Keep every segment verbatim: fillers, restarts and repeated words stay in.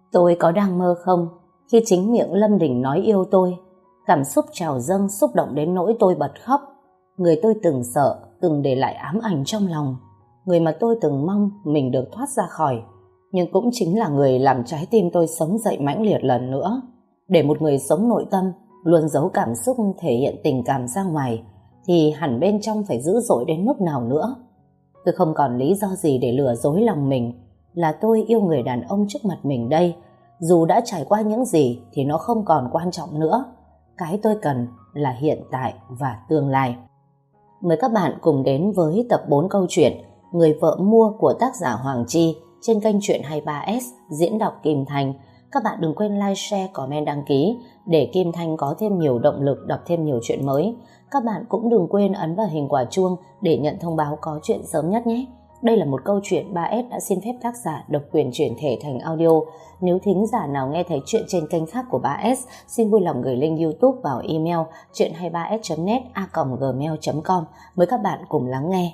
Tôi có đang mơ không khi chính miệng Lâm Đình nói yêu tôi? Cảm xúc trào dâng, xúc động đến nỗi tôi bật khóc. Người tôi từng sợ, từng để lại ám ảnh trong lòng, người mà tôi từng mong mình được thoát ra khỏi, nhưng cũng chính là người làm trái tim tôi sống dậy mãnh liệt lần nữa. Để một người sống nội tâm, luôn giấu cảm xúc, thể hiện tình cảm ra ngoài, thì hẳn bên trong phải dữ dội đến mức nào nữa. Tôi không còn lý do gì để lừa dối lòng mình là tôi yêu người đàn ông trước mặt mình đây. Dù đã trải qua những gì thì nó không còn quan trọng nữa. Cái tôi cần là hiện tại và tương lai. Mời các bạn cùng đến với tập bốn câu chuyện Người vợ mua của tác giả Hoàng Chi trên kênh Chuyện hai mươi ba ét diễn đọc Kim Thanh. Các bạn đừng quên like, share, comment, đăng ký để Kim Thanh có thêm nhiều động lực đọc thêm nhiều chuyện mới. Các bạn cũng đừng quên ấn vào hình quả chuông để nhận thông báo có chuyện sớm nhất nhé. Đây là một câu chuyện ba ét đã xin phép tác giả độc quyền chuyển thể thành audio. Nếu thính giả nào nghe thấy chuyện trên kênh khác của ba ét, xin vui lòng gửi link YouTube vào email chuyện hai mươi ba s chấm net a còng gmail chấm com. Mời các bạn cùng lắng nghe.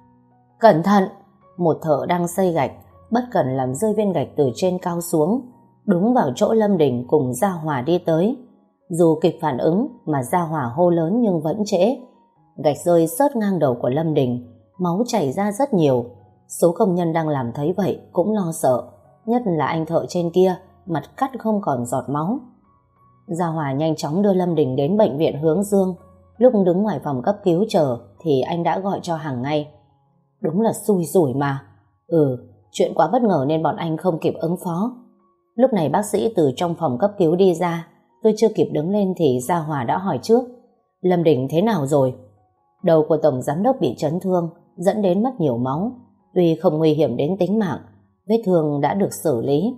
Cẩn thận! Một thợ đang xây gạch bất cẩn làm rơi viên gạch từ trên cao xuống, đúng vào chỗ Lâm Đình cùng Gia Hòa đi tới. Dù kịp phản ứng mà Gia Hòa hô lớn nhưng vẫn trễ. Gạch rơi xớt ngang đầu của Lâm Đình, máu chảy ra rất nhiều. Số công nhân đang làm thấy vậy cũng lo sợ, nhất là anh thợ trên kia, mặt cắt không còn giọt máu. Gia Hòa nhanh chóng đưa Lâm Đình đến bệnh viện Hướng Dương. Lúc đứng ngoài phòng cấp cứu chờ thì anh đã gọi cho Hằng ngay. Đúng là xui rủi mà. Ừ, chuyện quá bất ngờ nên bọn anh không kịp ứng phó. Lúc này bác sĩ từ trong phòng cấp cứu đi ra. Tôi chưa kịp đứng lên thì Gia Hòa đã hỏi trước. Lâm Đình thế nào rồi? Đầu của tổng giám đốc bị chấn thương, dẫn đến mất nhiều máu. Tuy không nguy hiểm đến tính mạng, vết thương đã được xử lý.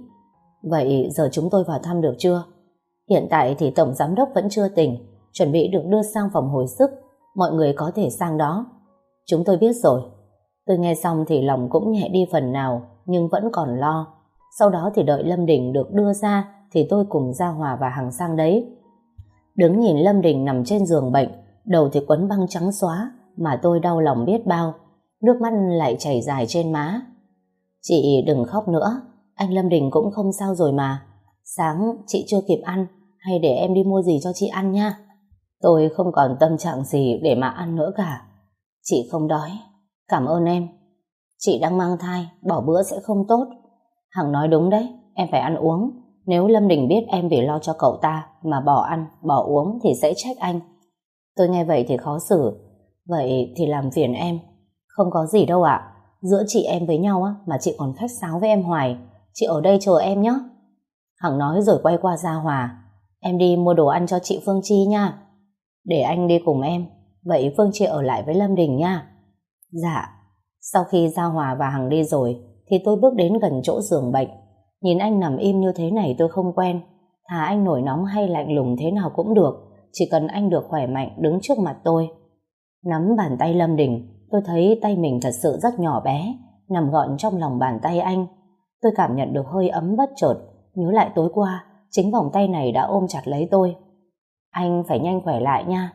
Vậy giờ chúng tôi vào thăm được chưa? Hiện tại thì tổng giám đốc vẫn chưa tỉnh, chuẩn bị được đưa sang phòng hồi sức. Mọi người có thể sang đó. Chúng tôi biết rồi. Tôi nghe xong thì lòng cũng nhẹ đi phần nào, nhưng vẫn còn lo. Sau đó thì đợi Lâm Đình được đưa ra thì tôi cùng Gia Hòa và Hằng sang đấy. Đứng nhìn Lâm Đình nằm trên giường bệnh, đầu thì quấn băng trắng xóa, mà tôi đau lòng biết bao. Nước mắt lại chảy dài trên má. Chị đừng khóc nữa, anh Lâm Đình cũng không sao rồi mà. Sáng chị chưa kịp ăn, hay để em đi mua gì cho chị ăn nha. Tôi không còn tâm trạng gì để mà ăn nữa cả. Chị không đói. Cảm ơn em. Chị đang mang thai, bỏ bữa sẽ không tốt. Hằng nói đúng đấy, em phải ăn uống. Nếu Lâm Đình biết em vì lo cho cậu ta mà bỏ ăn, bỏ uống thì sẽ trách anh. Tôi nghe vậy thì khó xử. Vậy thì làm phiền em. Không có gì đâu ạ. Giữa chị em với nhau á, mà chị còn khách sáo với em hoài. Chị ở đây chờ em nhé. Hằng nói rồi quay qua Gia Hòa. Em đi mua đồ ăn cho chị Phương Chi nha. Để anh đi cùng em. Vậy Phương Chi ở lại với Lâm Đình nha. Dạ. Sau khi Gia Hòa và Hằng đi rồi thì tôi bước đến gần chỗ giường bệnh. Nhìn anh nằm im như thế này tôi không quen. Thà anh nổi nóng hay lạnh lùng thế nào cũng được, chỉ cần anh được khỏe mạnh đứng trước mặt tôi. Nắm bàn tay Lâm Đình, tôi thấy tay mình thật sự rất nhỏ bé, nằm gọn trong lòng bàn tay anh. Tôi cảm nhận được hơi ấm bất chợt, nhớ lại tối qua chính vòng tay này đã ôm chặt lấy tôi. Anh phải nhanh khỏe lại nha.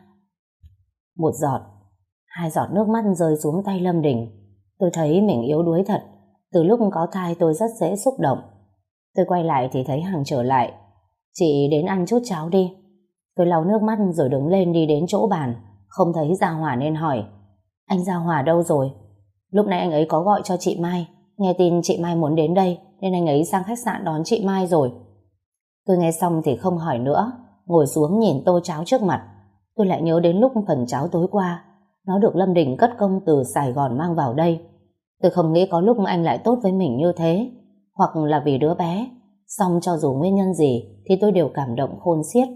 Một giọt, hai giọt nước mắt rơi xuống tay Lâm Đình. Tôi thấy mình yếu đuối thật. Từ lúc có thai tôi rất dễ xúc động. Tôi quay lại thì thấy Hằng trở lại. Chị đến ăn chút cháo đi. Tôi lau nước mắt rồi đứng lên đi đến chỗ bàn. Không thấy Gia Hòa nên hỏi. Anh Gia Hòa đâu rồi? Lúc nãy anh ấy có gọi cho chị Mai. Nghe tin chị Mai muốn đến đây nên anh ấy sang khách sạn đón chị Mai rồi. Tôi nghe xong thì không hỏi nữa, ngồi xuống nhìn tô cháo trước mặt. Tôi lại nhớ đến lúc phần cháo tối qua, nó được Lâm Đình cất công từ Sài Gòn mang vào đây. Tôi không nghĩ có lúc anh lại tốt với mình như thế. Hoặc là vì đứa bé. Xong cho dù nguyên nhân gì thì tôi đều cảm động khôn xiết.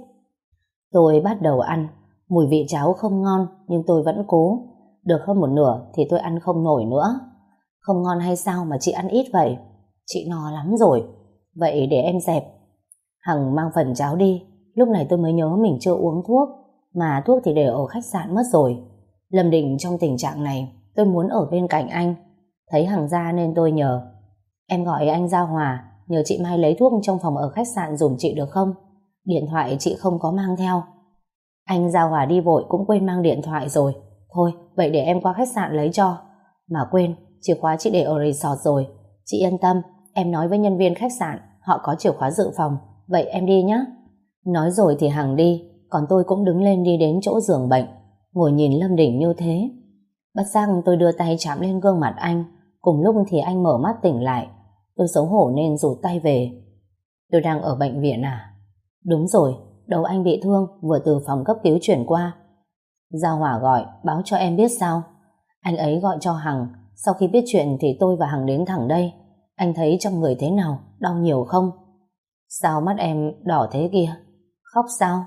Tôi bắt đầu ăn. Mùi vị cháo không ngon nhưng tôi vẫn cố. Được hơn một nửa thì tôi ăn không nổi nữa. Không ngon hay sao mà chị ăn ít vậy? Chị no lắm rồi. Vậy để em dẹp. Hằng mang phần cháo đi. Lúc này tôi mới nhớ mình chưa uống thuốc. Mà thuốc thì để ở khách sạn mất rồi. Lâm Đình trong tình trạng này, tôi muốn ở bên cạnh anh. Thấy Hằng ra nên tôi nhờ. Em gọi anh Gia Hòa, nhờ chị Mai lấy thuốc trong phòng ở khách sạn dùm chị được không? Điện thoại chị không có mang theo. Anh Gia Hòa đi vội cũng quên mang điện thoại rồi. Thôi, vậy để em qua khách sạn lấy cho. Mà quên, chìa khóa chị để ở resort rồi. Chị yên tâm, em nói với nhân viên khách sạn, họ họ có chìa khóa dự phòng. Vậy em đi nhé. Nói rồi thì Hằng đi, còn tôi cũng đứng lên đi đến chỗ giường bệnh, ngồi nhìn Lâm Đình như thế. Bất giác tôi đưa tay chạm lên gương mặt anh, cùng lúc thì anh mở mắt tỉnh lại. Tôi xấu hổ nên rụt tay về. Tôi đang ở bệnh viện à? Đúng rồi, đầu anh bị thương, vừa từ phòng cấp cứu chuyển qua. Gia Hỏa gọi, báo cho em biết sao? Anh ấy gọi cho Hằng, sau khi biết chuyện thì tôi và Hằng đến thẳng đây. Anh thấy trong người thế nào, đau nhiều không? Sao mắt em đỏ thế kia? Khóc sao?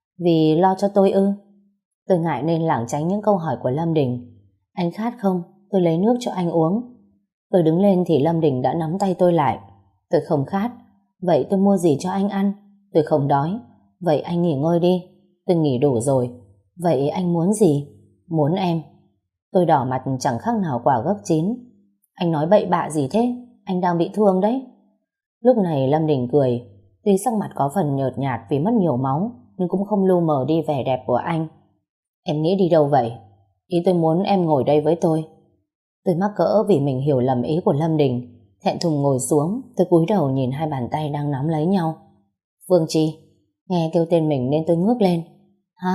Vì lo cho tôi ư? Tôi ngại nên lảng tránh những câu hỏi của Lâm Đình. Anh khát không? Tôi lấy nước cho anh uống. Tôi đứng lên thì Lâm Đình đã nắm tay tôi lại. Tôi không khát. Vậy tôi mua gì cho anh ăn? Tôi không đói. Vậy anh nghỉ ngơi đi. Tôi nghỉ đủ rồi. Vậy anh muốn gì? Muốn em. Tôi đỏ mặt chẳng khác nào quả gấc chín. Anh nói bậy bạ gì thế? Anh đang bị thương đấy. Lúc này Lâm Đình cười. Tuy sắc mặt có phần nhợt nhạt vì mất nhiều máu, nhưng cũng không lu mờ đi vẻ đẹp của anh. Em nghĩ đi đâu vậy? Ý tôi muốn em ngồi đây với tôi. Tôi mắc cỡ vì mình hiểu lầm ý của Lâm Đình. Thẹn thùng ngồi xuống, tôi cúi đầu nhìn hai bàn tay đang nắm lấy nhau. Phương Chi. Nghe kêu tên mình nên tôi ngước lên. Hả?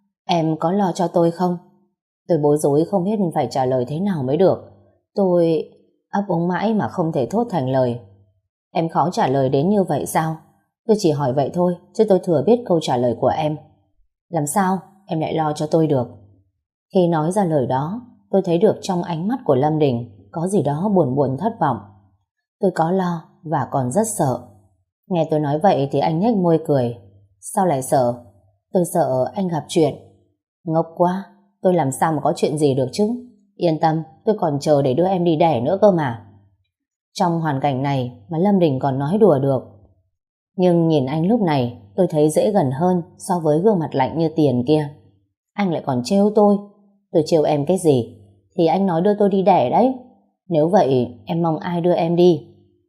Em có lo cho tôi không? Tôi bối rối không biết phải trả lời thế nào mới được. Tôi ấp úng mãi mà không thể thốt thành lời. Em khó trả lời đến như vậy sao? Tôi chỉ hỏi vậy thôi, chứ tôi thừa biết câu trả lời của em. Làm sao em lại lo cho tôi được? Khi nói ra lời đó, tôi thấy được trong ánh mắt của Lâm Đình có gì đó buồn buồn thất vọng. Tôi có lo và còn rất sợ. Nghe tôi nói vậy thì anh nhếch môi cười. Sao lại sợ? Tôi sợ anh gặp chuyện. Ngốc quá, tôi làm sao mà có chuyện gì được chứ? Yên tâm, tôi còn chờ để đưa em đi đẻ nữa cơ mà. Trong hoàn cảnh này mà Lâm Đình còn nói đùa được. Nhưng nhìn anh lúc này, tôi thấy dễ gần hơn so với gương mặt lạnh như tiền kia. Anh lại còn trêu tôi. Tôi trêu em cái gì? Thì anh nói đưa tôi đi đẻ đấy. Nếu vậy em mong ai đưa em đi?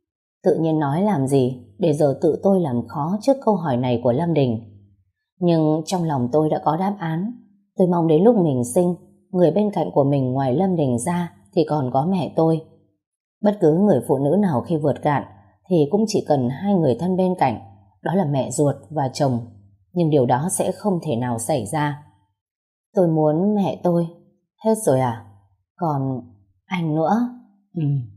Tự nhiên nói làm gì để giờ tự tôi làm khó trước câu hỏi này của Lâm Đình. Nhưng trong lòng tôi đã có đáp án. Tôi mong đến lúc mình sinh, người bên cạnh của mình ngoài Lâm Đình ra thì còn có mẹ tôi. Bất cứ người phụ nữ nào khi vượt cạn thì cũng chỉ cần hai người thân bên cạnh, đó là mẹ ruột và chồng. Nhưng điều đó sẽ không thể nào xảy ra. Tôi muốn mẹ tôi. Hết rồi à? Còn anh nữa? Ừ.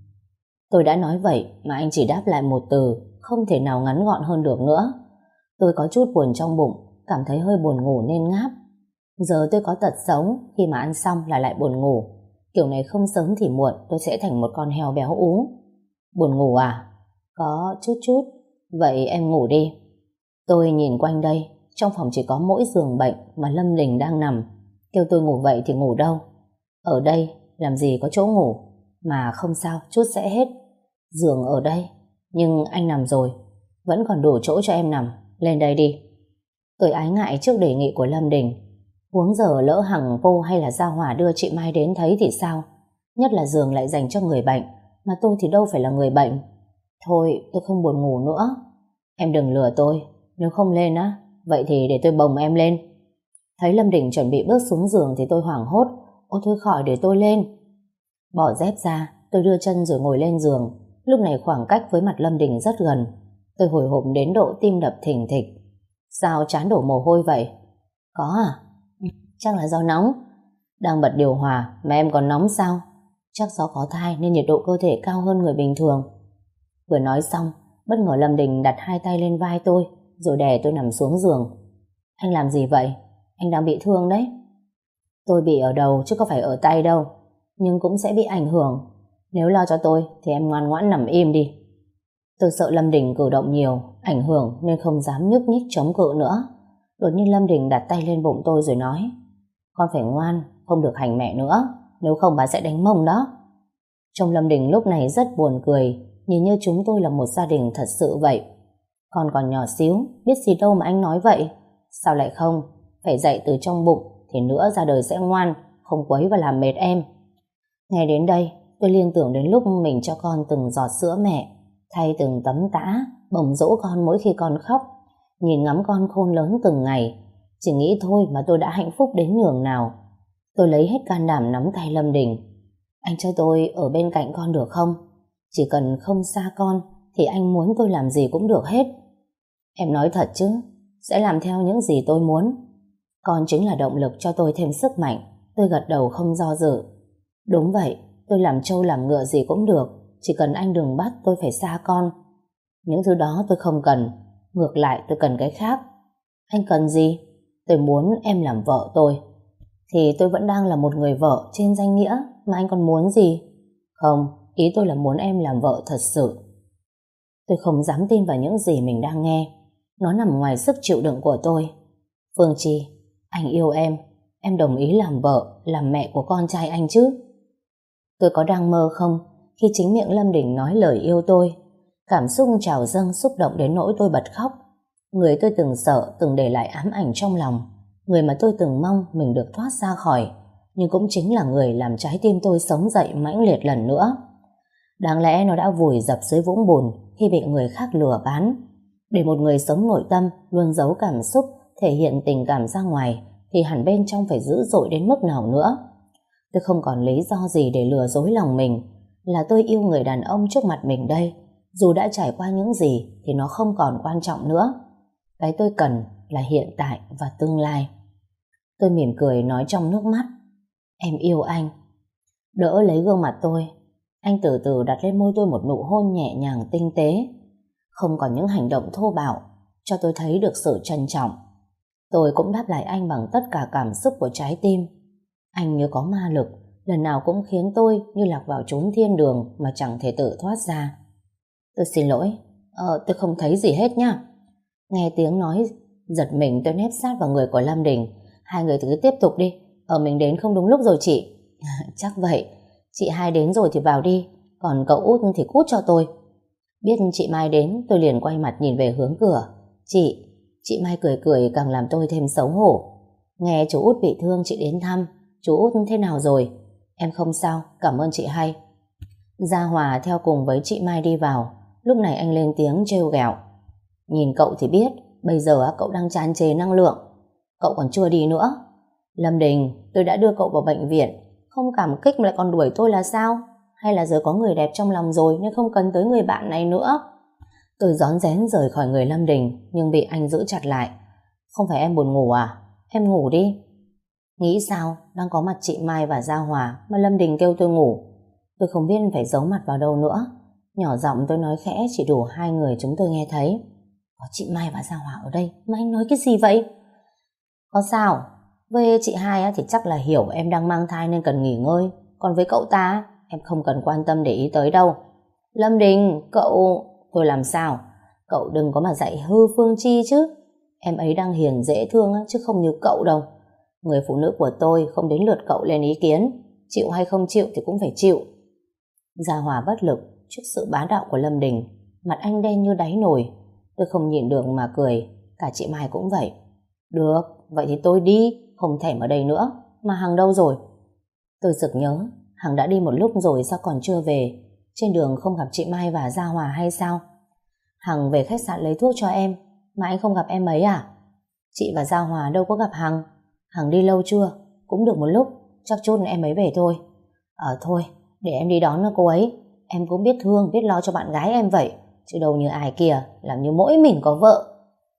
Tôi đã nói vậy mà anh chỉ đáp lại một từ, không thể nào ngắn gọn hơn được nữa. Tôi có chút buồn trong bụng, cảm thấy hơi buồn ngủ nên ngáp. Giờ tôi có tật xấu, khi mà ăn xong là lại buồn ngủ. Kiểu này không sớm thì muộn tôi sẽ thành một con heo béo ú. Buồn ngủ à? Có chút chút. Vậy em ngủ đi. Tôi nhìn quanh đây, trong phòng chỉ có mỗi giường bệnh mà Lâm Đình đang nằm. Kêu tôi ngủ vậy thì ngủ đâu? Ở đây làm gì có chỗ ngủ. Mà không sao, chút sẽ hết. Giường ở đây, nhưng anh nằm rồi, vẫn còn đủ chỗ cho em nằm. Lên đây đi. Tôi ái ngại trước đề nghị của Lâm Đình. Huống giờ lỡ Hằng vô hay là Gia Hỏa đưa chị Mai đến thấy thì sao? Nhất là giường lại dành cho người bệnh, mà tôi thì đâu phải là người bệnh. Thôi tôi không buồn ngủ nữa. Em đừng lừa tôi. Nếu không lên á, vậy thì để tôi bồng em lên. Thấy Lâm Đình chuẩn bị bước xuống giường thì tôi hoảng hốt. Ôi thôi khỏi, để tôi lên. Bỏ dép ra, tôi đưa chân rồi ngồi lên giường. Lúc này khoảng cách với mặt Lâm Đình rất gần. Tôi hồi hộp đến độ tim đập thình thịch. Sao trán đổ mồ hôi vậy? Có à? Chắc là do nóng. Đang bật điều hòa mà em còn nóng sao? Chắc do có thai nên nhiệt độ cơ thể cao hơn người bình thường. Vừa nói xong, bất ngờ Lâm Đình đặt hai tay lên vai tôi, rồi đè tôi nằm xuống giường. Anh làm gì vậy? Anh đang bị thương đấy. Tôi bị ở đầu chứ có phải ở tay đâu. Nhưng cũng sẽ bị ảnh hưởng. Nếu lo cho tôi thì em ngoan ngoãn nằm im đi. Tôi sợ Lâm Đình cử động nhiều, ảnh hưởng nên không dám nhúc nhích chống cự nữa. Đột nhiên Lâm Đình đặt tay lên bụng tôi rồi nói: Con phải ngoan, không được hành mẹ nữa, nếu không bà sẽ đánh mông đó. Trông Lâm Đình lúc này rất buồn cười, nhìn như chúng tôi là một gia đình thật sự vậy. Con còn nhỏ xíu, biết gì đâu mà anh nói vậy. Sao lại không? Phải dạy từ trong bụng thì nữa ra đời sẽ ngoan, không quấy và làm mệt em. Nghe đến đây, tôi liên tưởng đến lúc mình cho con từng giọt sữa mẹ, thay từng tấm tã, bồng dỗ con mỗi khi con khóc, nhìn ngắm con khôn lớn từng ngày. Chỉ nghĩ thôi mà tôi đã hạnh phúc đến nhường nào. Tôi lấy hết can đảm nắm tay Lâm Đình. Anh cho tôi ở bên cạnh con được không? Chỉ cần không xa con thì anh muốn tôi làm gì cũng được hết. Em nói thật chứ? Sẽ làm theo những gì tôi muốn. Con chính là động lực cho tôi thêm sức mạnh. Tôi gật đầu không do dự. Đúng vậy, tôi làm trâu làm ngựa gì cũng được, chỉ cần anh đừng bắt tôi phải xa con. Những thứ đó tôi không cần, ngược lại tôi cần cái khác. Anh cần gì? Tôi muốn em làm vợ tôi. Thì tôi vẫn đang là một người vợ trên danh nghĩa, mà anh còn muốn gì? Không, ý tôi là muốn em làm vợ thật sự. Tôi không dám tin vào những gì mình đang nghe. Nó nằm ngoài sức chịu đựng của tôi. Phương Chi, anh yêu em. Em đồng ý làm vợ, làm mẹ của con trai anh chứ? Tôi có đang mơ không khi chính miệng Lâm Đình nói lời yêu tôi? Cảm xúc trào dâng xúc động đến nỗi tôi bật khóc. Người tôi từng sợ, từng để lại ám ảnh trong lòng, người mà tôi từng mong mình được thoát ra khỏi, nhưng cũng chính là người làm trái tim tôi sống dậy mãnh liệt lần nữa. Đáng lẽ nó đã vùi dập dưới vũng bùn khi bị người khác lừa bán. Để một người sống nội tâm luôn giấu cảm xúc, thể hiện tình cảm ra ngoài, thì hẳn bên trong phải dữ dội đến mức nào nữa. Tôi không còn lý do gì để lừa dối lòng mình. Là tôi yêu người đàn ông trước mặt mình đây. Dù đã trải qua những gì thì nó không còn quan trọng nữa. Cái tôi cần là hiện tại và tương lai. Tôi mỉm cười nói trong nước mắt, em yêu anh. Đỡ lấy gương mặt tôi, anh từ từ đặt lên môi tôi một nụ hôn nhẹ nhàng tinh tế. Không còn những hành động thô bạo, cho tôi thấy được sự trân trọng. Tôi cũng đáp lại anh bằng tất cả cảm xúc của trái tim. Anh như có ma lực, lần nào cũng khiến tôi như lạc vào chốn thiên đường mà chẳng thể tự thoát ra. Tôi xin lỗi, ờ, tôi không thấy gì hết nhá. Nghe tiếng nói giật mình, tôi nép sát vào người của Lâm Đình. Hai người cứ tiếp tục đi, ở mình đến không đúng lúc rồi chị. Chắc vậy, chị hai đến rồi thì vào đi, còn cậu út thì cút cho tôi. Biết chị Mai đến, tôi liền quay mặt nhìn về hướng cửa. Chị, chị Mai cười cười càng làm tôi thêm xấu hổ. Nghe chú út bị thương chị đến thăm, chú út thế nào rồi? Em không sao, cảm ơn chị hai. Gia Hòa theo cùng với chị Mai đi vào. Lúc này anh lên tiếng trêu ghẹo. Nhìn cậu thì biết, bây giờ cậu đang tràn trề năng lượng. Cậu còn chưa đi nữa. Lâm Đình, tôi đã đưa cậu vào bệnh viện, không cảm kích mà lại còn đuổi tôi là sao? Hay là giờ có người đẹp trong lòng rồi nên không cần tới người bạn này nữa? Tôi rón rén rời khỏi người Lâm Đình, nhưng bị anh giữ chặt lại. Không phải em buồn ngủ à? Em ngủ đi. Nghĩ sao, đang có mặt chị Mai và Gia Hòa mà Lâm Đình kêu tôi ngủ. Tôi không biết phải giấu mặt vào đâu nữa. Nhỏ giọng tôi nói khẽ chỉ đủ hai người chúng tôi nghe thấy. Có chị Mai và Gia Hòa ở đây mà anh nói cái gì vậy? Có sao? Với chị hai thì chắc là hiểu em đang mang thai nên cần nghỉ ngơi. Còn với cậu ta, em không cần quan tâm để ý tới đâu. Lâm Đình, cậu... Tôi làm sao? Cậu đừng có mà dạy hư Phương Chi chứ. Em ấy đang hiền dễ thương chứ không như cậu đâu. Người phụ nữ của tôi không đến lượt cậu lên ý kiến. Chịu hay không chịu thì cũng phải chịu. Gia Hòa bất lực trước sự bá đạo của Lâm Đình. Mặt anh đen như đáy nồi. Tôi không nhịn được mà cười. Cả chị Mai cũng vậy. Được, vậy thì tôi đi. Không thèm ở đây nữa. Mà Hằng đâu rồi? Tôi sực nhớ Hằng đã đi một lúc rồi sao còn chưa về. Trên đường không gặp chị Mai và Gia Hòa hay sao? Hằng về khách sạn lấy thuốc cho em mà anh không gặp em ấy à? Chị và Gia Hòa đâu có gặp Hằng. Hằng đi lâu chưa? Cũng được một lúc, chắc chút em ấy về thôi. Ờ thôi, để em đi đón cô ấy. Em cũng biết thương, biết lo cho bạn gái em vậy, chứ đâu như ai kia làm như mỗi mình có vợ.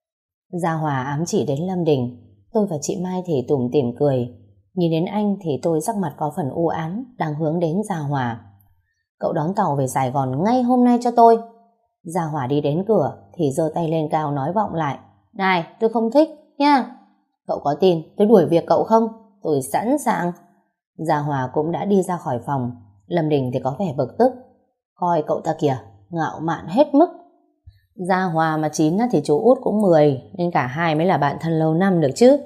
Gia Hòa ám chỉ đến Lâm Đình. Tôi và chị Mai thì tủm tỉm cười. Nhìn đến anh thì tôi sắc mặt có phần u ám, đang hướng đến Gia Hòa. Cậu đón tàu về Sài Gòn ngay hôm nay cho tôi. Gia Hòa đi đến cửa thì giơ tay lên cao nói vọng lại. Này, tôi không thích nha. Cậu có tin tôi đuổi việc cậu không? Tôi sẵn sàng. Gia Hòa cũng đã đi ra khỏi phòng. Lâm Đình thì có vẻ bực tức. Coi cậu ta kìa, ngạo mạn hết mức. Gia Hòa mà chín thì chú út cũng mười, nên cả hai mới là bạn thân lâu năm được chứ.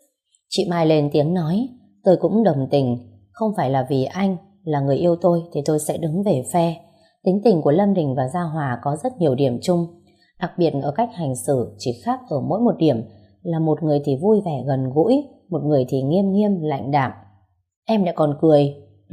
Chị Mai lên tiếng nói. Tôi cũng đồng tình. Không phải là vì anh là người yêu tôi thì tôi sẽ đứng về phe. Tính tình của Lâm Đình và Gia Hòa có rất nhiều điểm chung. Đặc biệt ở cách hành xử chỉ khác ở mỗi một điểm là một người thì vui vẻ gần gũi, một người thì nghiêm nghiêm lạnh đạm. Em lại còn cười.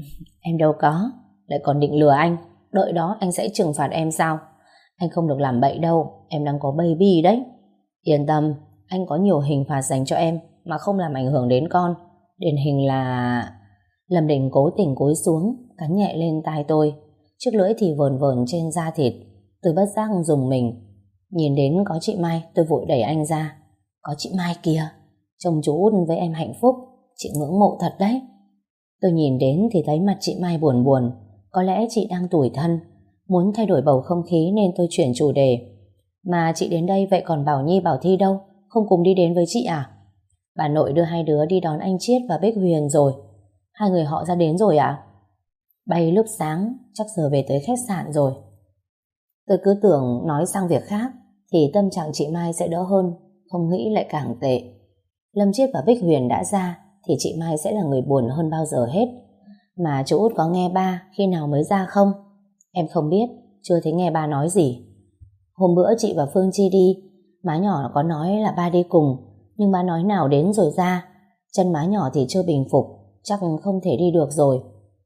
Em đâu có, lại còn định lừa anh. Đợi đó anh sẽ trừng phạt em sao? Anh không được làm bậy đâu, em đang có baby đấy. Yên tâm, anh có nhiều hình phạt dành cho em mà không làm ảnh hưởng đến con. Điển hình là... Lâm Đình cố tình cúi xuống, cắn nhẹ lên tai tôi, chiếc lưỡi thì vờn vờn trên da thịt. Tôi bất giác dùng mình. Nhìn đến có chị Mai, tôi vội đẩy anh ra. Có chị Mai kìa, trông chú Út với em hạnh phúc, chị ngưỡng mộ thật đấy. Tôi nhìn đến thì thấy mặt chị Mai buồn buồn. Có lẽ chị đang tủi thân, muốn thay đổi bầu không khí nên tôi chuyển chủ đề. Mà chị đến đây vậy còn Bảo Nhi Bảo Thi đâu? Không cùng đi đến với chị à? Bà nội đưa hai đứa đi đón anh Chiết và Bích Huyền rồi. Hai người họ ra đến rồi à? Bay lúc sáng, chắc giờ về tới khách sạn rồi. Tôi cứ tưởng nói sang việc khác thì tâm trạng chị Mai sẽ đỡ hơn, không nghĩ lại càng tệ. Lâm Chiết và Bích Huyền đã ra thì chị Mai sẽ là người buồn hơn bao giờ hết. Mà chú Út có nghe ba khi nào mới ra không? Em không biết, chưa thấy nghe ba nói gì. Hôm bữa chị và Phương Chi đi, má nhỏ có nói là ba đi cùng, nhưng má nói nào đến rồi ra. Chân má nhỏ thì chưa bình phục, chắc không thể đi được rồi.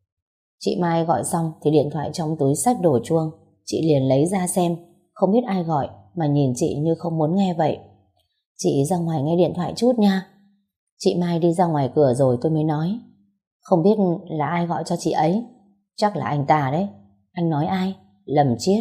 Chị Mai gọi xong thì điện thoại trong túi xách đổ chuông. Chị liền lấy ra xem, không biết ai gọi mà nhìn chị như không muốn nghe vậy. Chị ra ngoài nghe điện thoại chút nha. Chị Mai đi ra ngoài cửa rồi tôi mới nói. Không biết là ai gọi cho chị ấy. Chắc là anh ta đấy. Anh nói ai? Lâm Chiết.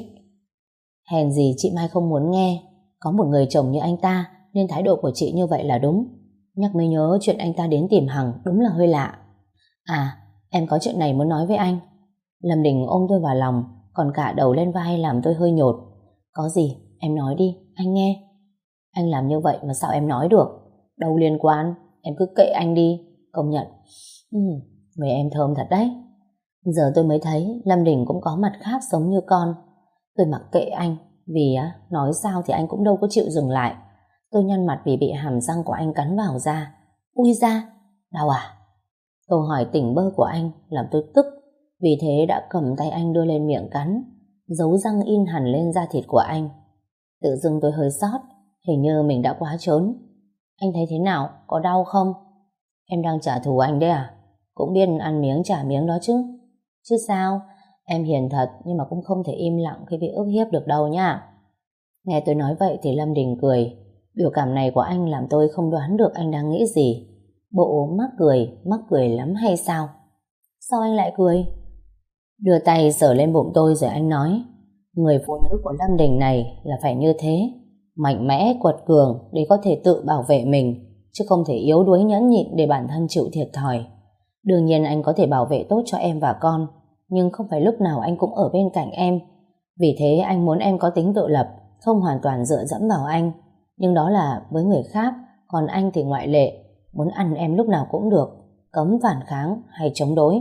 Hèn gì chị Mai không muốn nghe. Có một người chồng như anh ta nên thái độ của chị như vậy là đúng. Nhắc mới nhớ chuyện anh ta đến tìm Hằng đúng là hơi lạ. À, em có chuyện này muốn nói với anh. Lâm Đình ôm tôi vào lòng, còn cả đầu lên vai làm tôi hơi nhột. Có gì, em nói đi, anh nghe. Anh làm như vậy mà sao em nói được? Đâu liên quan, em cứ kệ anh đi. Công nhận, ừ, người em thơm thật đấy. Giờ tôi mới thấy Lâm Đình cũng có mặt khác giống như con. Tôi mặc kệ anh, vì á, nói sao thì anh cũng đâu có chịu dừng lại. Tôi nhăn mặt vì bị hàm răng của anh cắn vào da. Ui da, đau à? Câu hỏi tỉnh bơ của anh làm tôi tức. Vì thế đã cầm tay anh đưa lên miệng cắn, dấu răng in hẳn lên da thịt của anh. Tự dưng tôi hơi sót, hình như mình đã quá trớn. Anh thấy thế nào? Có đau không? Em đang trả thù anh đấy à? Cũng biết ăn miếng trả miếng đó chứ. Chứ sao? Em hiền thật nhưng mà cũng không thể im lặng khi bị ức hiếp được đâu nha. Nghe tôi nói vậy thì Lâm Đình cười. Biểu cảm này của anh làm tôi không đoán được anh đang nghĩ gì. Bộ mắc cười, mắc cười lắm hay sao? Sao anh lại cười? Đưa tay sờ lên bụng tôi rồi anh nói, người phụ nữ của Lâm Đình này là phải như thế, mạnh mẽ, quật cường để có thể tự bảo vệ mình, chứ không thể yếu đuối nhẫn nhịn để bản thân chịu thiệt thòi. Đương nhiên anh có thể bảo vệ tốt cho em và con, nhưng không phải lúc nào anh cũng ở bên cạnh em. Vì thế anh muốn em có tính tự lập, không hoàn toàn dựa dẫm vào anh. Nhưng đó là với người khác, còn anh thì ngoại lệ, muốn ăn em lúc nào cũng được, cấm phản kháng hay chống đối.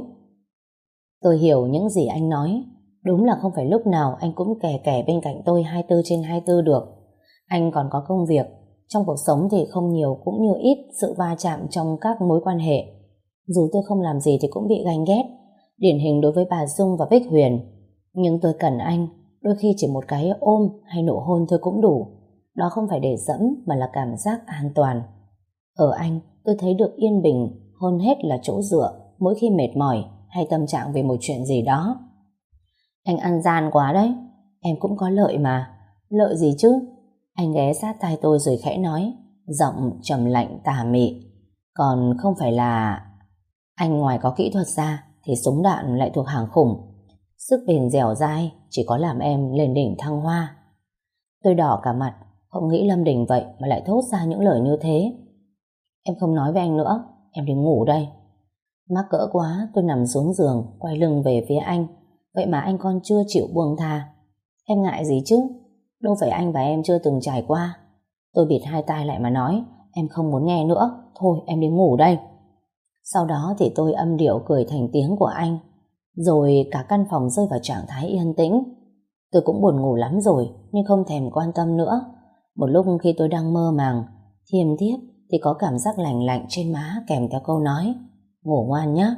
Tôi hiểu những gì anh nói. Đúng là không phải lúc nào anh cũng kè kè bên cạnh tôi hai mươi bốn trên hai mươi bốn được. Anh còn có công việc. Trong cuộc sống thì không nhiều cũng như ít sự va chạm trong các mối quan hệ. Dù tôi không làm gì thì cũng bị ganh ghét. Điển hình đối với bà Dung và Bích Huyền. Nhưng tôi cần anh. Đôi khi chỉ một cái ôm hay nụ hôn thôi cũng đủ. Đó không phải để dẫm mà là cảm giác an toàn. Ở anh tôi thấy được yên bình hơn hết là chỗ dựa mỗi khi mệt mỏi hay tâm trạng về một chuyện gì đó. Anh ăn gian quá đấy. Em cũng có lợi mà. Lợi gì chứ? Anh ghé sát tai tôi rồi khẽ nói, giọng trầm lạnh tà mị. Còn không phải là... Anh ngoài có kỹ thuật ra thì súng đạn lại thuộc hàng khủng. Sức bền dẻo dai chỉ có làm em lên đỉnh thăng hoa. Tôi đỏ cả mặt, không nghĩ Lâm Đình vậy mà lại thốt ra những lời như thế. Em không nói với anh nữa, em đi ngủ đây. Mắc cỡ quá, tôi nằm xuống giường, quay lưng về phía anh. Vậy mà anh còn chưa chịu buông tha. Em ngại gì chứ? Đâu phải anh và em chưa từng trải qua. Tôi bịt hai tai lại mà nói, em không muốn nghe nữa, thôi em đi ngủ đây. Sau đó thì tôi âm điệu cười thành tiếng của anh. Rồi cả căn phòng rơi vào trạng thái yên tĩnh. Tôi cũng buồn ngủ lắm rồi nên không thèm quan tâm nữa. Một lúc khi tôi đang mơ màng thiêm thiếp thì có cảm giác lạnh lạnh trên má kèm theo câu nói, ngủ ngoan nhé.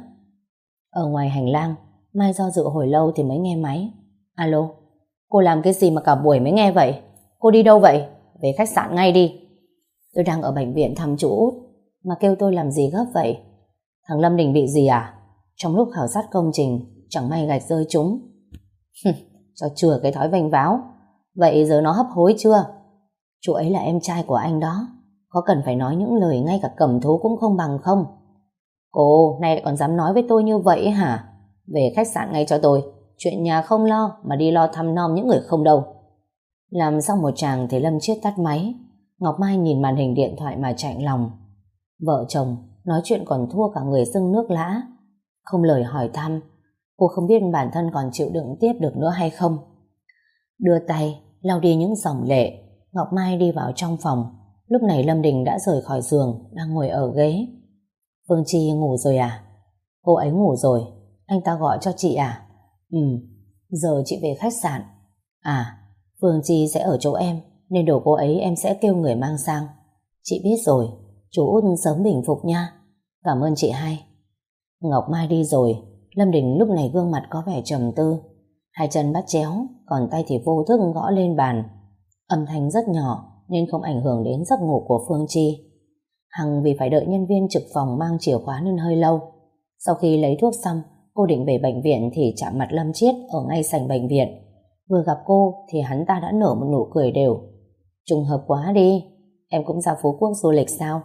Ở ngoài hành lang, Mai do dự hồi lâu thì mới nghe máy. Alo, cô làm cái gì mà cả buổi mới nghe vậy? Cô đi đâu vậy? Về khách sạn ngay đi. Tôi đang ở bệnh viện thăm chú Út, mà kêu tôi làm gì gấp vậy? Thằng Lâm Đình bị gì à? Trong lúc khảo sát công trình chẳng may gạch rơi trúng. Cho chừa cái thói vênh váo. Vậy giờ nó hấp hối chưa? Chú ấy là em trai của anh đó. Có cần phải nói những lời ngay cả cầm thú cũng không bằng không? Cô nay lại còn dám nói với tôi như vậy hả? Về khách sạn ngay cho tôi. Chuyện nhà không lo mà đi lo thăm nom những người không đâu. Làm xong một tràng thì Lâm Chiết tắt máy. Ngọc Mai nhìn màn hình điện thoại mà chạnh lòng. Vợ chồng nói chuyện còn thua cả người dưng nước lã. Không lời hỏi thăm, cô không biết bản thân còn chịu đựng tiếp được nữa hay không. Đưa tay lau đi những dòng lệ, Ngọc Mai đi vào trong phòng. Lúc này Lâm Đình đã rời khỏi giường, đang ngồi ở ghế. Phương Chi ngủ rồi à? Cô ấy ngủ rồi. Anh ta gọi cho chị à? Ừ. Giờ chị về khách sạn. À, Phương Chi sẽ ở chỗ em, nên đồ cô ấy em sẽ kêu người mang sang. Chị biết rồi. Chú Út sớm bình phục nha. Cảm ơn chị hai. Ngọc Mai đi rồi. Lâm Đình lúc này gương mặt có vẻ trầm tư. Hai chân bắt chéo, còn tay thì vô thức gõ lên bàn. Âm thanh rất nhỏ nên không ảnh hưởng đến giấc ngủ của Phương Chi. Hằng vì phải đợi nhân viên trực phòng mang chìa khóa nên hơi lâu. Sau khi lấy thuốc xong, cô định về bệnh viện thì chạm mặt Lâm Chiết ở ngay sảnh bệnh viện. Vừa gặp cô thì hắn ta đã nở một nụ cười đều. Trùng hợp quá đi, em cũng ra Phú Quốc du lịch sao?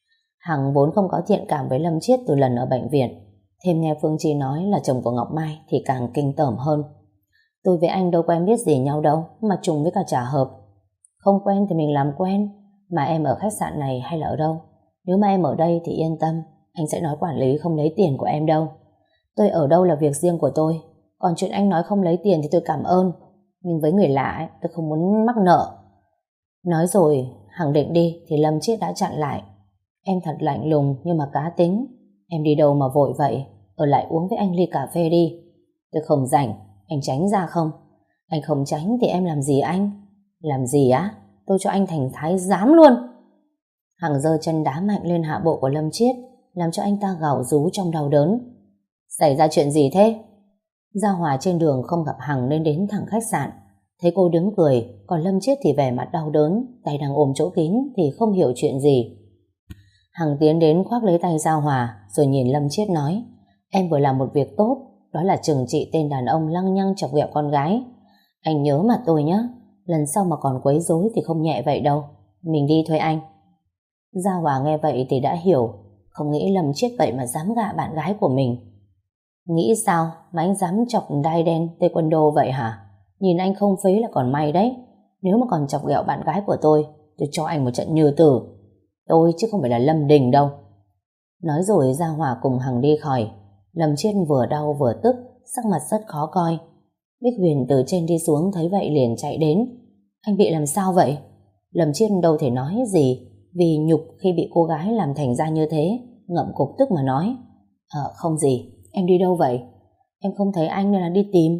Hằng vốn không có thiện cảm với Lâm Chiết từ lần ở bệnh viện, thêm nghe Phương Chi nói là chồng của Ngọc Mai thì càng kinh tởm hơn. Tôi với anh đâu quen biết gì nhau đâu mà trùng với cả trả hợp. Không quen thì mình làm quen. Mà em ở khách sạn này hay là ở đâu? Nếu mà em ở đây thì yên tâm, anh sẽ nói quản lý không lấy tiền của em đâu. Tôi ở đâu là việc riêng của tôi. Còn chuyện anh nói không lấy tiền thì tôi cảm ơn, nhưng với người lạ ấy, tôi không muốn mắc nợ. Nói rồi Hằng định đi thì Lâm Chiết đã chặn lại. Em thật lạnh lùng nhưng mà cá tính. Em đi đâu mà vội vậy? Ở lại uống với anh ly cà phê đi. Tôi không rảnh, anh tránh ra không? Anh không tránh thì em làm gì anh? Làm gì á? Tôi cho anh thành thái giám luôn. Hằng giơ chân đá mạnh lên hạ bộ của Lâm Chiết, làm cho anh ta gào rú trong đau đớn. Xảy ra chuyện gì thế? Gia Hòa trên đường không gặp Hằng nên đến thẳng khách sạn. Thấy cô đứng cười, còn Lâm Chiết thì vẻ mặt đau đớn, tay đang ôm chỗ kín thì không hiểu chuyện gì. Hằng tiến đến khoác lấy tay Gia Hòa rồi nhìn Lâm Chiết nói: Em vừa làm một việc tốt, đó là trừng trị tên đàn ông lăng nhăng chọc ghẹo con gái. Anh nhớ mặt tôi nhé, lần sau mà còn quấy rối thì không nhẹ vậy đâu. Mình đi thôi anh. Gia Hòa nghe vậy thì đã hiểu, không nghĩ Lâm Chiết vậy mà dám gạ bạn gái của mình. Nghĩ sao mà anh dám chọc đai đen taekwondo vậy hả? Nhìn anh không phế là còn may đấy. Nếu mà còn chọc ghẹo bạn gái của tôi, tôi cho anh một trận như tử. Tôi chứ không phải là Lâm Đình đâu. Nói rồi Gia Hòa cùng Hằng đi khỏi. Lâm Chiết vừa đau vừa tức, sắc mặt rất khó coi. Bích Huyền từ trên đi xuống thấy vậy liền chạy đến. Anh bị làm sao vậy? Lâm Chiết đâu thể nói gì, vì nhục khi bị cô gái làm thành ra như thế, ngậm cục tức mà nói: Ờ không gì, em đi đâu vậy? Em không thấy anh nên là đi tìm.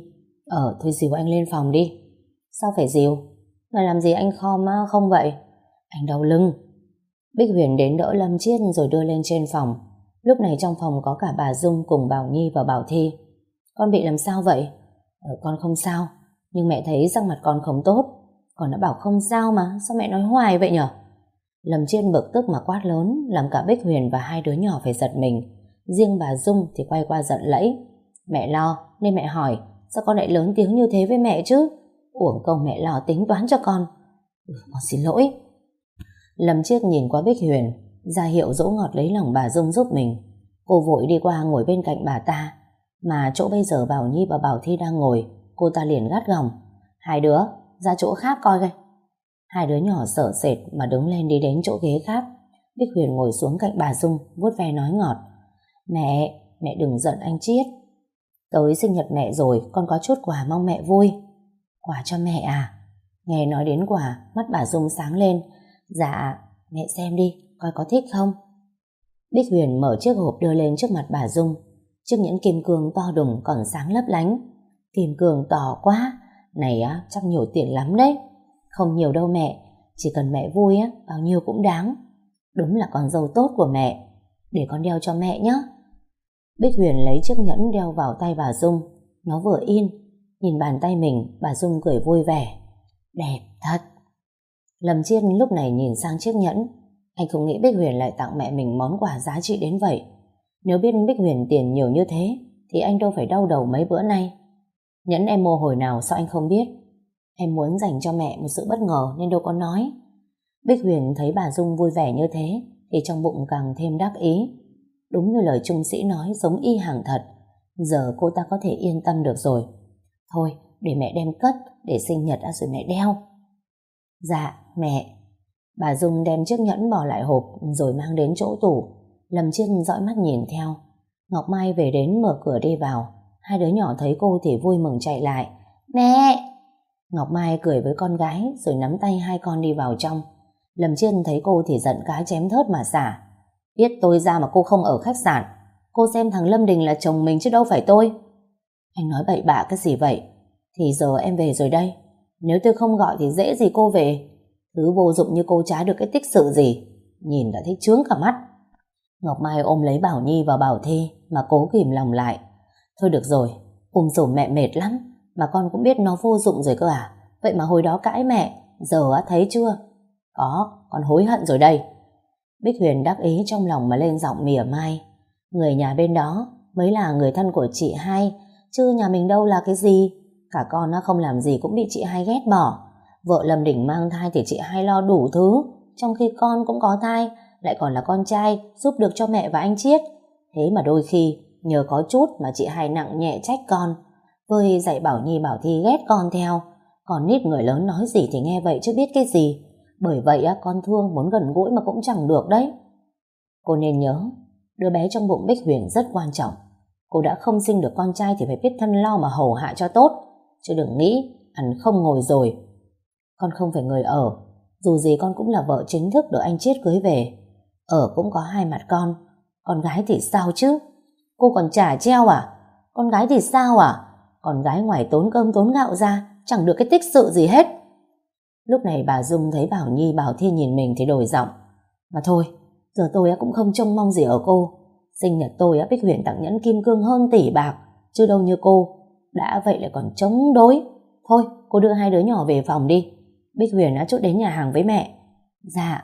Ờ thôi dìu anh lên phòng đi. Sao phải dìu? Mà làm gì anh khom á không vậy? Anh đau lưng. Bích Huyền đến đỡ Lâm Chiết rồi đưa lên trên phòng. Lúc này trong phòng có cả bà Dung cùng Bảo Nhi và Bảo Thi. Con bị làm sao vậy? Ờ, con không sao, nhưng mẹ thấy sắc mặt con không tốt. Con đã bảo không sao mà, sao mẹ nói hoài vậy nhở? Lâm Chiết bực tức mà quát lớn, làm cả Bích Huyền và hai đứa nhỏ phải giật mình. Riêng bà Dung thì quay qua giận lẫy: Mẹ lo nên mẹ hỏi, sao con lại lớn tiếng như thế với mẹ chứ? Uổng công mẹ lo tính toán cho con. Ừ, con xin lỗi. Lâm Chiết nhìn qua Bích Huyền, ra hiệu dỗ ngọt lấy lòng bà Dung giúp mình. Cô vội đi qua ngồi bên cạnh bà ta, mà chỗ bây giờ Bảo Nhi và Bảo Thi đang ngồi, cô ta liền gắt gỏng: Hai đứa ra chỗ khác coi coi. Hai đứa nhỏ sợ sệt mà đứng lên đi đến chỗ ghế khác. Bích Huyền ngồi xuống cạnh bà Dung, vuốt ve nói ngọt: Mẹ, mẹ đừng giận anh Chiết. Tới sinh nhật mẹ rồi, con có chút quà mong mẹ vui. Quà cho mẹ à? Nghe nói đến quà, mắt bà Dung sáng lên. Dạ, mẹ xem đi, coi có thích không? Bích Huyền mở chiếc hộp đưa lên trước mặt bà Dung. Chiếc nhẫn kim cương to đùng còn sáng lấp lánh. Kim cương to quá, này á chắc nhiều tiền lắm đấy. Không nhiều đâu mẹ, chỉ cần mẹ vui á, bao nhiêu cũng đáng. Đúng là con dâu tốt của mẹ. Để con đeo cho mẹ nhé. Bích Huyền lấy chiếc nhẫn đeo vào tay bà Dung. Nó vừa in, nhìn bàn tay mình, bà Dung cười vui vẻ. Đẹp thật. Lâm Chiết lúc này nhìn sang chiếc nhẫn. Anh không nghĩ Bích Huyền lại tặng mẹ mình món quà giá trị đến vậy. Nếu biết Bích Huyền tiền nhiều như thế thì anh đâu phải đau đầu mấy bữa nay. Nhẫn em mua hồi nào sao anh không biết? Em muốn dành cho mẹ một sự bất ngờ nên đâu có nói. Bích Huyền thấy bà Dung vui vẻ như thế thì trong bụng càng thêm đắc ý. Đúng như lời trung sĩ nói, giống y hàng thật. Giờ cô ta có thể yên tâm được rồi. Thôi để mẹ đem cất, để sinh nhật đã rồi mẹ đeo. Dạ, mẹ. Bà Dung đem chiếc nhẫn bỏ lại hộp rồi mang đến chỗ tủ. Lâm Chiên dõi mắt nhìn theo. Ngọc Mai về đến mở cửa đi vào. Hai đứa nhỏ thấy cô thì vui mừng chạy lại. Mẹ! Ngọc Mai cười với con gái rồi nắm tay hai con đi vào trong. Lâm Chiên thấy cô thì giận cá chém thớt mà xả. Biết tôi ra mà cô không ở khách sạn. Cô xem thằng Lâm Đình là chồng mình chứ đâu phải tôi. Anh nói bậy bạ cái gì vậy? Thì giờ em về rồi đây. Nếu tôi không gọi thì dễ gì cô về. Thứ vô dụng như cô chả được cái tích sự gì. Nhìn đã thấy chướng cả mắt. Ngọc Mai ôm lấy Bảo Nhi và Bảo Thi mà cố kìm lòng lại. Thôi được rồi, ôm dồn mẹ mệt lắm. Mà con cũng biết nó vô dụng rồi cơ à? Vậy mà hồi đó cãi mẹ, giờ á thấy chưa? Có, con hối hận rồi đây. Bích Huyền đắc ý trong lòng mà lên giọng mỉa mai. Người nhà bên đó mới là người thân của chị hai, chứ nhà mình đâu là cái gì. Cả con nó không làm gì cũng bị chị hai ghét bỏ. Vợ Lâm Đình mang thai thì chị hai lo đủ thứ, trong khi con cũng có thai, lại còn là con trai, giúp được cho mẹ và anh Chiết. Thế mà đôi khi nhờ có chút mà chị hai nặng nhẹ trách con, với dạy Bảo Nhi Bảo Thi ghét con theo. Còn nít người lớn nói gì thì nghe vậy chứ biết cái gì. Bởi vậy á, con thương muốn gần gũi mà cũng chẳng được đấy. Cô nên nhớ, đứa bé trong bụng Bích Huyền rất quan trọng. Cô đã không sinh được con trai thì phải biết thân lo mà hầu hạ cho tốt, chứ đừng nghĩ ăn không ngồi rồi. Con không phải người ở, dù gì con cũng là vợ chính thức được anh Chiết cưới về. Ở cũng có hai mặt con. Con gái thì sao chứ? Cô còn chả treo à? Con gái thì sao à? Con gái ngoài tốn cơm tốn gạo ra chẳng được cái tích sự gì hết. Lúc này bà Dung thấy Bảo Nhi Bảo Thi nhìn mình thì đổi giọng. Mà thôi, giờ tôi cũng không trông mong gì ở cô. Sinh nhật tôi Bích Huyền tặng nhẫn kim cương hơn tỷ bạc, chứ đâu như cô. Đã vậy lại còn chống đối. Thôi, cô đưa hai đứa nhỏ về phòng đi. Bích Huyền đã chút đến nhà hàng với mẹ. Dạ.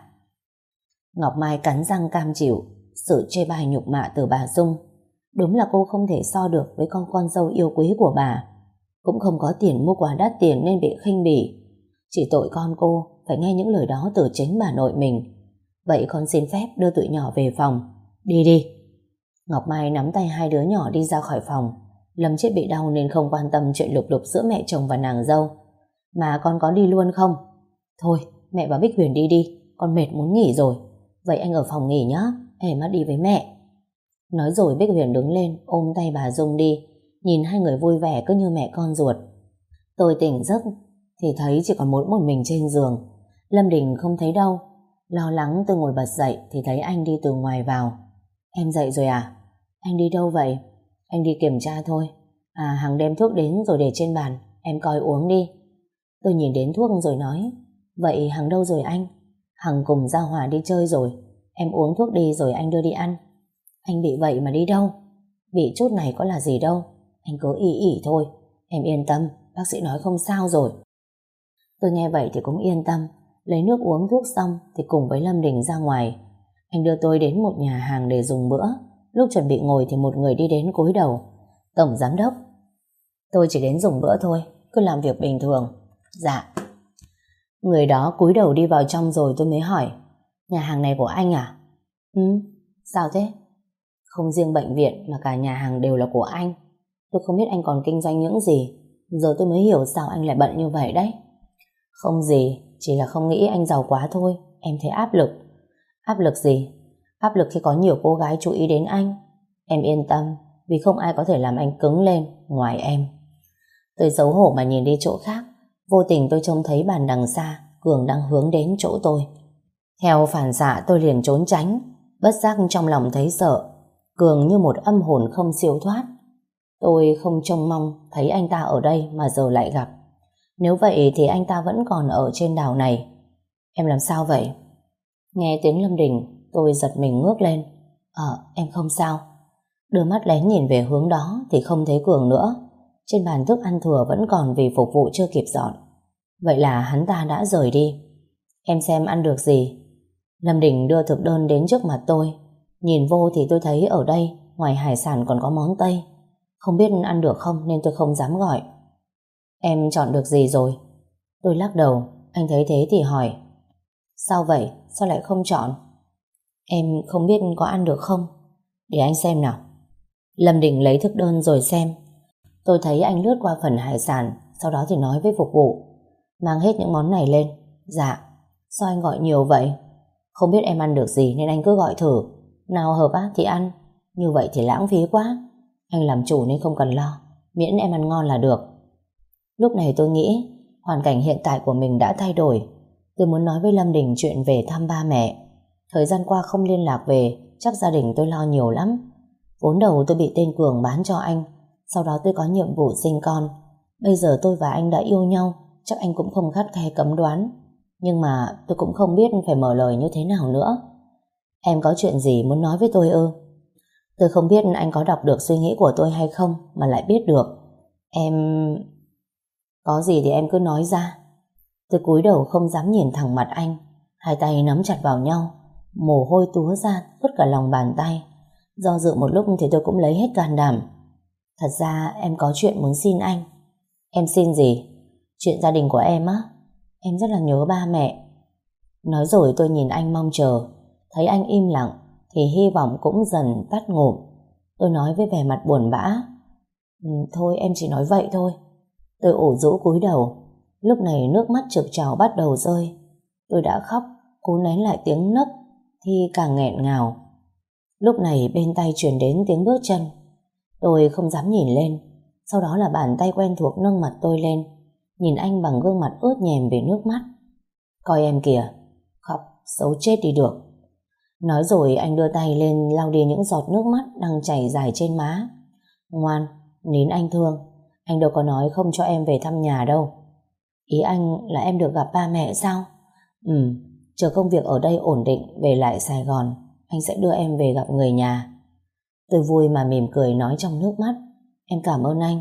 Ngọc Mai cắn răng cam chịu sự chê bai nhục mạ từ bà Dung. Đúng là cô không thể so được với con con dâu yêu quý của bà. Cũng không có tiền mua quà đắt tiền nên bị khinh bỉ. Chỉ tội con cô phải nghe những lời đó từ chính bà nội mình. Vậy con xin phép đưa tụi nhỏ về phòng. Đi đi. Ngọc Mai nắm tay hai đứa nhỏ đi ra khỏi phòng. Lâm Chiết bị đau nên không quan tâm chuyện lục đục giữa mẹ chồng và nàng dâu. Mà con có đi luôn không? Thôi, mẹ và Bích Huyền đi đi. Con mệt muốn nghỉ rồi. Vậy anh ở phòng nghỉ nhá. Em á đi với mẹ. Nói rồi Bích Huyền đứng lên ôm tay bà Dung đi. Nhìn hai người vui vẻ cứ như mẹ con ruột. Tôi tỉnh giấc thì thấy chỉ còn mỗi một mình trên giường. Lâm Đình không thấy đâu. Lo lắng tôi ngồi bật dậy thì thấy anh đi từ ngoài vào. Em dậy rồi à? Anh đi đâu vậy? Anh đi kiểm tra thôi. À, Hằng đem thuốc đến rồi để trên bàn. Em coi uống đi. Tôi nhìn đến thuốc rồi nói. Vậy Hằng đâu rồi anh? Hằng cùng Gia Hòa đi chơi rồi. Em uống thuốc đi rồi anh đưa đi ăn. Anh bị vậy mà đi đâu? Bị chút này có là gì đâu. Anh cứ ỉ ỉ thôi. Em yên tâm, bác sĩ nói không sao rồi. Tôi nghe vậy thì cũng yên tâm. Lấy nước uống thuốc xong thì cùng với Lâm Đình ra ngoài. Anh đưa tôi đến một nhà hàng để dùng bữa. Lúc chuẩn bị ngồi thì một người đi đến cúi đầu. Tổng giám đốc. Tôi chỉ đến dùng bữa thôi, cứ làm việc bình thường. Dạ. Người đó cúi đầu đi vào trong rồi tôi mới hỏi. Nhà hàng này của anh à? Ừ, sao thế? Không riêng bệnh viện mà cả nhà hàng đều là của anh. Tôi không biết anh còn kinh doanh những gì. Giờ tôi mới hiểu sao anh lại bận như vậy đấy. Không gì, chỉ là không nghĩ anh giàu quá thôi. Em thấy áp lực. Áp lực gì? Áp lực khi có nhiều cô gái chú ý đến anh. Em yên tâm, vì không ai có thể làm anh cứng lên ngoài em. Tôi xấu hổ mà nhìn đi chỗ khác. Vô tình tôi trông thấy bàn đằng xa Cường đang hướng đến chỗ tôi. Theo phản xạ tôi liền trốn tránh. Bất giác trong lòng thấy sợ. Cường như một âm hồn không siêu thoát. Tôi không trông mong thấy anh ta ở đây mà giờ lại gặp. Nếu vậy thì anh ta vẫn còn ở trên đảo này. Em làm sao vậy? Nghe tiếng Lâm Đình tôi giật mình ngước lên. Ờ, em không sao. Đưa mắt lén nhìn về hướng đó thì không thấy Cường nữa. Trên bàn thức ăn thừa vẫn còn vì phục vụ chưa kịp dọn. Vậy là hắn ta đã rời đi. Em xem ăn được gì? Lâm Đình đưa thực đơn đến trước mặt tôi. Nhìn vô thì tôi thấy ở đây ngoài hải sản còn có món Tây. Không biết ăn được không nên tôi không dám gọi. Em chọn được gì rồi? Tôi lắc đầu. Anh thấy thế thì hỏi. Sao vậy? Sao lại không chọn? Em không biết có ăn được không? Để anh xem nào. Lâm Đình lấy thực đơn rồi xem. Tôi thấy anh lướt qua phần hải sản, sau đó thì nói với phục vụ. Mang hết những món này lên. Dạ. Sao anh gọi nhiều vậy? Không biết em ăn được gì nên anh cứ gọi thử. Nào hợp á thì ăn. Như vậy thì lãng phí quá. Anh làm chủ nên không cần lo, miễn em ăn ngon là được. Lúc này tôi nghĩ hoàn cảnh hiện tại của mình đã thay đổi. Tôi muốn nói với Lâm Đình chuyện về thăm ba mẹ. Thời gian qua không liên lạc về, chắc gia đình tôi lo nhiều lắm. Vốn đầu tôi bị tên Cường bán cho anh, sau đó tôi có nhiệm vụ sinh con. Bây giờ tôi và anh đã yêu nhau, chắc anh cũng không khắt khe cấm đoán. Nhưng mà tôi cũng không biết phải mở lời như thế nào nữa. Em có chuyện gì muốn nói với tôi ư? Tôi không biết anh có đọc được suy nghĩ của tôi hay không mà lại biết được. Em... Có gì thì em cứ nói ra. Tôi cúi đầu không dám nhìn thẳng mặt anh. Hai tay nắm chặt vào nhau, mồ hôi túa ra ướt cả lòng bàn tay. Do dự một lúc thì tôi cũng lấy hết can đảm. Thật ra em có chuyện muốn xin anh. Em xin gì? Chuyện gia đình của em á. Em rất là nhớ ba mẹ. Nói rồi tôi nhìn anh mong chờ. Thấy anh im lặng thì hy vọng cũng dần tắt ngụm. Tôi nói với vẻ mặt buồn bã. Ừ, thôi em chỉ nói vậy thôi. Tôi ủ rũ cúi đầu. Lúc này nước mắt trực trào bắt đầu rơi. Tôi đã khóc, cố nén lại tiếng nấc thì càng nghẹn ngào. Lúc này bên tay truyền đến tiếng bước chân. Tôi không dám nhìn lên. Sau đó là bàn tay quen thuộc nâng mặt tôi lên, nhìn anh bằng gương mặt ướt nhèm vì nước mắt. Coi em kìa, khóc xấu chết đi được. Nói rồi anh đưa tay lên lau đi những giọt nước mắt đang chảy dài trên má. Ngoan, nín anh thương. Anh đâu có nói không cho em về thăm nhà đâu. Ý anh là em được gặp ba mẹ sao? Ừ, chờ công việc ở đây ổn định về lại Sài Gòn, anh sẽ đưa em về gặp người nhà. Tôi vui mà mỉm cười nói trong nước mắt. Em cảm ơn anh.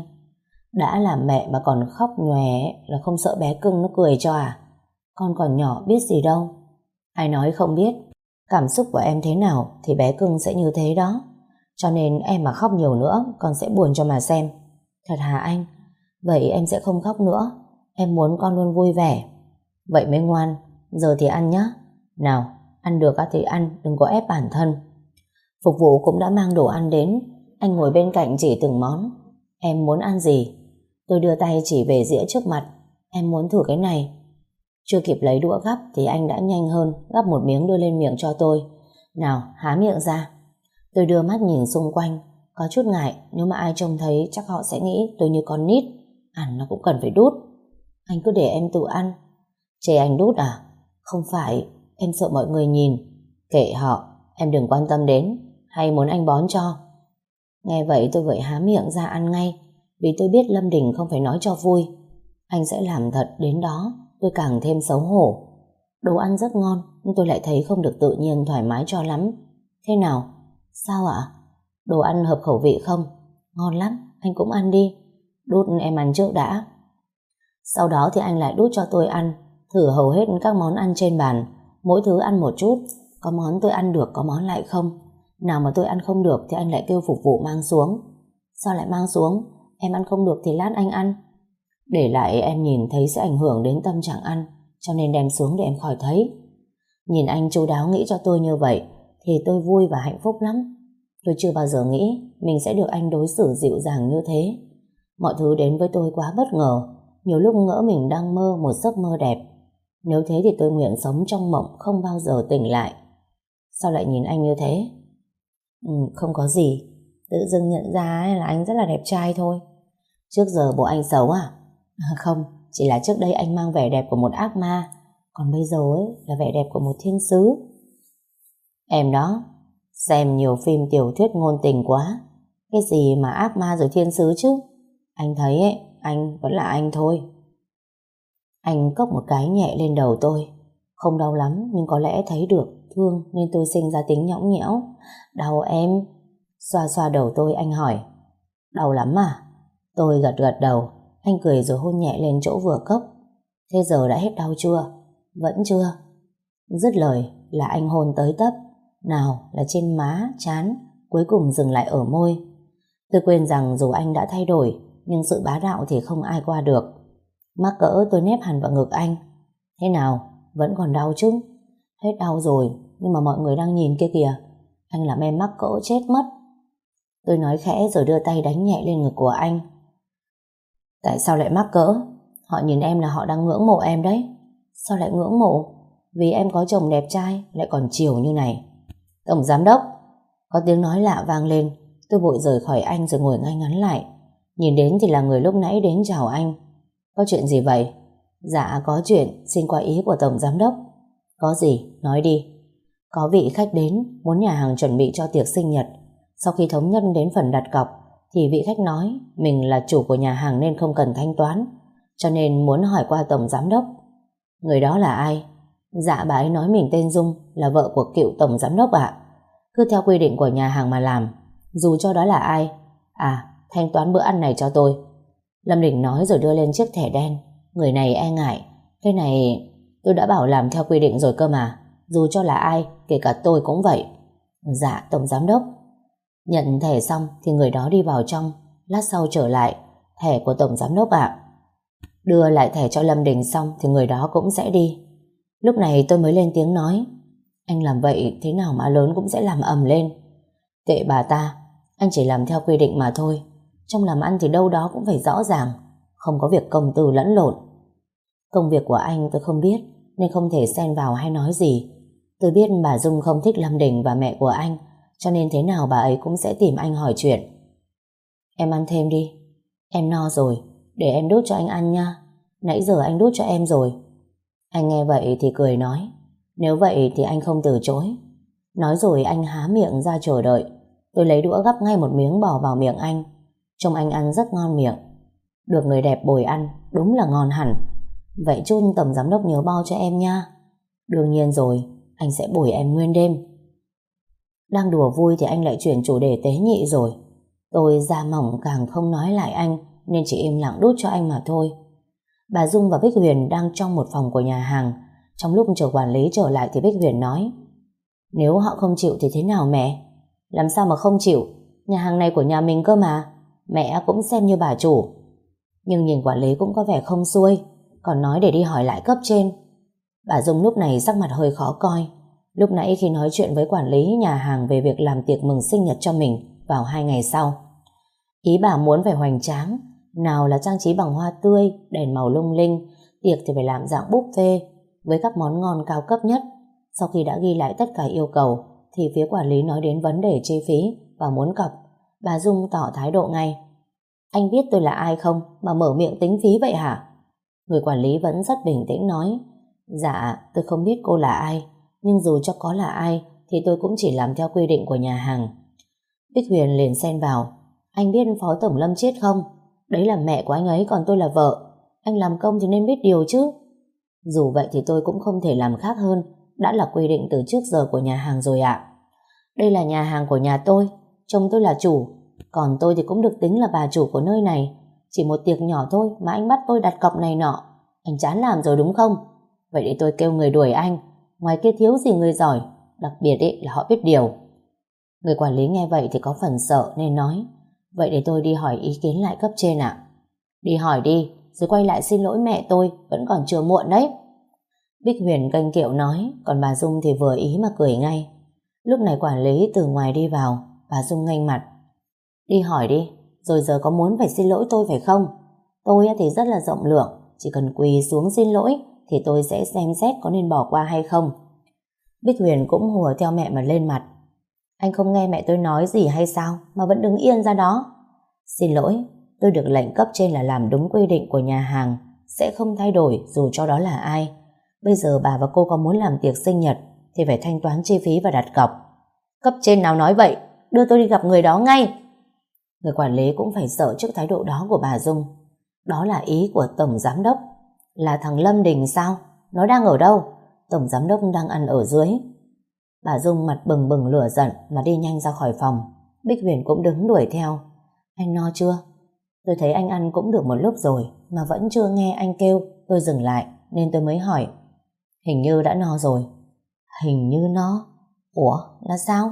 Đã làm mẹ mà còn khóc nhòe là không sợ bé cưng nó cười cho à? Con còn nhỏ biết gì đâu. Ai nói không biết. Cảm xúc của em thế nào thì bé cưng sẽ như thế đó. Cho nên em mà khóc nhiều nữa con sẽ buồn cho mà xem. Thật hả anh? Vậy em sẽ không khóc nữa. Em muốn con luôn vui vẻ. Vậy mới ngoan. Giờ thì ăn nhé. Nào, ăn được thì ăn, đừng có ép bản thân. Phục vụ cũng đã mang đồ ăn đến. Anh ngồi bên cạnh chỉ từng món. Em muốn ăn gì? Tôi đưa tay chỉ về dĩa trước mặt. Em muốn thử cái này. Chưa kịp lấy đũa gắp thì anh đã nhanh hơn, gắp một miếng đưa lên miệng cho tôi. Nào, há miệng ra. Tôi đưa mắt nhìn xung quanh, có chút ngại, nếu mà ai trông thấy chắc họ sẽ nghĩ tôi như con nít, ăn nó cũng cần phải đút. Anh cứ để em tự ăn. Chê anh đút à? Không phải, em sợ mọi người nhìn. Kệ họ, em đừng quan tâm đến. Hay muốn anh bón cho? Nghe vậy tôi vội há miệng ra ăn ngay, vì tôi biết Lâm Đình không phải nói cho vui. Anh sẽ làm thật đến đó, tôi càng thêm xấu hổ. Đồ ăn rất ngon, nhưng tôi lại thấy không được tự nhiên thoải mái cho lắm. Thế nào? Sao ạ? Đồ ăn hợp khẩu vị không? Ngon lắm, anh cũng ăn đi. Đút em ăn trước đã. Sau đó thì anh lại đút cho tôi ăn, thử hầu hết các món ăn trên bàn. Mỗi thứ ăn một chút, có món tôi ăn được, có món lại không. Nào mà tôi ăn không được thì anh lại kêu phục vụ mang xuống. Sao lại mang xuống? Em ăn không được thì lát anh ăn. Để lại em nhìn thấy sẽ ảnh hưởng đến tâm trạng ăn, cho nên đem xuống để em khỏi thấy. Nhìn anh chu đáo nghĩ cho tôi như vậy thì tôi vui và hạnh phúc lắm. Tôi chưa bao giờ nghĩ mình sẽ được anh đối xử dịu dàng như thế. Mọi thứ đến với tôi quá bất ngờ. Nhiều lúc ngỡ mình đang mơ một giấc mơ đẹp. Nếu thế thì tôi nguyện sống trong mộng, không bao giờ tỉnh lại. Sao lại nhìn anh như thế? Ừ, không có gì. Tự dưng nhận ra là anh rất là đẹp trai thôi. Trước giờ bộ anh xấu à? Không, chỉ là trước đây anh mang vẻ đẹp của một ác ma, còn bây giờ ấy là vẻ đẹp của một thiên sứ. Em đó, xem nhiều phim tiểu thuyết ngôn tình quá. Cái gì mà ác ma rồi thiên sứ chứ? Anh thấy ấy, anh vẫn là anh thôi. Anh cốc một cái nhẹ lên đầu tôi. Không đau lắm, nhưng có lẽ thấy được thương nên tôi sinh ra tính nhõng nhẽo. Đau em? Xoa xoa đầu tôi anh hỏi. Đau lắm à? Tôi gật gật đầu. Anh cười rồi hôn nhẹ lên chỗ vừa cốc. Thế giờ đã hết đau chưa? Vẫn chưa. Dứt lời là anh hôn tới tấp. Nào là trên má, trán, cuối cùng dừng lại ở môi. Tôi quên rằng dù anh đã thay đổi, nhưng sự bá đạo thì không ai qua được. Mắc cỡ tôi nép hẳn vào ngực anh. Thế nào? Vẫn còn đau chứ? Hết đau rồi, nhưng mà mọi người đang nhìn kia kìa. Anh làm em mắc cỡ chết mất. Tôi nói khẽ rồi đưa tay đánh nhẹ lên ngực của anh. Tại sao lại mắc cỡ? Họ nhìn em là họ đang ngưỡng mộ em đấy. Sao lại ngưỡng mộ? Vì em có chồng đẹp trai, lại còn chiều như này. Tổng giám đốc! Có tiếng nói lạ vang lên. Tôi vội rời khỏi anh rồi ngồi ngay ngắn lại. Nhìn đến thì là người lúc nãy đến chào anh. Có chuyện gì vậy? Dạ có chuyện, xin qua ý của tổng giám đốc. Có gì? Nói đi. Có vị khách đến, muốn nhà hàng chuẩn bị cho tiệc sinh nhật. Sau khi thống nhất đến phần đặt cọc thì vị khách nói mình là chủ của nhà hàng nên không cần thanh toán, cho nên muốn hỏi qua tổng giám đốc. Người đó là ai? Dạ bà ấy nói mình tên Dung, là vợ của cựu tổng giám đốc ạ. Cứ theo quy định của nhà hàng mà làm, dù cho đó là ai. À, thanh toán bữa ăn này cho tôi. Lâm Đình nói rồi đưa lên chiếc thẻ đen. Người này e ngại. Cái này tôi đã bảo làm theo quy định rồi cơ mà. Dù cho là ai, kể cả tôi cũng vậy. Dạ tổng giám đốc. Nhận thẻ xong thì người đó đi vào trong. Lát sau trở lại. Thẻ của tổng giám đốc ạ. Đưa lại thẻ cho Lâm Đình xong thì người đó cũng sẽ đi. Lúc này tôi mới lên tiếng nói. Anh làm vậy thế nào mà lớn cũng sẽ làm ầm lên. Kệ bà ta, anh chỉ làm theo quy định mà thôi. Trong làm ăn thì đâu đó cũng phải rõ ràng, không có việc công tư lẫn lộn. Công việc của anh tôi không biết nên không thể xen vào hay nói gì. Tôi biết bà Dung không thích Lâm Đình và mẹ của anh, cho nên thế nào bà ấy cũng sẽ tìm anh hỏi chuyện. Em ăn thêm đi. Em no rồi, để em đút cho anh ăn nha. Nãy giờ anh đút cho em rồi. Anh nghe vậy thì cười nói, nếu vậy thì anh không từ chối. Nói rồi anh há miệng ra chờ đợi. Tôi lấy đũa gắp ngay một miếng bỏ vào miệng anh. Trông anh ăn rất ngon miệng. Được người đẹp bồi ăn đúng là ngon hẳn. Vậy chun tổng giám đốc nhớ bao cho em nha. Đương nhiên rồi, anh sẽ bồi em nguyên đêm. Đang đùa vui thì anh lại chuyển chủ đề tế nhị rồi. Tôi da mỏng càng không nói lại anh, nên chỉ im lặng đút cho anh mà thôi. Bà Dung và Bích Huyền đang trong một phòng của nhà hàng. Trong lúc chờ quản lý trở lại thì Bích Huyền nói, nếu họ không chịu thì thế nào mẹ? Làm sao mà không chịu? Nhà hàng này của nhà mình cơ mà. Mẹ cũng xem như bà chủ. Nhưng nhìn quản lý cũng có vẻ không xuôi, còn nói để đi hỏi lại cấp trên. Bà Dung lúc này sắc mặt hơi khó coi. Lúc nãy khi nói chuyện với quản lý nhà hàng về việc làm tiệc mừng sinh nhật cho mình vào hai ngày sau, ý bà muốn phải hoành tráng, nào là trang trí bằng hoa tươi, đèn màu lung linh, tiệc thì phải làm dạng buffet với các món ngon cao cấp nhất. Sau khi đã ghi lại tất cả yêu cầu thì phía quản lý nói đến vấn đề chi phí và muốn cọc. Bà Dung tỏ thái độ ngay. Anh biết tôi là ai không mà mở miệng tính phí vậy hả? Người quản lý vẫn rất bình tĩnh nói, dạ tôi không biết cô là ai, nhưng dù cho có là ai thì tôi cũng chỉ làm theo quy định của nhà hàng. Bích Huyền liền xen vào, anh biết Phó Tổng Lâm chết không? Đấy là mẹ của anh ấy, còn tôi là vợ. Anh làm công thì nên biết điều chứ. Dù vậy thì tôi cũng không thể làm khác hơn, đã là quy định từ trước giờ của nhà hàng rồi ạ. Đây là nhà hàng của nhà tôi, chồng tôi là chủ, còn tôi thì cũng được tính là bà chủ của nơi này. Chỉ một tiệc nhỏ thôi mà anh bắt tôi đặt cọc này nọ, anh chán làm rồi đúng không? Vậy để tôi kêu người đuổi anh. Ngoài kia thiếu gì người giỏi, đặc biệt ý là họ biết điều. Người quản lý nghe vậy thì có phần sợ nên nói, vậy để tôi đi hỏi ý kiến lại cấp trên ạ. Đi hỏi đi, rồi quay lại xin lỗi mẹ tôi, vẫn còn chưa muộn đấy. Bích Huyền kênh kiệu nói, còn bà Dung thì vừa ý mà cười ngay. Lúc này quản lý từ ngoài đi vào, bà Dung nghênh mặt. Đi hỏi đi, rồi giờ có muốn phải xin lỗi tôi phải không? Tôi thì rất là rộng lượng, chỉ cần quỳ xuống xin lỗi thì tôi sẽ xem xét có nên bỏ qua hay không. Bích Huyền cũng hùa theo mẹ mà lên mặt. Anh không nghe mẹ tôi nói gì hay sao mà vẫn đứng yên ra đó? Xin lỗi, tôi được lệnh cấp trên là làm đúng quy định của nhà hàng, sẽ không thay đổi dù cho đó là ai. Bây giờ bà và cô có muốn làm tiệc sinh nhật thì phải thanh toán chi phí và đặt cọc. Cấp trên nào nói vậy? Đưa tôi đi gặp người đó ngay. Người quản lý cũng phải sợ trước thái độ đó của bà Dung. Đó là ý của tổng giám đốc. Là thằng Lâm Đình sao? Nó đang ở đâu? Tổng giám đốc đang ăn ở dưới. Bà Dung mặt bừng bừng lửa giận mà đi nhanh ra khỏi phòng. Bích Huyền cũng đứng đuổi theo. Anh no chưa? Tôi thấy anh ăn cũng được một lúc rồi mà vẫn chưa nghe anh kêu. Tôi dừng lại nên tôi mới hỏi. Hình như đã no rồi. Hình như no? Ủa là sao?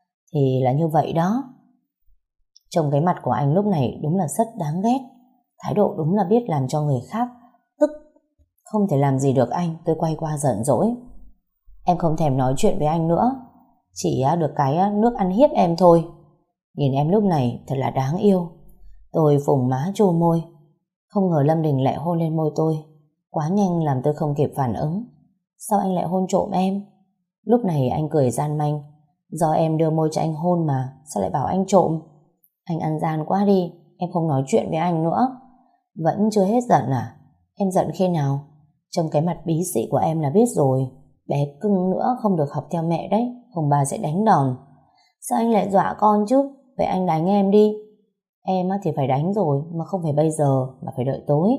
Thì là như vậy đó. Trông cái mặt của anh lúc này đúng là rất đáng ghét. Thái độ đúng là biết làm cho người khác tức. Không thể làm gì được anh. Tôi quay qua giận dỗi. Em không thèm nói chuyện với anh nữa, chỉ được cái nước ăn hiếp em thôi. Nhìn em lúc này thật là đáng yêu. Tôi phủng má chua môi. Không ngờ Lâm Đình lại hôn lên môi tôi. Quá nhanh làm tôi không kịp phản ứng. Sao anh lại hôn trộm em? Lúc này anh cười gian manh. Do em đưa môi cho anh hôn mà, sao lại bảo anh trộm? Anh ăn gian quá đi, em không nói chuyện với anh nữa. Vẫn chưa hết giận à? Em giận khi nào? Trong cái mặt bí xị của em là biết rồi. Bé cưng nữa không được học theo mẹ đấy, không bà sẽ đánh đòn. Sao anh lại dọa con chứ? Vậy anh đánh em đi. Em thì phải đánh rồi, mà không phải bây giờ, mà phải đợi tối.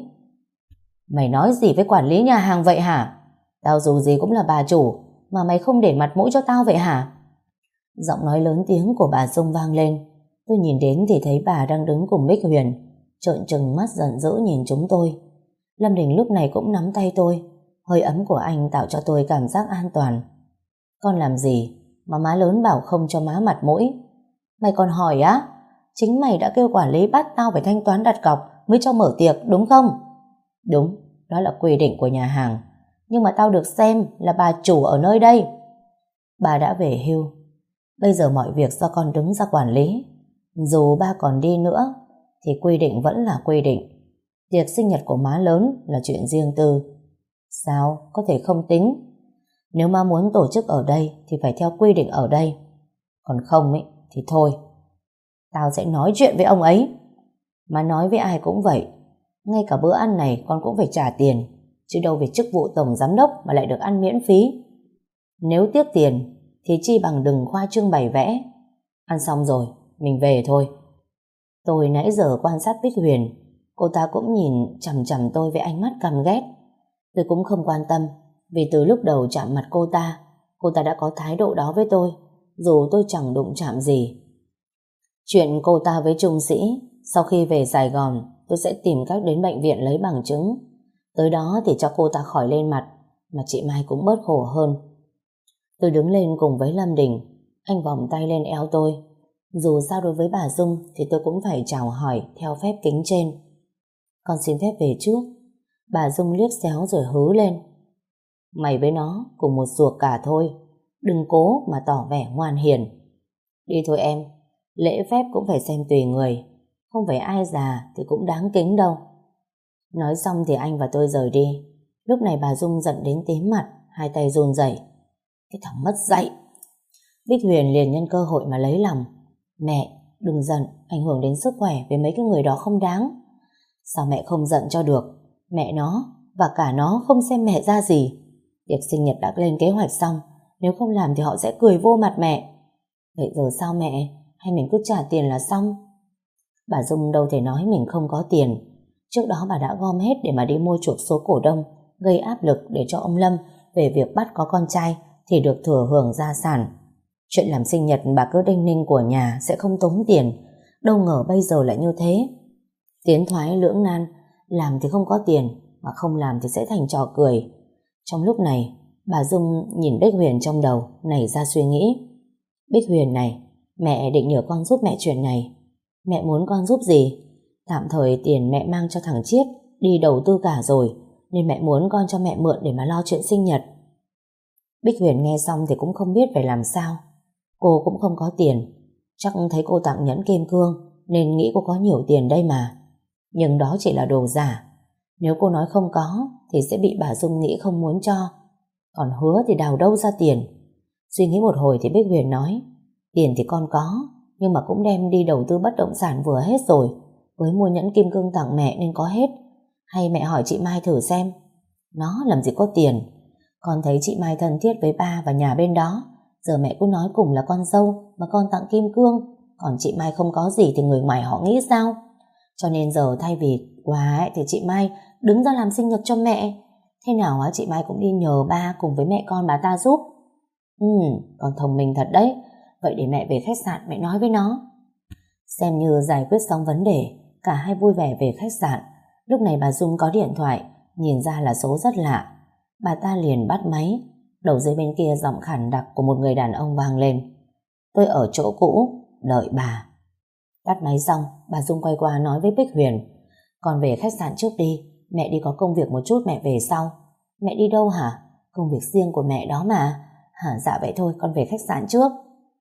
Mày nói gì với quản lý nhà hàng vậy hả? Tao dù gì cũng là bà chủ, mà mày không để mặt mũi cho tao vậy hả? Giọng nói lớn tiếng của bà Dung vang lên. Tôi nhìn đến thì thấy bà đang đứng cùng Bích Huyền, trợn trừng mắt giận dữ nhìn chúng tôi. Lâm Đình lúc này cũng nắm tay tôi. Hơi ấm của anh tạo cho tôi cảm giác an toàn. Con làm gì mà má lớn bảo không cho má mặt mũi? Mày còn hỏi á? Chính mày đã kêu quản lý bắt tao phải thanh toán đặt cọc mới cho mở tiệc, đúng không? Đúng, đó là quy định của nhà hàng. Nhưng mà tao được xem là bà chủ ở nơi đây. Bà đã về hưu. Bây giờ mọi việc do con đứng ra quản lý. Dù ba còn đi nữa thì quy định vẫn là quy định. Tiệc sinh nhật của má lớn là chuyện riêng tư. Sao có thể không tính? Nếu má muốn tổ chức ở đây thì phải theo quy định ở đây. Còn không ấy thì thôi. Tao sẽ nói chuyện với ông ấy. Má nói với ai cũng vậy. Ngay cả bữa ăn này con cũng phải trả tiền, chứ đâu về chức vụ tổng giám đốc mà lại được ăn miễn phí. Nếu tiếc tiền thì chi bằng đừng khoa trương bày vẽ. Ăn xong rồi, mình về thôi. Tôi nãy giờ quan sát Bích Huyền. Cô ta cũng nhìn chằm chằm tôi với ánh mắt căm ghét. Tôi cũng không quan tâm, vì từ lúc đầu chạm mặt cô ta, cô ta đã có thái độ đó với tôi, dù tôi chẳng đụng chạm gì. Chuyện cô ta với Trung Sĩ, sau khi về Sài Gòn, tôi sẽ tìm cách đến bệnh viện lấy bằng chứng. Tới đó thì cho cô ta khỏi lên mặt, mà chị Mai cũng bớt khổ hơn. Tôi đứng lên cùng với Lâm Đình. Anh vòng tay lên eo tôi. Dù sao đối với bà Dung thì tôi cũng phải chào hỏi theo phép kính trên. Con xin phép về trước. Bà Dung liếc xéo rồi hứ lên. Mày với nó cùng một ruột cả thôi, đừng cố mà tỏ vẻ ngoan hiền. Đi thôi em, lễ phép cũng phải xem tùy người, không phải ai già thì cũng đáng kính đâu. Nói xong thì anh và tôi rời đi. Lúc này bà Dung giận đến tím mặt, hai tay run rẩy. Cái thằng mất dạy. Bích Huyền liền nhân cơ hội mà lấy lòng. Mẹ, đừng giận, ảnh hưởng đến sức khỏe với mấy cái người đó không đáng. Sao mẹ không giận cho được? Mẹ nó và cả nó không xem mẹ ra gì. Tiệc sinh nhật đã lên kế hoạch xong, nếu không làm thì họ sẽ cười vô mặt mẹ. Vậy giờ sao mẹ? Hay mình cứ trả tiền là xong? Bà Dung đâu thể nói mình không có tiền. Trước đó bà đã gom hết để mà đi mua chuộc số cổ đông, gây áp lực để cho ông Lâm về việc bắt có con trai thì được thừa hưởng gia sản. Chuyện làm sinh nhật bà cứ đinh ninh của nhà sẽ không tốn tiền. Đâu ngờ bây giờ lại như thế. Tiến thoái lưỡng nan, làm thì không có tiền, mà không làm thì sẽ thành trò cười. Trong lúc này, bà Dung nhìn Bích Huyền trong đầu, nảy ra suy nghĩ. Bích Huyền này, mẹ định nhờ con giúp mẹ chuyện này. Mẹ muốn con giúp gì? Tạm thời tiền mẹ mang cho thằng Chiết đi đầu tư cả rồi, nên mẹ muốn con cho mẹ mượn để mà lo chuyện sinh nhật. Bích Huyền nghe xong thì cũng không biết phải làm sao. Cô cũng không có tiền. Chắc thấy cô tặng nhẫn kim cương nên nghĩ cô có nhiều tiền đây mà. Nhưng đó chỉ là đồ giả. Nếu cô nói không có thì sẽ bị bà Dung nghĩ không muốn cho. Còn hứa thì đào đâu ra tiền. Suy nghĩ một hồi thì Bích Huyền nói, tiền thì con có, nhưng mà cũng đem đi đầu tư bất động sản vừa hết rồi. Với mua nhẫn kim cương tặng mẹ nên có hết. Hay mẹ hỏi chị Mai thử xem. Nó làm gì có tiền. Con thấy chị Mai thân thiết với ba và nhà bên đó. Giờ mẹ cứ nói cùng là con dâu mà con tặng kim cương, còn chị Mai không có gì thì người ngoài họ nghĩ sao? Cho nên giờ thay vì quà ấy, thì chị Mai đứng ra làm sinh nhật cho mẹ. Thế nào á chị Mai cũng đi nhờ ba cùng với mẹ con bà ta giúp. Ừ, con thông minh thật đấy. Vậy để mẹ về khách sạn mẹ nói với nó. Xem như giải quyết xong vấn đề, cả hai vui vẻ về khách sạn. Lúc này bà Dung có điện thoại, nhìn ra là số rất lạ. Bà ta liền bắt máy. Đầu dây bên kia giọng khản đặc của một người đàn ông vang lên. Tôi ở chỗ cũ, đợi bà. Tắt máy xong, bà Dung quay qua nói với Bích Huyền. Con về khách sạn trước đi, mẹ đi có công việc một chút mẹ về sau. Mẹ đi đâu hả? Công việc riêng của mẹ đó mà. Hả, dạ vậy thôi, con về khách sạn trước.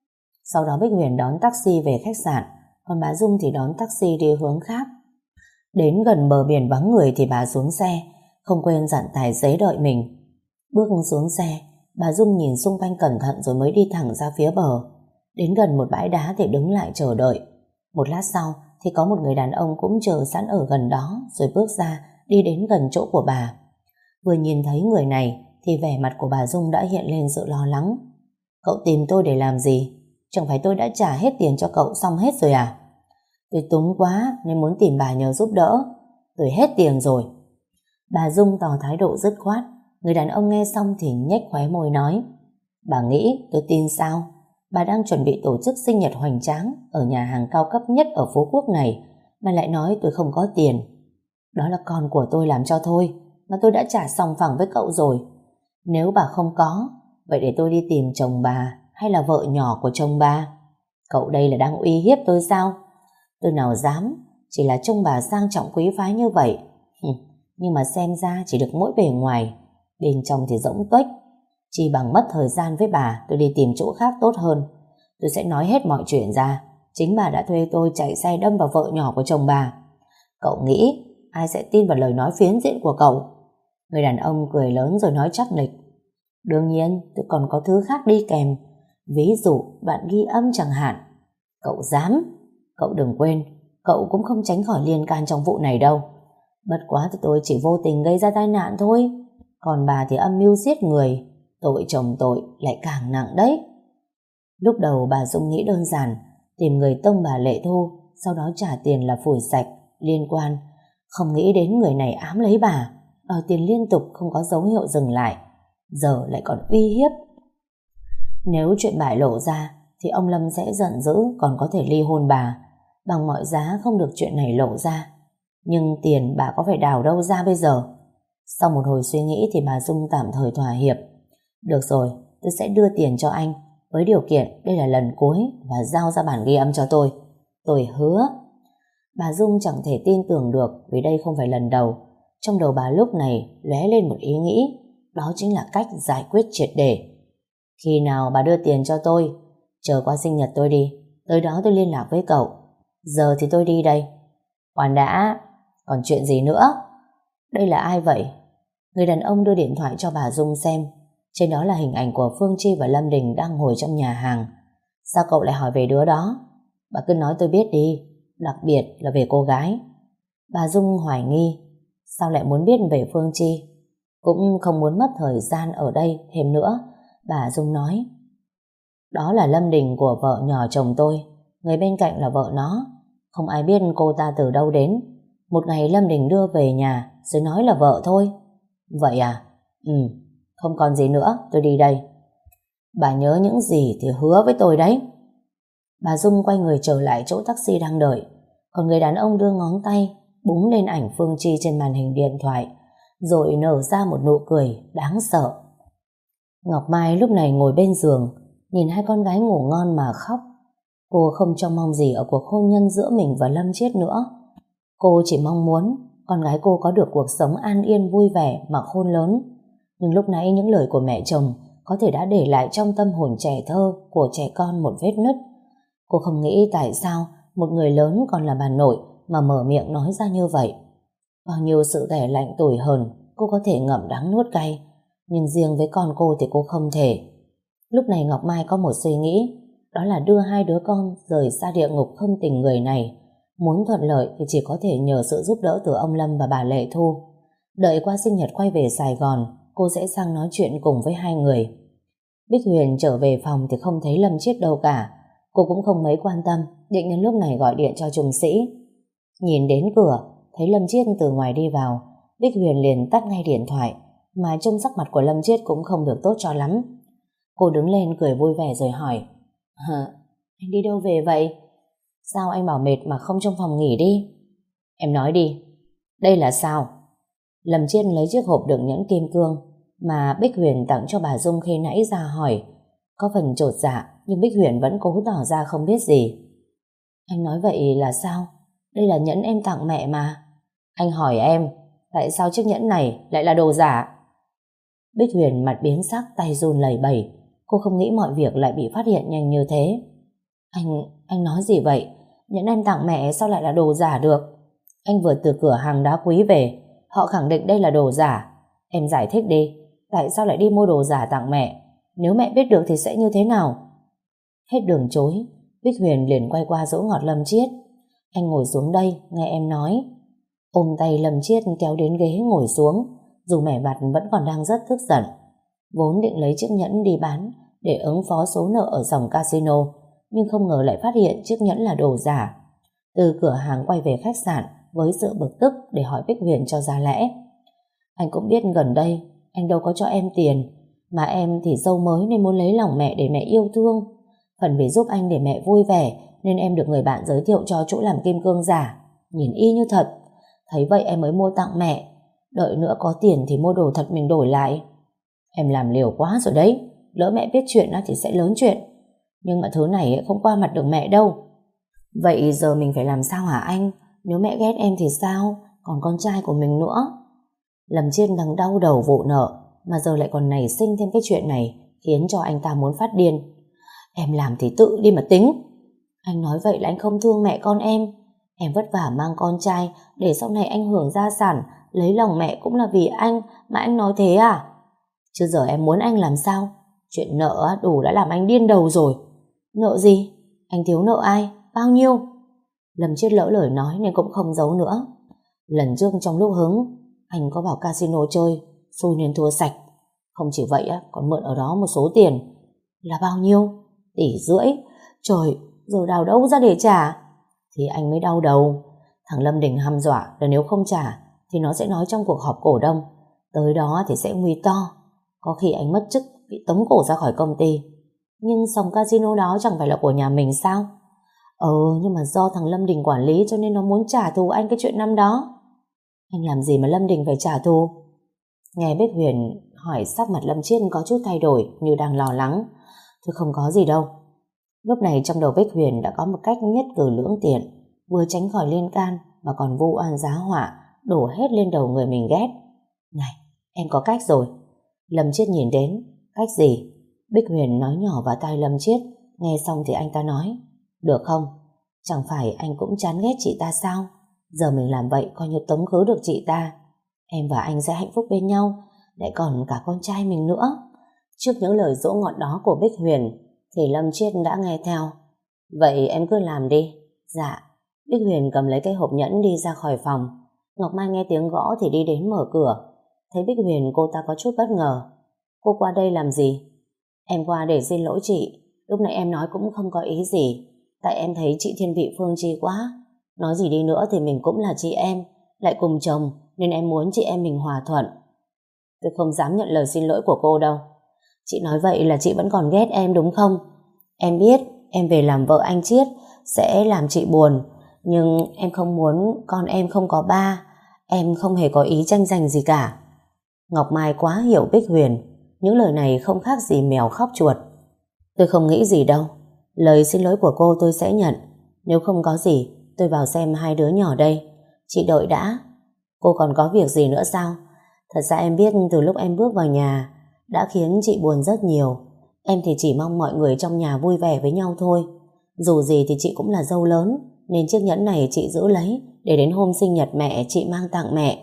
Sau đó Bích Huyền đón taxi về khách sạn, còn bà Dung thì đón taxi đi hướng khác. Đến gần bờ biển vắng người thì bà xuống xe. không quên dặn tài xế đợi mình. Bước xuống xe, bà Dung nhìn xung quanh cẩn thận rồi mới đi thẳng ra phía bờ. Đến gần một bãi đá thì đứng lại chờ đợi. Một lát sau thì có một người đàn ông cũng chờ sẵn ở gần đó rồi bước ra đi đến gần chỗ của bà. Vừa nhìn thấy người này thì vẻ mặt của bà Dung đã hiện lên sự lo lắng. Cậu tìm tôi để làm gì? Chẳng phải tôi đã trả hết tiền cho cậu xong hết rồi à? Tôi túng quá nên muốn tìm bà nhờ giúp đỡ. Tôi hết tiền rồi. Bà Dung tỏ thái độ dứt khoát. Người đàn ông nghe xong thì nhếch khóe môi nói: Bà nghĩ tôi tin sao? Bà đang chuẩn bị tổ chức sinh nhật hoành tráng ở nhà hàng cao cấp nhất ở phố Quốc này mà lại nói tôi không có tiền. Đó là con của tôi làm cho thôi, mà tôi đã trả sòng phẳng với cậu rồi. Nếu bà không có, vậy để tôi đi tìm chồng bà hay là vợ nhỏ của chồng bà? Cậu đây là đang uy hiếp tôi sao? Tôi nào dám, chỉ là trông bà sang trọng quý phái như vậy. Nhưng mà xem ra chỉ được mỗi bề ngoài, bên trong thì rỗng tuếch. Chỉ bằng mất thời gian với bà, tôi đi tìm chỗ khác tốt hơn. Tôi sẽ nói hết mọi chuyện ra. Chính bà đã thuê tôi chạy xe đâm vào vợ nhỏ của chồng bà. Cậu nghĩ ai sẽ tin vào lời nói phiến diện của cậu? Người đàn ông cười lớn rồi nói chắc nịch: Đương nhiên tôi còn có thứ khác đi kèm. Ví dụ đoạn ghi âm chẳng hạn. Cậu dám? Cậu đừng quên, cậu cũng không tránh khỏi liên can trong vụ này đâu. Bất quá thì tôi chỉ vô tình gây ra tai nạn thôi. Còn bà thì âm mưu giết người. Tội chồng tội lại càng nặng đấy. Lúc đầu bà Dung nghĩ đơn giản, tìm người tông bà Lệ Thu, sau đó trả tiền là phủi sạch liên quan. Không nghĩ đến người này ám lấy bà, đòi tiền liên tục không có dấu hiệu dừng lại. Giờ lại còn uy hiếp. Nếu chuyện bại lộ ra thì ông Lâm sẽ giận dữ, còn có thể ly hôn bà. Bằng mọi giá không được chuyện này lộ ra. Nhưng tiền bà có phải đào đâu ra bây giờ? Sau một hồi suy nghĩ thì bà Dung tạm thời thỏa hiệp. Được rồi, tôi sẽ đưa tiền cho anh, với điều kiện đây là lần cuối và giao ra bản ghi âm cho tôi. Tôi hứa. Bà Dung chẳng thể tin tưởng được vì đây không phải lần đầu. Trong đầu bà lúc này lóe lên một ý nghĩ, đó chính là cách giải quyết triệt để. Khi nào bà đưa tiền cho tôi? Chờ qua sinh nhật tôi đi, tới đó tôi liên lạc với cậu. Giờ thì tôi đi đây. Khoan đã, còn chuyện gì nữa? Đây là ai vậy? Người đàn ông đưa điện thoại cho bà Dung xem. Trên đó là hình ảnh của Phương Chi và Lâm Đình đang ngồi trong nhà hàng. Sao cậu lại hỏi về đứa đó? Bà cứ nói tôi biết đi, đặc biệt là về cô gái. Bà Dung hoài nghi, sao lại muốn biết về Phương Chi? Cũng không muốn mất thời gian ở đây thêm nữa. Bà Dung nói: Đó là Lâm Đình của vợ nhỏ chồng tôi. Người bên cạnh là vợ nó. Không ai biết cô ta từ đâu đến. Một ngày Lâm Đình đưa về nhà rồi nói là vợ thôi. Vậy à? Ừ, không còn gì nữa, tôi đi đây. Bà nhớ những gì thì hứa với tôi đấy. Bà Dung quay người trở lại chỗ taxi đang đợi. Còn người đàn ông đưa ngón tay búng lên ảnh Phương Chi trên màn hình điện thoại, rồi nở ra một nụ cười đáng sợ. Ngọc Mai lúc này ngồi bên giường, nhìn hai con gái ngủ ngon mà khóc. Cô không trông mong gì ở cuộc hôn nhân giữa mình và Lâm Chiết nữa. Cô chỉ mong muốn con gái cô có được cuộc sống an yên vui vẻ mà khôn lớn. Nhưng lúc nãy những lời của mẹ chồng có thể đã để lại trong tâm hồn trẻ thơ của trẻ con một vết nứt. Cô không nghĩ tại sao một người lớn còn là bà nội mà mở miệng nói ra như vậy. Bao nhiêu sự ghẻ lạnh tủi hờn cô có thể ngậm đắng nuốt cay, nhưng riêng với con cô thì cô không thể. Lúc này Ngọc Mai có một suy nghĩ, đó là đưa hai đứa con rời xa địa ngục không tình người này. Muốn thuận lợi thì chỉ có thể nhờ sự giúp đỡ từ ông Lâm và bà Lệ Thu. Đợi qua sinh nhật quay về Sài Gòn, cô sẽ sang nói chuyện cùng với hai người. Bích Huyền trở về phòng thì không thấy Lâm Chiết đâu cả. Cô cũng không mấy quan tâm, định nhân lúc này gọi điện cho Trung Sĩ. Nhìn đến cửa, thấy Lâm Chiết từ ngoài đi vào, Bích Huyền liền tắt ngay điện thoại, mà trông sắc mặt của Lâm Chiết cũng không được tốt cho lắm. Cô đứng lên cười vui vẻ rồi hỏi: Hả, anh đi đâu về vậy? Sao anh bảo mệt mà không trong phòng nghỉ đi? Em nói đi, đây là sao? Lâm Chiết lấy chiếc hộp đựng nhẫn kim cương mà Bích Huyền tặng cho bà Dung khi nãy ra hỏi. Có phần chột dạ, nhưng Bích Huyền vẫn cố tỏ ra không biết gì. Anh nói vậy là sao? Đây là nhẫn em tặng mẹ mà. Anh hỏi em, tại sao chiếc nhẫn này lại là đồ giả? Bích Huyền mặt biến sắc, tay run lẩy bẩy. Cô không nghĩ mọi việc lại bị phát hiện nhanh như thế. Anh, anh nói gì vậy? Nhẫn em tặng mẹ sao lại là đồ giả được? Anh vừa từ cửa hàng đá quý về, họ khẳng định đây là đồ giả. Em giải thích đi, tại sao lại đi mua đồ giả tặng mẹ? Nếu mẹ biết được thì sẽ như thế nào? Hết đường chối, Bích Huyền liền quay qua dỗ ngọt Lâm Chiết. Anh ngồi xuống đây, nghe em nói. Ôm tay Lâm Chiết kéo đến ghế ngồi xuống, dù mẻ mặt vẫn còn đang rất tức giận. Vốn định lấy chiếc nhẫn đi bán để ứng phó số nợ ở dòng casino, nhưng không ngờ lại phát hiện chiếc nhẫn là đồ giả. Từ cửa hàng quay về khách sạn với sự bực tức để hỏi Bích Huyền cho ra lẽ. Anh cũng biết gần đây anh đâu có cho em tiền, mà em thì dâu mới nên muốn lấy lòng mẹ để mẹ yêu thương. Phần vì giúp anh để mẹ vui vẻ nên em được người bạn giới thiệu cho chỗ làm kim cương giả, nhìn y như thật. Thấy vậy em mới mua tặng mẹ, đợi nữa có tiền thì mua đồ thật mình đổi lại. Em làm liều quá rồi đấy, lỡ mẹ biết chuyện thì sẽ lớn chuyện. Nhưng mà thứ này không qua mặt được mẹ đâu. Vậy giờ mình phải làm sao hả anh? Nếu mẹ ghét em thì sao? Còn con trai của mình nữa. Lâm Chiết đang đau đầu vụ nợ, mà giờ lại còn nảy sinh thêm cái chuyện này, khiến cho anh ta muốn phát điên. Em làm thì tự đi mà tính. Anh nói vậy là anh không thương mẹ con em. Em vất vả mang con trai để sau này anh hưởng gia sản, lấy lòng mẹ cũng là vì anh, mà anh nói thế à? Chứ giờ em muốn anh làm sao? Chuyện nợ đủ đã làm anh điên đầu rồi. Nợ gì? Anh thiếu nợ ai? Bao nhiêu? Lâm Chiết lỡ lời nói nên cũng không giấu nữa. Lần trước trong lúc hứng, anh có vào casino chơi, xui nên thua sạch. Không chỉ vậy còn mượn ở đó một số tiền. Là bao nhiêu? Tỷ rưỡi. Trời, giờ đào đâu ra để trả? Thì anh mới đau đầu. Thằng Lâm Đình hăm dọa là nếu không trả thì nó sẽ nói trong cuộc họp cổ đông. Tới đó thì sẽ nguy to. Có khi anh mất chức, bị tống cổ ra khỏi công ty. Nhưng sòng casino đó chẳng phải là của nhà mình sao? Ờ, nhưng mà do thằng Lâm Đình quản lý cho nên nó muốn trả thù anh cái chuyện năm đó. Anh làm gì mà Lâm Đình phải trả thù? Nghe Bích Huyền hỏi, sắc mặt Lâm Chiết có chút thay đổi, như đang lo lắng. Thôi không có gì đâu. Lúc này trong đầu Bích Huyền đã có một cách nhất cử lưỡng tiện, vừa tránh khỏi liên can mà còn vu oan giá họa, đổ hết lên đầu người mình ghét. Này, em có cách rồi. Lâm Chiết nhìn đến. Cách gì? Bích Huyền nói nhỏ vào tai Lâm Chiết. Nghe xong thì anh ta nói, được không? Chẳng phải anh cũng chán ghét chị ta sao? Giờ mình làm vậy coi như tống khứ được chị ta. Em và anh sẽ hạnh phúc bên nhau, lại còn cả con trai mình nữa. Trước những lời dỗ ngọt đó của Bích Huyền thì Lâm Chiết đã nghe theo. Vậy em cứ làm đi. Dạ. Bích Huyền cầm lấy cái hộp nhẫn đi ra khỏi phòng. Ngọc Mai nghe tiếng gõ thì đi đến mở cửa. Thấy Bích Huyền cô ta có chút bất ngờ. Cô qua đây làm gì? Em qua để xin lỗi chị. Lúc nãy em nói cũng không có ý gì, tại em thấy chị thiên vị Phương Chi quá. Nói gì đi nữa thì mình cũng là chị em, lại cùng chồng, nên em muốn chị em mình hòa thuận. Tôi không dám nhận lời xin lỗi của cô đâu. Chị nói vậy là chị vẫn còn ghét em đúng không? Em biết em về làm vợ anh Chiết sẽ làm chị buồn, nhưng em không muốn con em không có ba. Em không hề có ý tranh giành gì cả. Ngọc Mai quá hiểu Bích Huyền. Những lời này không khác gì mèo khóc chuột. Tôi không nghĩ gì đâu. Lời xin lỗi của cô tôi sẽ nhận. Nếu không có gì, tôi vào xem hai đứa nhỏ đây. Chị đợi đã. Cô còn có việc gì nữa sao? Thật ra em biết từ lúc em bước vào nhà đã khiến chị buồn rất nhiều. Em thì chỉ mong mọi người trong nhà vui vẻ với nhau thôi. Dù gì thì chị cũng là dâu lớn, nên chiếc nhẫn này chị giữ lấy để đến hôm sinh nhật mẹ chị mang tặng mẹ.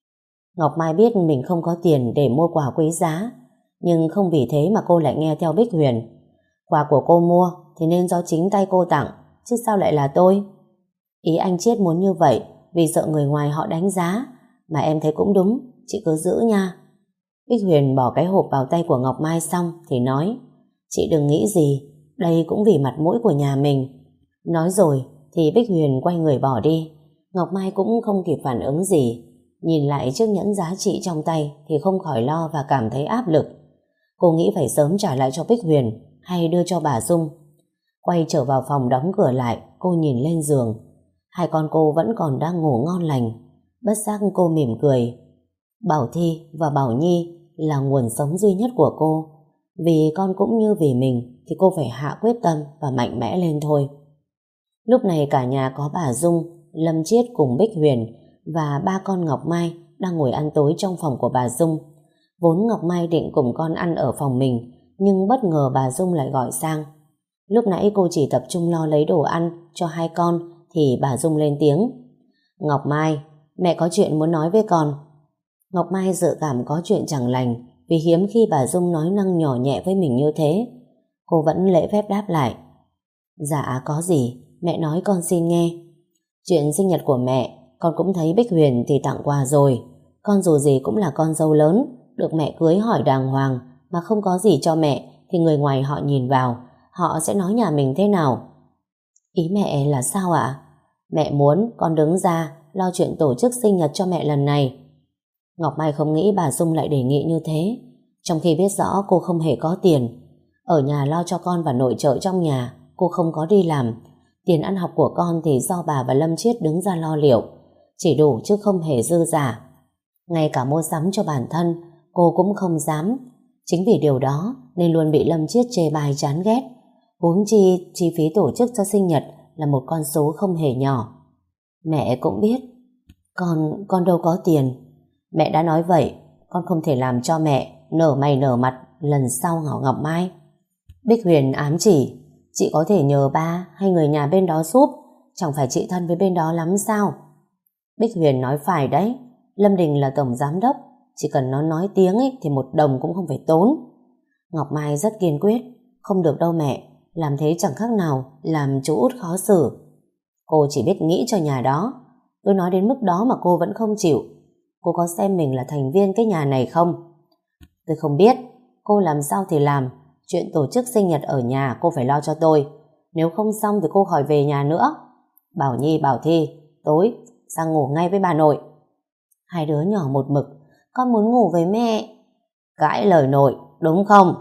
Ngọc Mai biết mình không có tiền để mua quà quý giá, nhưng không vì thế mà cô lại nghe theo Bích Huyền. Quà của cô mua thì nên do chính tay cô tặng, chứ sao lại là tôi? Ý anh Chiết muốn như vậy vì sợ người ngoài họ đánh giá, mà em thấy cũng đúng, chị cứ giữ nha. Bích Huyền bỏ cái hộp vào tay của Ngọc Mai xong thì nói, chị đừng nghĩ gì, đây cũng vì mặt mũi của nhà mình. Nói rồi thì Bích Huyền quay người bỏ đi. Ngọc Mai cũng không kịp phản ứng gì. Nhìn lại chiếc nhẫn giá trị trong tay thì không khỏi lo và cảm thấy áp lực. Cô nghĩ phải sớm trả lại cho Bích Huyền hay đưa cho bà Dung. Quay trở vào phòng đóng cửa lại, cô nhìn lên giường. Hai con cô vẫn còn đang ngủ ngon lành. Bất giác cô mỉm cười. Bảo Thi và Bảo Nhi là nguồn sống duy nhất của cô. Vì con cũng như vì mình thì cô phải hạ quyết tâm và mạnh mẽ lên thôi. Lúc này cả nhà có bà Dung, Lâm Chiết cùng Bích Huyền và ba con Ngọc Mai đang ngồi ăn tối trong phòng của bà Dung. Vốn Ngọc Mai định cùng con ăn ở phòng mình, nhưng bất ngờ bà Dung lại gọi sang. Lúc nãy cô chỉ tập trung lo lấy đồ ăn cho hai con thì bà Dung lên tiếng. Ngọc Mai, mẹ có chuyện muốn nói với con. Ngọc Mai dự cảm có chuyện chẳng lành, vì hiếm khi bà Dung nói năng nhỏ nhẹ với mình như thế. Cô vẫn lễ phép đáp lại. Dạ có gì, mẹ nói con xin nghe. Chuyện sinh nhật của mẹ, con cũng thấy Bích Huyền thì tặng quà rồi. Con dù gì cũng là con dâu lớn, được mẹ cưới hỏi đàng hoàng, mà không có gì cho mẹ thì người ngoài họ nhìn vào, họ sẽ nói nhà mình thế nào? Ý mẹ là sao ạ? Mẹ muốn con đứng ra lo chuyện tổ chức sinh nhật cho mẹ lần này. Ngọc Mai không nghĩ bà Dung lại đề nghị như thế, trong khi biết rõ cô không hề có tiền. Ở nhà lo cho con và nội trợ trong nhà, cô không có đi làm. Tiền ăn học của con thì do bà và Lâm Chiết đứng ra lo liệu, chỉ đủ chứ không hề dư giả. Ngay cả mua sắm cho bản thân, cô cũng không dám. Chính vì điều đó nên luôn bị Lâm Chiết chê bai chán ghét. Huống chi, chi phí tổ chức cho sinh nhật là một con số không hề nhỏ. Mẹ cũng biết. Con, con đâu có tiền. Mẹ đã nói vậy, con không thể làm cho mẹ nở mày nở mặt lần sau hả Ngọc Mai? Bích Huyền ám chỉ, chị có thể nhờ ba hay người nhà bên đó giúp, chẳng phải chị thân với bên đó lắm sao? Bích Huyền nói phải đấy, Lâm Đình là tổng giám đốc, chỉ cần nó nói tiếng ấy thì một đồng cũng không phải tốn. Ngọc Mai rất kiên quyết, không được đâu mẹ, làm thế chẳng khác nào làm chú út khó xử. Cô chỉ biết nghĩ cho nhà đó, tôi nói đến mức đó mà cô vẫn không chịu. Cô có xem mình là thành viên cái nhà này không? Tôi không biết, cô làm sao thì làm, chuyện tổ chức sinh nhật ở nhà cô phải lo cho tôi, nếu không xong thì cô khỏi về nhà nữa. Bảo Nhi bảo Thi, tối sang ngủ ngay với bà nội. Hai đứa nhỏ một mực, con muốn ngủ với mẹ. Cãi lời nội, đúng không?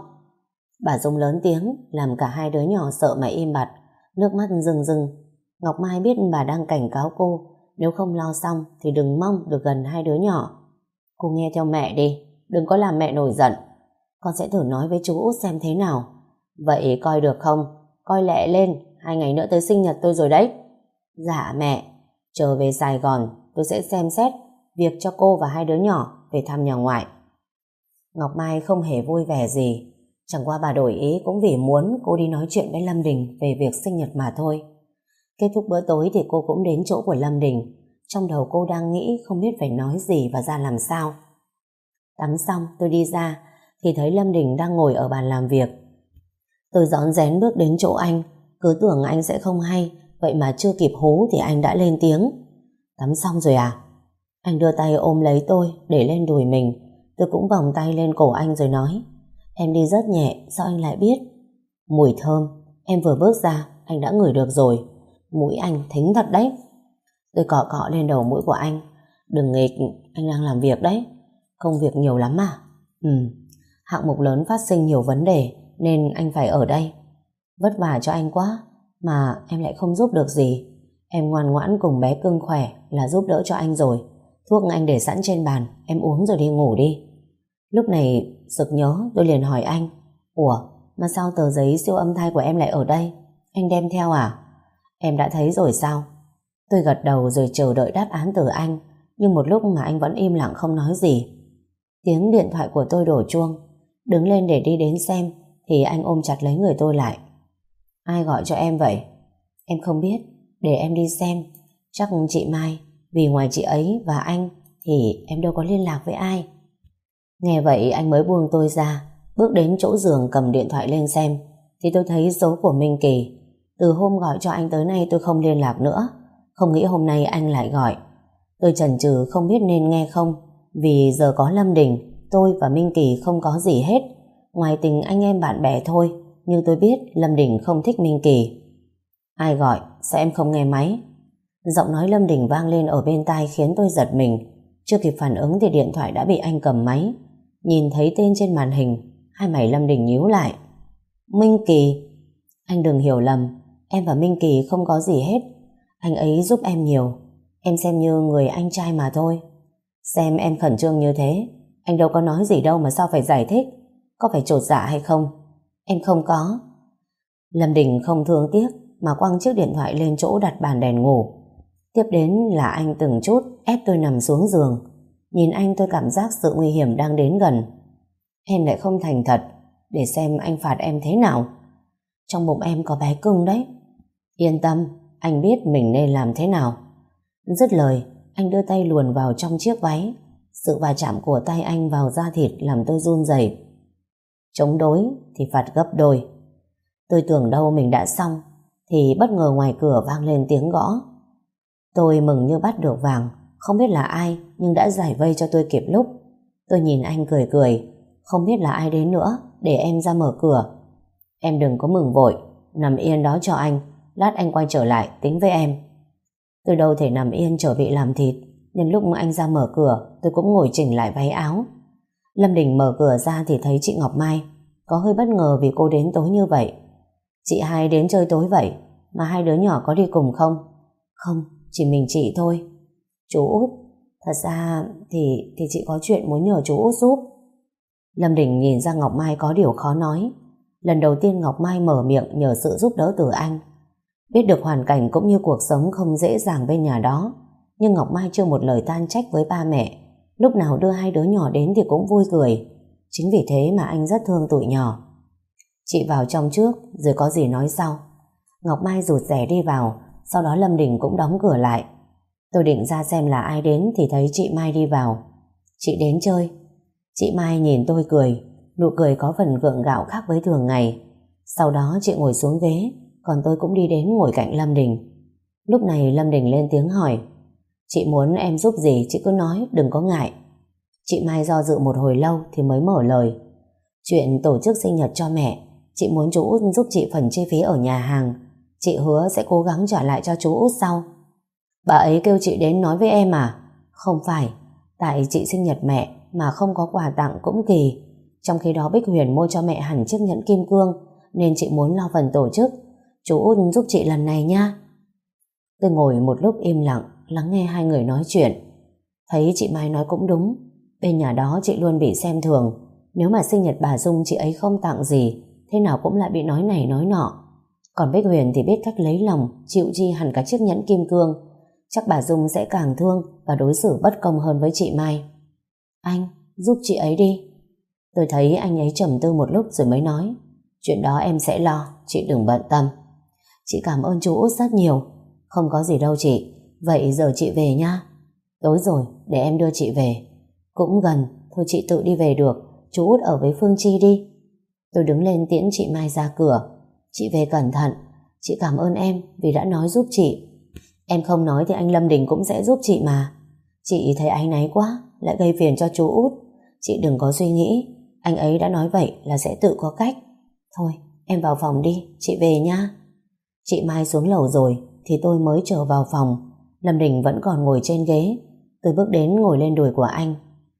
Bà Dung lớn tiếng, làm cả hai đứa nhỏ sợ mà im bặt, nước mắt rưng rưng. Ngọc Mai biết bà đang cảnh cáo cô, nếu không lo xong thì đừng mong được gần hai đứa nhỏ. Cô nghe theo mẹ đi, đừng có làm mẹ nổi giận. Con sẽ thử nói với chú út xem thế nào. Vậy coi được không? Coi lẹ lên, hai ngày nữa tới sinh nhật tôi rồi đấy. Dạ mẹ, trở về Sài Gòn tôi sẽ xem xét việc cho cô và hai đứa nhỏ về thăm nhà ngoại. Ngọc Mai không hề vui vẻ gì, chẳng qua bà đổi ý cũng vì muốn cô đi nói chuyện với Lâm Đình về việc sinh nhật mà thôi. Kết thúc bữa tối thì cô cũng đến chỗ của Lâm Đình. Trong đầu cô đang nghĩ không biết phải nói gì và ra làm sao. Tắm xong tôi đi ra thì thấy Lâm Đình đang ngồi ở bàn làm việc. Tôi rón rén bước đến chỗ anh, cứ tưởng anh sẽ không hay, vậy mà chưa kịp hú thì anh đã lên tiếng. Tắm xong rồi à? Anh đưa tay ôm lấy tôi để lên đùi mình. Tôi cũng vòng tay lên cổ anh rồi nói, em đi rất nhẹ, sao anh lại biết? Mùi thơm, em vừa bước ra anh đã ngửi được rồi. Mũi anh thính thật đấy. Tôi cọ cọ lên đầu mũi của anh. Đừng nghịch, anh đang làm việc đấy. Công việc nhiều lắm à? Ừ, hạng mục lớn phát sinh nhiều vấn đề nên anh phải ở đây. Vất vả cho anh quá, mà em lại không giúp được gì. Em ngoan ngoãn cùng bé cưng khỏe là giúp đỡ cho anh rồi. Thuốc anh để sẵn trên bàn, em uống rồi đi ngủ đi. Lúc này sực nhớ tôi liền hỏi anh, ủa mà sao tờ giấy siêu âm thai của em lại ở đây? Anh đem theo à? Em đã thấy rồi sao? Tôi gật đầu rồi chờ đợi đáp án từ anh, nhưng một lúc mà anh vẫn im lặng không nói gì. Tiếng điện thoại của tôi đổ chuông. Đứng lên để đi đến xem thì anh ôm chặt lấy người tôi lại. Ai gọi cho em vậy? Em không biết, để em đi xem. Chắc chị Mai, vì ngoài chị ấy và anh thì em đâu có liên lạc với ai. Nghe vậy anh mới buông tôi ra, bước đến chỗ giường cầm điện thoại lên xem thì tôi thấy số của Minh Kỳ. Từ hôm gọi cho anh tới nay tôi không liên lạc nữa, không nghĩ hôm nay anh lại gọi. Tôi chần chừ không biết nên nghe không, vì giờ có Lâm Đình, tôi và Minh Kỳ không có gì hết, ngoài tình anh em bạn bè thôi. Nhưng tôi biết Lâm Đình không thích Minh Kỳ. Ai gọi, sao em không nghe máy? Giọng nói Lâm Đình vang lên ở bên tai khiến tôi giật mình. Chưa kịp phản ứng thì điện thoại đã bị anh cầm máy. Nhìn thấy tên trên màn hình, hai mày Lâm Đình nhíu lại. Minh Kỳ. Anh đừng hiểu lầm, em và Minh Kỳ không có gì hết. Anh ấy giúp em nhiều, em xem như người anh trai mà thôi. Xem em khẩn trương như thế, anh đâu có nói gì đâu mà sao phải giải thích. Có phải chột dạ hay không? Em không có. Lâm Đình không thương tiếc mà quăng chiếc điện thoại lên chỗ đặt bàn đèn ngủ. Tiếp đến là anh từng chút ép tôi nằm xuống giường. Nhìn anh tôi cảm giác sự nguy hiểm đang đến gần. Em lại không thành thật, để xem anh phạt em thế nào. Trong bụng em có bé cưng đấy. Yên tâm, anh biết mình nên làm thế nào. Dứt lời, anh đưa tay luồn vào trong chiếc váy. Sự va chạm của tay anh vào da thịt làm tôi run rẩy. Chống đối thì phạt gấp đôi. Tôi tưởng đâu mình đã xong thì bất ngờ ngoài cửa vang lên tiếng gõ. Tôi mừng như bắt được vàng, không biết là ai nhưng đã giải vây cho tôi kịp lúc. Tôi nhìn anh cười cười, không biết là ai đến nữa, để em ra mở cửa. Em đừng có mừng vội, nằm yên đó cho anh, lát anh quay trở lại tính với em. Tôi đâu thể nằm yên chờ bị làm thịt, nên lúc anh ra mở cửa tôi cũng ngồi chỉnh lại váy áo. Lâm Đình mở cửa ra thì thấy chị Ngọc Mai, có hơi bất ngờ vì cô đến tối như vậy. Chị hai đến chơi tối vậy, mà hai đứa nhỏ có đi cùng không? Không, chỉ mình chị thôi. Chú Út, thật ra thì thì chị có chuyện muốn nhờ chú Út giúp. Lâm Đình nhìn ra Ngọc Mai có điều khó nói. Lần đầu tiên Ngọc Mai mở miệng nhờ sự giúp đỡ từ anh. Biết được hoàn cảnh cũng như cuộc sống không dễ dàng bên nhà đó, nhưng Ngọc Mai chưa một lời tan trách với ba mẹ. Lúc nào đưa hai đứa nhỏ đến thì cũng vui cười. Chính vì thế mà anh rất thương tụi nhỏ. Chị vào trong trước rồi có gì nói sau. Ngọc Mai rụt rè đi vào, sau đó Lâm Đình cũng đóng cửa lại. Tôi định ra xem là ai đến thì thấy chị Mai đi vào. Chị đến chơi. Chị Mai nhìn tôi cười, nụ cười có phần gượng gạo khác với thường ngày. Sau đó chị ngồi xuống ghế, còn tôi cũng đi đến ngồi cạnh Lâm Đình. Lúc này Lâm Đình lên tiếng hỏi, chị muốn em giúp gì chị cứ nói, đừng có ngại. Chị Mai do dự một hồi lâu thì mới mở lời. Chuyện tổ chức sinh nhật cho mẹ, chị muốn chú Út giúp chị phần chi phí ở nhà hàng. Chị hứa sẽ cố gắng trả lại cho chú Út sau. Bà ấy kêu chị đến nói với em à? Không phải, tại chị sinh nhật mẹ mà không có quà tặng cũng kỳ. Trong khi đó Bích Huyền mua cho mẹ hẳn chiếc nhẫn kim cương, nên chị muốn lo phần tổ chức. Chú Út giúp chị lần này nha. Tôi ngồi một lúc im lặng lắng nghe hai người nói chuyện. Thấy chị Mai nói cũng đúng. Bên nhà đó chị luôn bị xem thường. Nếu mà sinh nhật bà Dung chị ấy không tặng gì, thế nào cũng lại bị nói này nói nọ. Còn Bích Huyền thì biết cách lấy lòng, chịu chi hẳn cả chiếc nhẫn kim cương. Chắc bà Dung sẽ càng thương và đối xử bất công hơn với chị Mai. Anh, giúp chị ấy đi. Tôi thấy anh ấy trầm tư một lúc rồi mới nói, chuyện đó em sẽ lo, chị đừng bận tâm. Chị cảm ơn chú Út rất nhiều. Không có gì đâu chị. Vậy giờ chị về nha. Tối rồi, để em đưa chị về. Cũng gần, thôi chị tự đi về được. Chú Út ở với Phương Chi đi. Tôi đứng lên tiễn chị Mai ra cửa. Chị về cẩn thận. Chị cảm ơn em vì đã nói giúp chị. Em không nói thì anh Lâm Đình cũng sẽ giúp chị mà. Chị thấy áy náy quá, lại gây phiền cho chú Út. Chị đừng có suy nghĩ, anh ấy đã nói vậy là sẽ tự có cách. Thôi, em vào phòng đi, chị về nha. Chị Mai xuống lầu rồi thì tôi mới trở vào phòng. Lâm Đình vẫn còn ngồi trên ghế. Tôi bước đến ngồi lên đùi của anh.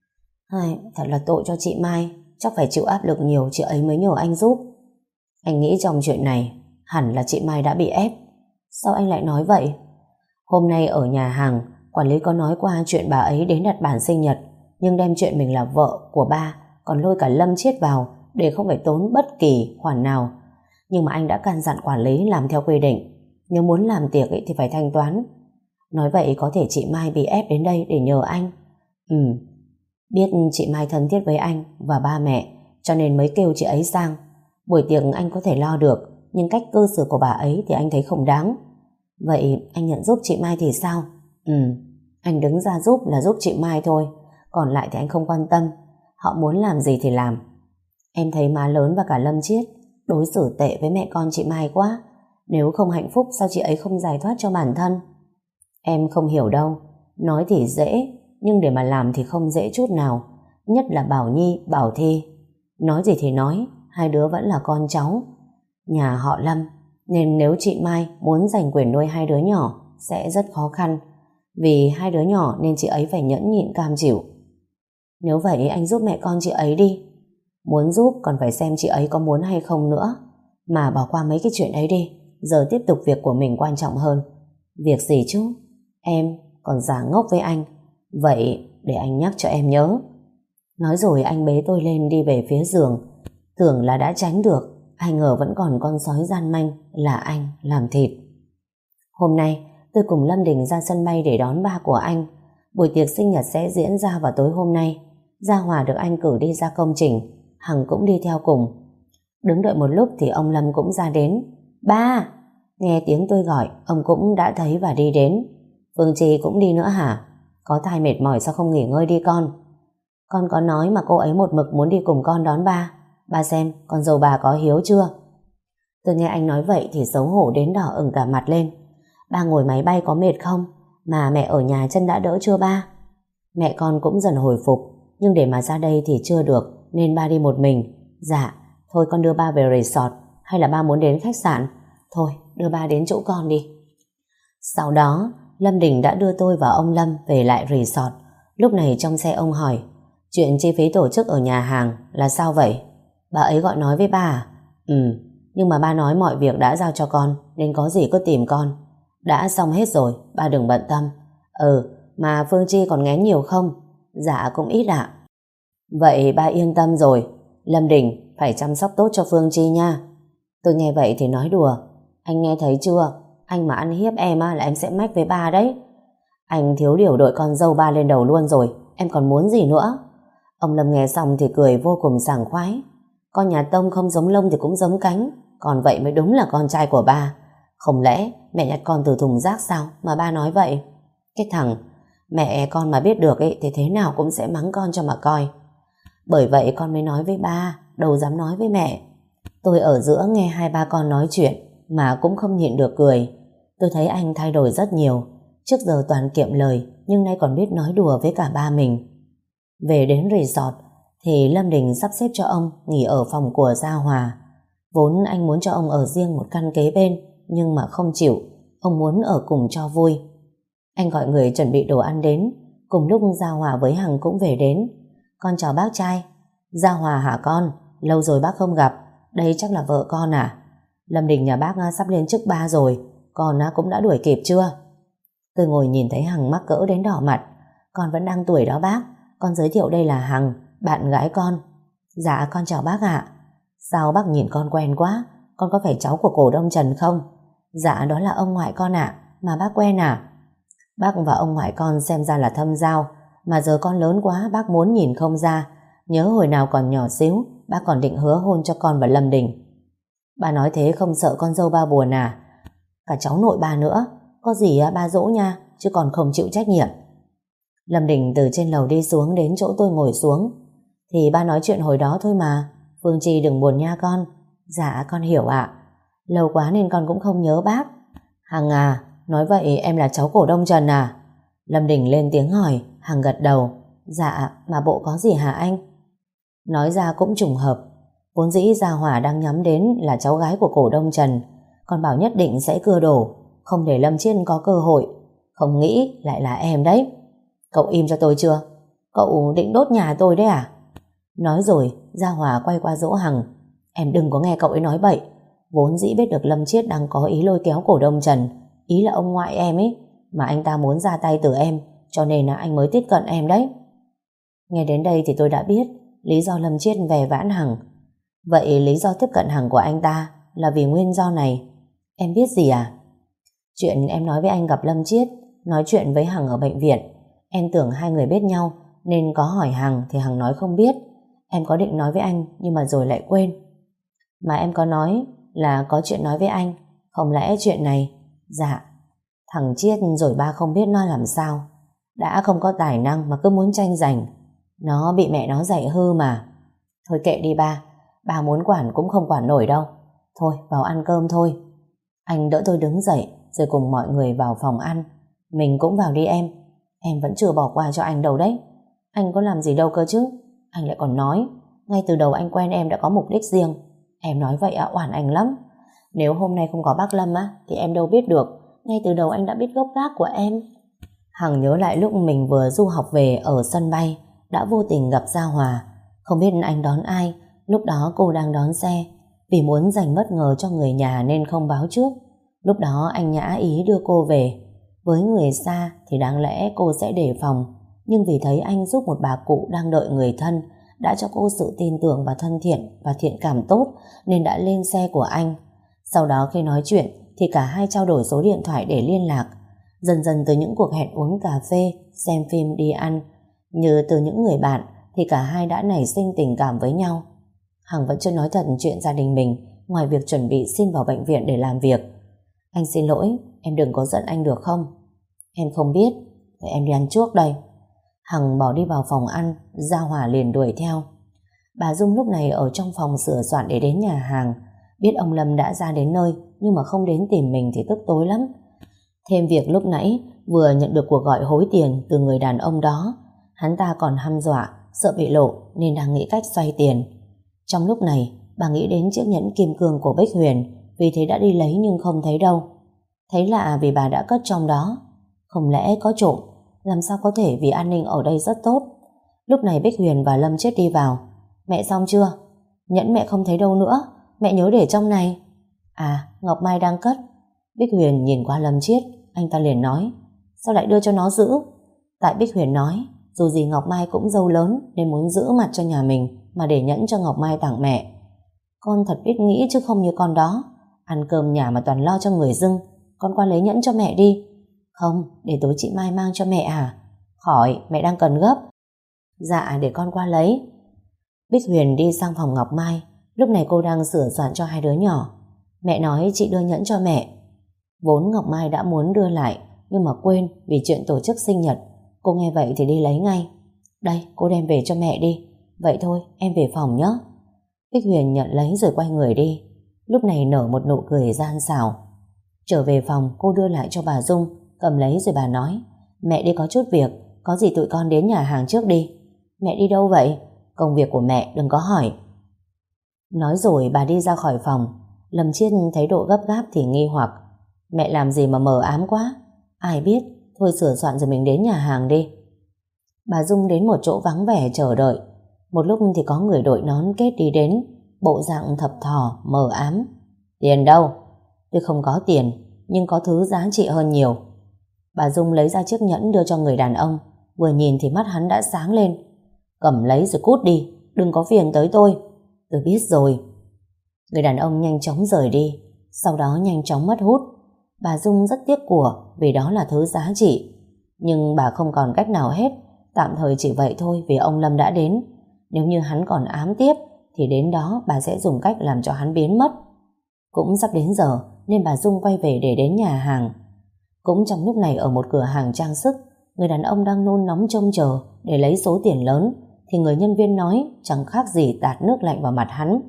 Ai, thật là tội cho chị Mai, chắc phải chịu áp lực nhiều chị ấy mới nhờ anh giúp. Anh nghĩ trong chuyện này hẳn là chị Mai đã bị ép. Sao anh lại nói vậy? Hôm nay ở nhà hàng, quản lý có nói qua chuyện bà ấy đến đặt bản sinh nhật, nhưng đem chuyện mình là vợ của ba, còn lôi cả Lâm Chiết vào để không phải tốn bất kỳ khoản nào. Nhưng mà anh đã căn dặn quản lý làm theo quy định. Nếu muốn làm tiệc ấy thì phải thanh toán. Nói vậy có thể chị Mai bị ép đến đây để nhờ anh. Ừ, biết chị Mai thân thiết với anh và ba mẹ, cho nên mới kêu chị ấy sang. Buổi tiệc anh có thể lo được, nhưng cách cư xử của bà ấy thì anh thấy không đáng. Vậy anh nhận giúp chị Mai thì sao? Ừ, anh đứng ra giúp là giúp chị Mai thôi, còn lại thì anh không quan tâm. Họ muốn làm gì thì làm. Em thấy má lớn và cả Lâm Chiết đối xử tệ với mẹ con chị Mai quá. Nếu không hạnh phúc sao chị ấy không giải thoát cho bản thân? Em không hiểu đâu. Nói thì dễ, nhưng để mà làm thì không dễ chút nào. Nhất là Bảo Nhi, Bảo Thi. Nói gì thì nói, hai đứa vẫn là con cháu nhà họ Lâm, nên nếu chị Mai muốn giành quyền nuôi hai đứa nhỏ sẽ rất khó khăn. Vì hai đứa nhỏ nên chị ấy phải nhẫn nhịn cam chịu. Nếu vậy anh giúp mẹ con chị ấy đi. Muốn giúp còn phải xem chị ấy có muốn hay không nữa. Mà bỏ qua mấy cái chuyện ấy đi. Giờ tiếp tục việc của mình quan trọng hơn. Việc gì chứ? Em còn giả ngốc với anh. Vậy để anh nhắc cho em nhớ. Nói rồi anh bế tôi lên đi về phía giường. Tưởng là đã tránh được, ai ngờ vẫn còn con sói gian manh là anh làm thịt. Hôm nay tôi cùng Lâm Đình ra sân bay để đón ba của anh. Buổi tiệc sinh nhật sẽ diễn ra vào tối hôm nay. Gia Hòa được anh cử đi ra công trình, Hằng cũng đi theo cùng. Đứng đợi một lúc thì ông Lâm cũng ra đến. Ba! Nghe tiếng tôi gọi, ông cũng đã thấy và đi đến. Phương Chi cũng đi nữa hả? Có thai mệt mỏi sao không nghỉ ngơi đi con? Con có nói mà cô ấy một mực muốn đi cùng con đón ba. Ba xem con dâu bà có hiếu chưa? Tôi nghe anh nói vậy thì xấu hổ đến đỏ ửng cả mặt lên. Ba ngồi máy bay có mệt không? Mà mẹ ở nhà chân đã đỡ chưa ba? Mẹ con cũng dần hồi phục, nhưng để mà ra đây thì chưa được, nên ba đi một mình. Dạ, thôi con đưa ba về resort, hay là ba muốn đến khách sạn? Thôi, đưa ba đến chỗ con đi. Sau đó, Lâm Đình đã đưa tôi và ông Lâm về lại resort. Lúc này trong xe ông hỏi, chuyện chi phí tổ chức ở nhà hàng là sao vậy? Bà ấy gọi nói với ba à? Ừ, nhưng mà ba nói mọi việc đã giao cho con, nên có gì cứ tìm con. Đã xong hết rồi, ba đừng bận tâm. Ừ, mà Phương Chi còn ngén nhiều không? Dạ cũng ít ạ. Vậy ba yên tâm rồi. Lâm Đình phải chăm sóc tốt cho Phương Chi nha. Tôi nghe vậy thì nói đùa. Anh nghe thấy chưa? Anh mà ăn hiếp em á, là em sẽ mách với ba đấy. Anh thiếu điều đội con dâu ba lên đầu luôn rồi. Em còn muốn gì nữa? Ông Lâm nghe xong thì cười vô cùng sảng khoái. Con nhà Tông không giống lông thì cũng giống cánh. Còn vậy mới đúng là con trai của ba. Không lẽ mẹ nhặt con từ thùng rác sao mà ba nói vậy? Cái thằng mẹ con mà biết được ấy, thì thế nào cũng sẽ mắng con cho mà coi. Bởi vậy con mới nói với ba, đâu dám nói với mẹ. Tôi ở giữa nghe hai ba con nói chuyện mà cũng không nhịn được cười. Tôi thấy anh thay đổi rất nhiều. Trước giờ toàn kiệm lời, nhưng nay còn biết nói đùa với cả ba mình. Về đến resort thì Lâm Đình sắp xếp cho ông nghỉ ở phòng của Gia Hòa. Vốn anh muốn cho ông ở riêng một căn kế bên, nhưng mà không chịu. Ông muốn ở cùng cho vui. Anh gọi người chuẩn bị đồ ăn đến. Cùng lúc Gia Hòa với Hằng cũng về đến. Con chào bác trai. Gia Hòa hả con? Lâu rồi bác không gặp. Đây chắc là vợ con à? Lâm Đình nhà bác sắp lên chức ba rồi. Con cũng đã đuổi kịp chưa? Tôi ngồi nhìn thấy Hằng mắc cỡ đến đỏ mặt. Con vẫn đang tuổi đó bác. Con giới thiệu đây là Hằng, bạn gái con. Dạ con chào bác ạ. Sao bác nhìn con quen quá? Con có phải cháu của cổ đông Trần không? Dạ đó là ông ngoại con ạ. Mà bác quen à? Bác và ông ngoại con xem ra là thâm giao. Mà giờ con lớn quá bác muốn nhìn không ra. Nhớ hồi nào còn nhỏ xíu, bác còn định hứa hôn cho con và Lâm Đình. Bà nói thế không sợ con dâu ba buồn à? Cả cháu nội bà nữa. Có gì ba dỗ nha, chứ còn không chịu trách nhiệm. Lâm Đình từ trên lầu đi xuống đến chỗ tôi ngồi xuống. Thì ba nói chuyện hồi đó thôi mà. Phương Chi đừng buồn nha con. Dạ con hiểu ạ. Lâu quá nên con cũng không nhớ bác. Hằng à, nói vậy em là cháu cổ đông Trần à? Lâm Đình lên tiếng hỏi. Hằng gật đầu. Dạ, mà bộ có gì hả anh? Nói ra cũng trùng hợp. Vốn dĩ Gia Hòa đang nhắm đến là cháu gái của cổ đông Trần. Con bảo nhất định sẽ cưa đổ, không để Lâm Chiết có cơ hội. Không nghĩ lại là em đấy. Cậu im cho tôi chưa? Cậu định đốt nhà tôi đấy à? Nói rồi Gia Hòa quay qua dỗ Hằng. Em đừng có nghe cậu ấy nói bậy. Vốn dĩ biết được Lâm Chiết đang có ý lôi kéo cổ đông Trần. Ý là ông ngoại em ấy. Mà anh ta muốn ra tay từ em, cho nên là anh mới tiếp cận em đấy. Nghe đến đây thì tôi đã biết lý do Lâm Chiết về vãn Hằng. Vậy lý do tiếp cận Hằng của anh ta là vì nguyên do này. Em biết gì à? Chuyện em nói với anh gặp Lâm Chiết, nói chuyện với Hằng ở bệnh viện. Em tưởng hai người biết nhau, nên có hỏi Hằng thì Hằng nói không biết. Em có định nói với anh nhưng mà rồi lại quên. Mà em có nói là có chuyện nói với anh. Không lẽ chuyện này? Dạ. Thằng Chiết rồi ba không biết nó làm sao. Đã không có tài năng mà cứ muốn tranh giành. Nó bị mẹ nó dạy hư mà. Thôi kệ đi ba. Ba muốn quản cũng không quản nổi đâu. Thôi vào ăn cơm thôi. Anh đỡ tôi đứng dậy rồi cùng mọi người vào phòng ăn. Mình cũng vào đi em. Em vẫn chưa bỏ qua cho anh đâu đấy. Anh có làm gì đâu cơ chứ. Anh lại còn nói ngay từ đầu anh quen em đã có mục đích riêng. Em nói vậy à, oan anh lắm. Nếu hôm nay không có bác Lâm á thì em đâu biết được. Ngay từ đầu anh đã biết gốc gác của em. Hằng nhớ lại lúc mình vừa du học về ở sân bay, đã vô tình gặp Gia Hòa. Không biết anh đón ai. Lúc đó cô đang đón xe. Vì muốn dành bất ngờ cho người nhà nên không báo trước. Lúc đó anh nhã ý đưa cô về. Với người xa thì đáng lẽ cô sẽ đề phòng. Nhưng vì thấy anh giúp một bà cụ đang đợi người thân, đã cho cô sự tin tưởng và thân thiện và thiện cảm tốt, nên đã lên xe của anh. Sau đó khi nói chuyện thì cả hai trao đổi số điện thoại để liên lạc. Dần dần từ những cuộc hẹn uống cà phê, xem phim, đi ăn, như từ những người bạn, thì cả hai đã nảy sinh tình cảm với nhau. Hằng vẫn chưa nói thật chuyện gia đình mình, ngoài việc chuẩn bị xin vào bệnh viện để làm việc. Anh xin lỗi, em đừng có giận anh được không? Em không biết. Vậy em đi ăn trước đây. Hằng bỏ đi vào phòng ăn, Gia Hòa liền đuổi theo. Bà Dung lúc này ở trong phòng sửa soạn để đến nhà hàng. Biết ông Lâm đã ra đến nơi nhưng mà không đến tìm mình thì tức tối lắm. Thêm việc lúc nãy vừa nhận được cuộc gọi hối tiền từ người đàn ông đó, hắn ta còn hăm dọa sợ bị lộ nên đang nghĩ cách xoay tiền. Trong lúc này bà nghĩ đến chiếc nhẫn kim cương của Bích Huyền, vì thế đã đi lấy nhưng không thấy đâu. Thấy lạ vì bà đã cất trong đó. Không lẽ có trộm? Làm sao có thể, vì an ninh ở đây rất tốt. Lúc này Bích Huyền và Lâm Chiết đi vào. Mẹ xong chưa? Nhẫn mẹ không thấy đâu nữa, mẹ nhớ để trong này. À, Ngọc Mai đang cất. Bích Huyền nhìn qua Lâm Chiết, anh ta liền nói, sao lại đưa cho nó giữ? Tại Bích Huyền nói, dù gì Ngọc Mai cũng dâu lớn nên muốn giữ mặt cho nhà mình mà để nhẫn cho Ngọc Mai tặng mẹ. Con thật biết nghĩ chứ không như con đó. Ăn cơm nhà mà toàn lo cho người dưng. Con qua lấy nhẫn cho mẹ đi. Không, để tối chị Mai mang cho mẹ à? Khỏi, mẹ đang cần gấp. Dạ, để con qua lấy. Bích Huyền đi sang phòng Ngọc Mai. Lúc này cô đang sửa soạn cho hai đứa nhỏ. Mẹ nói chị đưa nhẫn cho mẹ. Vốn Ngọc Mai đã muốn đưa lại nhưng mà quên vì chuyện tổ chức sinh nhật. Cô nghe vậy thì đi lấy ngay. Đây, cô đem về cho mẹ đi. Vậy thôi, em về phòng nhé. Bích Huyền nhận lấy rồi quay người đi. Lúc này nở một nụ cười gian xảo. Trở về phòng, cô đưa lại cho bà Dung, cầm lấy rồi bà nói, mẹ đi có chút việc, có gì tụi con đến nhà hàng trước đi. Mẹ đi đâu vậy? Công việc của mẹ, đừng có hỏi. Nói rồi bà đi ra khỏi phòng. Lâm Chiết thấy độ gấp gáp thì nghi hoặc. Mẹ làm gì mà mờ ám quá? Ai biết, thôi sửa soạn rồi mình đến nhà hàng đi. Bà Dung đến một chỗ vắng vẻ chờ đợi. Một lúc thì có người đội nón kết đi đến, bộ dạng thập thò, mờ ám. Tiền đâu? Tôi không có tiền, nhưng có thứ giá trị hơn nhiều. Bà Dung lấy ra chiếc nhẫn đưa cho người đàn ông. Vừa nhìn thì mắt hắn đã sáng lên. Cầm lấy rồi cút đi, đừng có phiền tới tôi. Tôi biết rồi. Người đàn ông nhanh chóng rời đi, sau đó nhanh chóng mất hút. Bà Dung rất tiếc của vì đó là thứ giá trị. Nhưng bà không còn cách nào hết. Tạm thời chỉ vậy thôi vì ông Lâm đã đến. Nếu như hắn còn ám tiếp thì đến đó bà sẽ dùng cách làm cho hắn biến mất. Cũng sắp đến giờ nên bà Dung quay về để đến nhà hàng. Cũng trong lúc này ở một cửa hàng trang sức, người đàn ông đang nôn nóng trông chờ để lấy số tiền lớn thì người nhân viên nói chẳng khác gì tạt nước lạnh vào mặt hắn.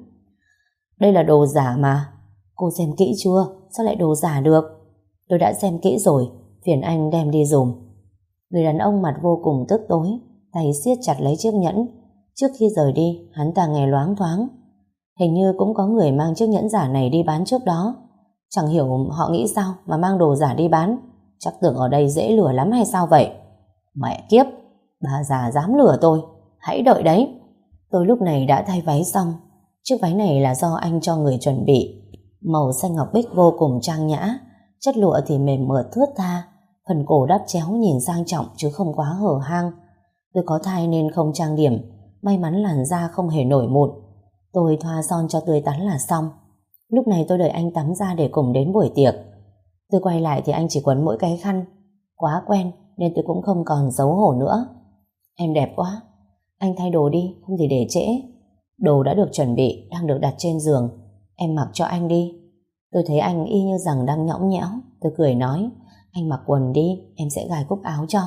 Đây là đồ giả mà. Cô xem kỹ chưa? Sao lại đồ giả được? Tôi đã xem kỹ rồi, phiền anh đem đi dùm. Người đàn ông mặt vô cùng tức tối, tay siết chặt lấy chiếc nhẫn. Trước khi rời đi, hắn ta nghe loáng thoáng, hình như cũng có người mang chiếc nhẫn giả này đi bán trước đó. Chẳng hiểu họ nghĩ sao mà mang đồ giả đi bán. Chắc tưởng ở đây dễ lừa lắm hay sao vậy? Mẹ kiếp, bà già dám lừa tôi. Hãy đợi đấy. Tôi lúc này đã thay váy xong. Chiếc váy này là do anh cho người chuẩn bị. Màu xanh ngọc bích vô cùng trang nhã. Chất lụa thì mềm mượt thướt tha. Phần cổ đắp chéo nhìn sang trọng chứ không quá hở hang. Tôi có thai nên không trang điểm. May mắn làn da không hề nổi mụn. Tôi thoa son cho tươi tắn là xong. Lúc này tôi đợi anh tắm ra để cùng đến buổi tiệc. Tôi quay lại thì anh chỉ quấn mỗi cái khăn. Quá quen nên tôi cũng không còn xấu hổ nữa. Em đẹp quá. Anh thay đồ đi, không thì để trễ. Đồ đã được chuẩn bị, đang được đặt trên giường. Em mặc cho anh đi. Tôi thấy anh y như rằng đang nhõng nhẽo. Tôi cười nói, anh mặc quần đi, em sẽ gài cúc áo cho.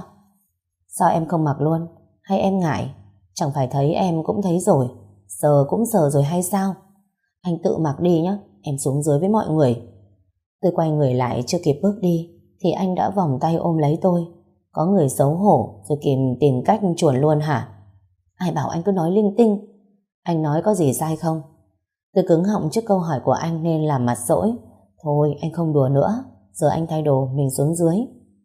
Sao em không mặc luôn? Hay em ngại? Chẳng phải thấy em cũng thấy rồi. Sờ cũng sờ rồi hay sao? Anh tự mặc đi nhé, em xuống dưới với mọi người. Tôi quay người lại chưa kịp bước đi thì anh đã vòng tay ôm lấy tôi. Có người xấu hổ rồi kìm tìm cách chuồn luôn hả? Ai bảo anh cứ nói linh tinh? Anh nói có gì sai không? Tôi cứng họng trước câu hỏi của anh nên làm mặt dỗi. Thôi anh không đùa nữa, giờ anh thay đồ mình xuống dưới.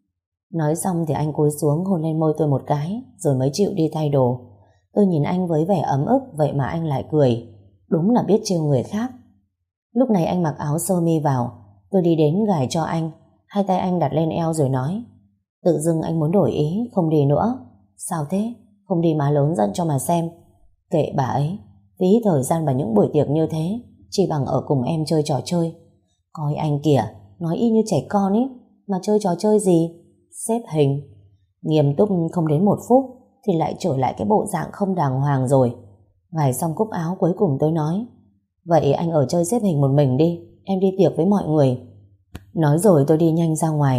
Nói xong thì anh cúi xuống hôn lên môi tôi một cái rồi mới chịu đi thay đồ. Tôi nhìn anh với vẻ ấm ức, vậy mà anh lại cười. Đúng là biết trêu người khác. Lúc này anh mặc áo sơ mi vào. Tôi đi đến gài cho anh. Hai tay anh đặt lên eo rồi nói, tự dưng anh muốn đổi ý, không đi nữa. Sao thế? Không đi má lớn giận cho mà xem. Kệ bà ấy, phí thời gian vào những buổi tiệc như thế, chỉ bằng ở cùng em chơi trò chơi. Coi anh kìa, nói y như trẻ con ấy. Mà chơi trò chơi gì? Xếp hình. Nghiêm túc không đến một phút thì lại trở lại cái bộ dạng không đàng hoàng rồi. Gài xong cúc áo cuối cùng tôi nói, vậy anh ở chơi xếp hình một mình đi, em đi tiệc với mọi người. Nói rồi tôi đi nhanh ra ngoài.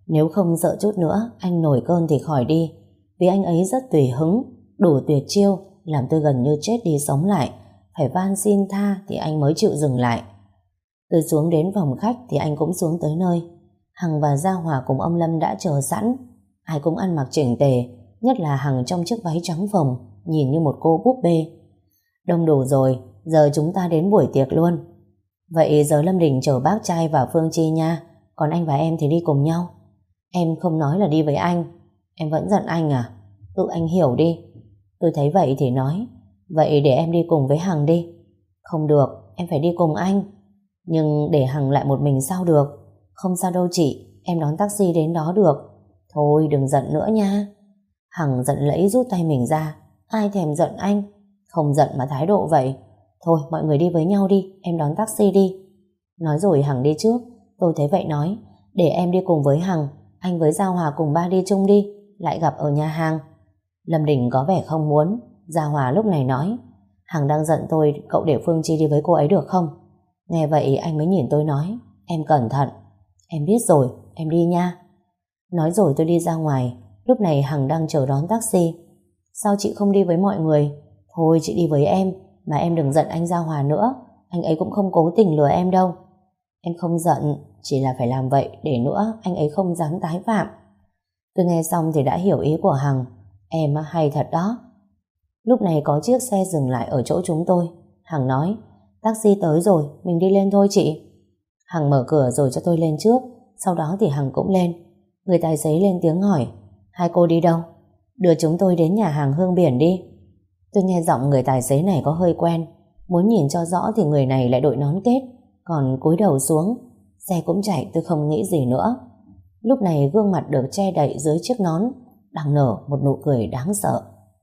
Nếu không sợ chút nữa anh nổi cơn thì khỏi đi, vì anh ấy rất tùy hứng, đủ tuyệt chiêu, làm tôi gần như chết đi sống lại, phải van xin tha thì anh mới chịu dừng lại. Tôi xuống đến phòng khách thì anh cũng xuống tới nơi. Hằng và Gia Hòa cùng ông Lâm đã chờ sẵn, ai cũng ăn mặc chỉnh tề, nhất là Hằng trong chiếc váy trắng phồng, nhìn như một cô búp bê. Đông đủ rồi, giờ chúng ta đến buổi tiệc luôn. Vậy giờ Lâm Đình chở bác trai và Phương Chi nha, còn anh và em thì đi cùng nhau. Em không nói là đi với anh, em vẫn giận anh à? Tự anh hiểu đi. Tôi thấy vậy thì nói, vậy để em đi cùng với Hằng đi. Không được, em phải đi cùng anh. Nhưng để Hằng lại một mình sao được? Không sao đâu chị, em đón taxi đến đó được. Thôi đừng giận nữa nha. Hằng giận lẫy rút tay mình ra. Ai thèm giận anh? Không giận mà thái độ vậy. Thôi mọi người đi với nhau đi, em đón taxi đi. Nói rồi Hằng đi trước. Tôi thấy vậy nói, để em đi cùng với Hằng, anh với Gia Hòa cùng ba đi chung đi, lại gặp ở nhà hàng. Lâm Đình có vẻ không muốn. Gia Hòa lúc này nói, Hằng đang giận tôi, cậu để Phương Chi đi với cô ấy được không? Nghe vậy anh mới nhìn tôi nói, em cẩn thận. Em biết rồi, em đi nha. Nói rồi tôi đi ra ngoài. Lúc này Hằng đang chờ đón taxi. Sao chị không đi với mọi người? Thôi chị đi với em, mà em đừng giận anh Gia Hòa nữa, anh ấy cũng không cố tình lừa em đâu. Em không giận, chỉ là phải làm vậy để nữa anh ấy không dám tái phạm. Tôi nghe xong thì đã hiểu ý của Hằng. Em hay thật đó. Lúc này có chiếc xe dừng lại ở chỗ chúng tôi. Hằng nói, taxi tới rồi, mình đi lên thôi chị. Hằng mở cửa rồi cho tôi lên trước. Sau đó thì Hằng cũng lên. Người tài xế lên tiếng hỏi, hai cô đi đâu? Đưa chúng tôi đến nhà hàng Hương Biển đi. Tôi nghe giọng người tài xế này có hơi quen. Muốn nhìn cho rõ thì người này lại đội nón kết, còn cúi đầu xuống. Xe cũng chạy, tôi không nghĩ gì nữa. Lúc này gương mặt được che đậy dưới chiếc nón đang nở một nụ cười đáng sợ.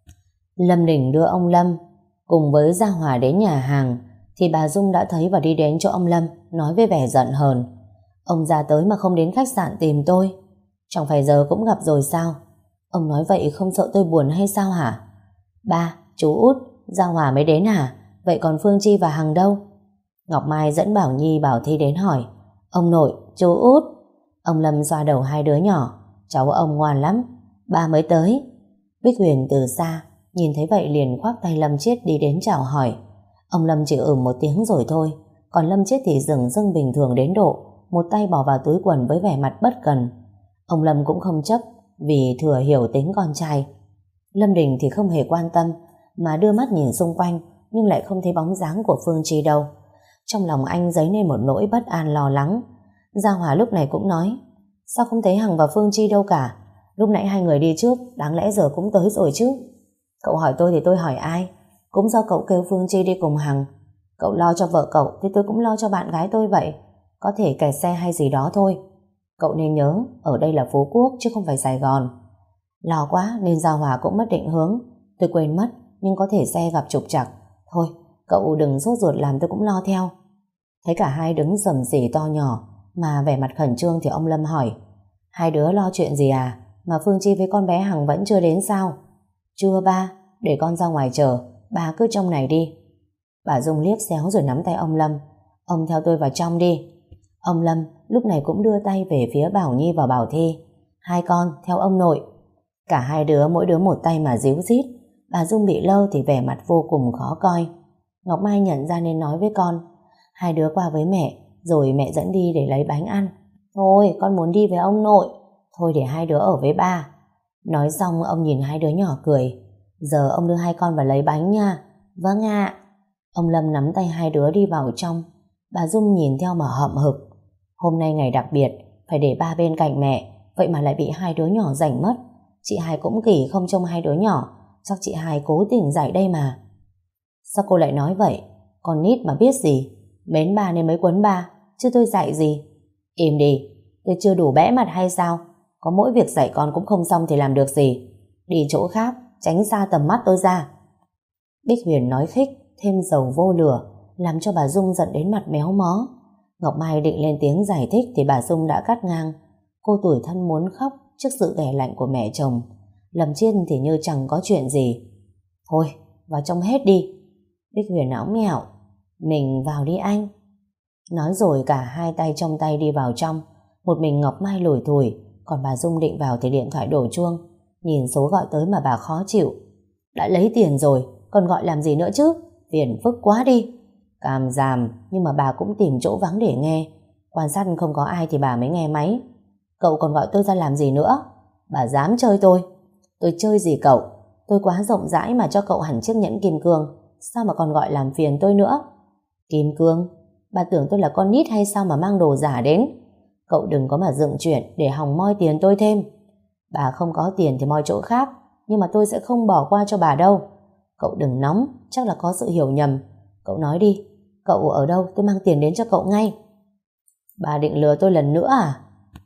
Lâm Đình đưa ông Lâm cùng với Gia Hòa đến nhà hàng thì bà Dung đã thấy và đi đến chỗ ông Lâm, nói với vẻ giận hờn, ông ra tới mà không đến khách sạn tìm tôi, chẳng phải giờ cũng gặp rồi sao? Ông nói vậy không sợ tôi buồn hay sao hả? Ba, chú Út, Gia Hòa mới đến hả? Vậy còn Phương Chi và Hằng đâu? Ngọc Mai dẫn Bảo Nhi, Bảo Thi đến hỏi, ông nội, chú Út. Ông Lâm xoa đầu hai đứa nhỏ, cháu ông ngoan lắm, ba mới tới. Bích Huyền từ xa nhìn thấy vậy liền khoác tay Lâm Chiết đi đến chào hỏi. Ông Lâm chỉ ừ một tiếng rồi thôi, còn Lâm Chiết thì dừng dưng bình thường đến độ một tay bỏ vào túi quần với vẻ mặt bất cần. Ông Lâm cũng không chấp, vì thừa hiểu tính con trai. Lâm Đình thì không hề quan tâm, mà đưa mắt nhìn xung quanh nhưng lại không thấy bóng dáng của Phương Chi đâu. Trong lòng anh dấy lên một nỗi bất an lo lắng. Gia Hòa lúc này cũng nói, sao không thấy Hằng và Phương Chi đâu cả? Lúc nãy hai người đi trước, đáng lẽ giờ cũng tới rồi chứ. Cậu hỏi tôi thì tôi hỏi ai? Cũng do cậu kêu Phương Chi đi cùng Hằng. Cậu lo cho vợ cậu thì tôi cũng lo cho bạn gái tôi vậy. Có thể kẹt xe hay gì đó thôi. Cậu nên nhớ, ở đây là Phú Quốc chứ không phải Sài Gòn. Lo quá nên Gia Hòa cũng mất định hướng. Tôi quên mất, nhưng có thể xe gặp trục trặc. Thôi, cậu đừng sốt ruột làm tôi cũng lo theo. Thấy cả hai đứng rầm rì to nhỏ mà vẻ mặt khẩn trương thì ông Lâm hỏi, hai đứa lo chuyện gì à? Mà Phương Chi với con bé Hằng vẫn chưa đến sao? Chưa ba, để con ra ngoài chờ, bà cứ trong này đi. Bà Dung liếc xéo rồi nắm tay ông Lâm, ông theo tôi vào trong đi. Ông Lâm lúc này cũng đưa tay về phía Bảo Nhi và Bảo Thi, hai con theo ông nội. Cả hai đứa mỗi đứa một tay mà díu dít. Bà Dung bị lơ thì vẻ mặt vô cùng khó coi. Ngọc Mai nhận ra nên nói với con, hai đứa qua với mẹ, rồi mẹ dẫn đi để lấy bánh ăn. Thôi con muốn đi với ông nội. Thôi để hai đứa ở với ba. Nói xong ông nhìn hai đứa nhỏ cười, giờ ông đưa hai con vào lấy bánh nha. Vâng ạ. Ông Lâm nắm tay hai đứa đi vào trong. Bà Dung nhìn theo mà hậm hực. Hôm nay ngày đặc biệt, phải để ba bên cạnh mẹ, vậy mà lại bị hai đứa nhỏ giành mất. Chị hai cũng kỳ không trông hai đứa nhỏ, chắc chị hai cố tình giải đây mà. Sao cô lại nói vậy? Con nít mà biết gì. Mến ba nên mới quấn ba, chứ tôi dạy gì. Im đi, tôi chưa đủ bẽ mặt hay sao? Có mỗi việc dạy con cũng không xong thì làm được gì. Đi chỗ khác, tránh xa tầm mắt tôi ra. Bích Huyền nói khích, thêm dầu vô lửa, làm cho bà Dung giận đến mặt méo mó. Ngọc Mai định lên tiếng giải thích thì bà Dung đã cắt ngang. Cô tủi thân muốn khóc trước sự ghẻ lạnh của mẹ chồng. Lâm Chiên thì như chẳng có chuyện gì. Thôi, vào trong hết đi. Bích Huyền áo mẹo, mình vào đi anh. Nói rồi cả hai tay trong tay đi vào trong. Một mình Ngọc Mai lủi thủi, Còn bà Dung định vào thì điện thoại đổ chuông. Nhìn số gọi tới mà bà khó chịu. Đã lấy tiền rồi, còn gọi làm gì nữa chứ? Phiền phức quá đi. Càm giảm, nhưng mà bà cũng tìm chỗ vắng để nghe. Quan sát không có ai thì bà mới nghe máy. Cậu còn gọi tôi ra làm gì nữa? Bà dám chơi tôi? Tôi chơi gì cậu? Tôi quá rộng rãi mà cho cậu hẳn chiếc nhẫn kim cương. Sao mà còn gọi làm phiền tôi nữa? Kim cương? Bà tưởng tôi là con nít hay sao mà mang đồ giả đến? Cậu đừng có mà dựng chuyện để hòng moi tiền tôi thêm. Bà không có tiền thì moi chỗ khác, nhưng mà tôi sẽ không bỏ qua cho bà đâu. Cậu đừng nóng, chắc là có sự hiểu nhầm. Cậu nói đi, cậu ở đâu tôi mang tiền đến cho cậu ngay. Bà định lừa tôi lần nữa à?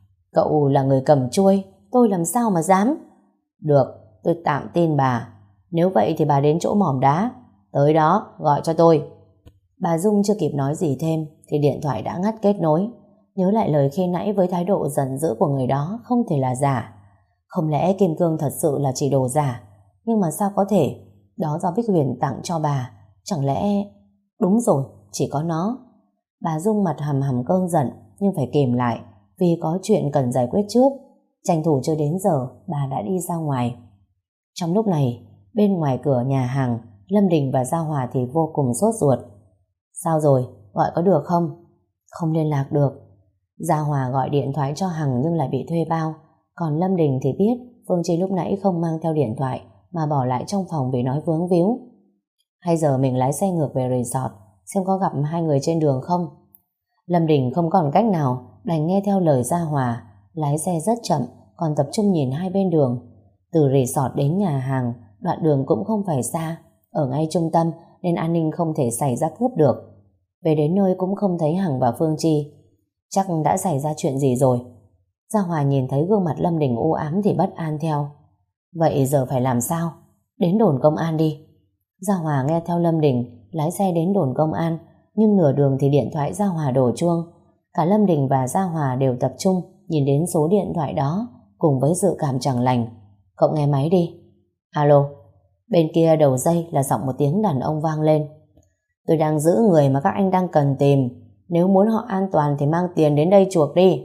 Cậu là người cầm chuôi, tôi làm sao mà dám. Được, tôi tạm tin bà. Nếu vậy thì bà đến chỗ mỏm đá. Tới đó, gọi cho tôi. Bà Dung chưa kịp nói gì thêm thì điện thoại đã ngắt kết nối. Nhớ lại lời khi nãy với thái độ giận dữ của người đó không thể là giả. Không lẽ kim cương thật sự là chỉ đồ giả? Nhưng mà sao có thể? Đó do Bích Huyền tặng cho bà. Chẳng lẽ... Đúng rồi, chỉ có nó. Bà Dung mặt hầm hầm cơn giận, nhưng phải kìm lại vì có chuyện cần giải quyết trước. Tranh thủ chưa đến giờ, bà đã đi ra ngoài. Trong lúc này, bên ngoài cửa nhà hàng, Lâm Đình và Gia Hòa thì vô cùng sốt ruột. Sao rồi? Gọi có được không? Không liên lạc được. Gia Hòa gọi điện thoại cho Hằng nhưng lại bị thuê bao. Còn Lâm Đình thì biết Phương Chi lúc nãy không mang theo điện thoại mà bỏ lại trong phòng vì nói vướng víu. Hay giờ mình lái xe ngược về resort xem có gặp hai người trên đường không? Lâm Đình không còn cách nào đành nghe theo lời Gia Hòa, lái xe rất chậm còn tập trung nhìn hai bên đường. Từ resort đến nhà hàng, đoạn đường cũng không phải xa, ở ngay trung tâm nên an ninh không thể xảy ra cướp được. Về đến nơi cũng không thấy Hằng và Phương Chi. Chắc đã xảy ra chuyện gì rồi. Gia Hòa nhìn thấy gương mặt Lâm Đình u ám thì bất an theo. Vậy giờ phải làm sao? Đến đồn công an đi. Gia Hòa nghe theo Lâm Đình, lái xe đến đồn công an, nhưng nửa đường thì điện thoại Gia Hòa đổ chuông. Cả Lâm Đình và Gia Hòa đều tập trung nhìn đến số điện thoại đó, cùng với dự cảm chẳng lành. Cậu nghe máy đi. Alo. Bên kia đầu dây là giọng một tiếng đàn ông vang lên. Tôi đang giữ người mà các anh đang cần tìm. Nếu muốn họ an toàn thì mang tiền đến đây chuộc đi.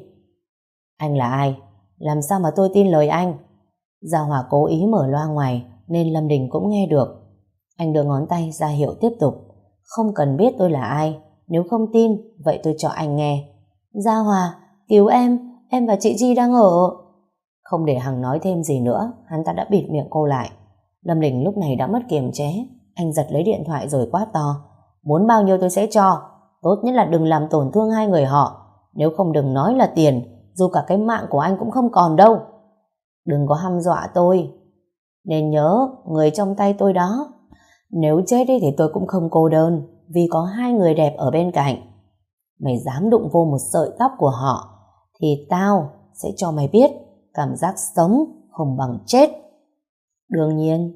Anh là ai? Làm sao mà tôi tin lời anh? Gia Hòa cố ý mở loa ngoài nên Lâm Đình cũng nghe được. Anh đưa ngón tay ra hiệu tiếp tục. Không cần biết tôi là ai. Nếu không tin, vậy tôi cho anh nghe. Gia Hòa, cứu em. Em và chị Chi đang ở... Không để Hằng nói thêm gì nữa, hắn ta đã bịt miệng cô lại. Lâm Đình lúc này đã mất kiềm chế. Anh giật lấy điện thoại rồi quát to. Muốn bao nhiêu tôi sẽ cho. Tốt nhất là đừng làm tổn thương hai người họ. Nếu không đừng nói là tiền, dù cả cái mạng của anh cũng không còn đâu. Đừng có hăm dọa tôi. Nên nhớ, người trong tay tôi đó. Nếu chết đi thì tôi cũng không cô đơn, vì có hai người đẹp ở bên cạnh. Mày dám đụng vô một sợi tóc của họ thì tao sẽ cho mày biết cảm giác sống không bằng chết. Đương nhiên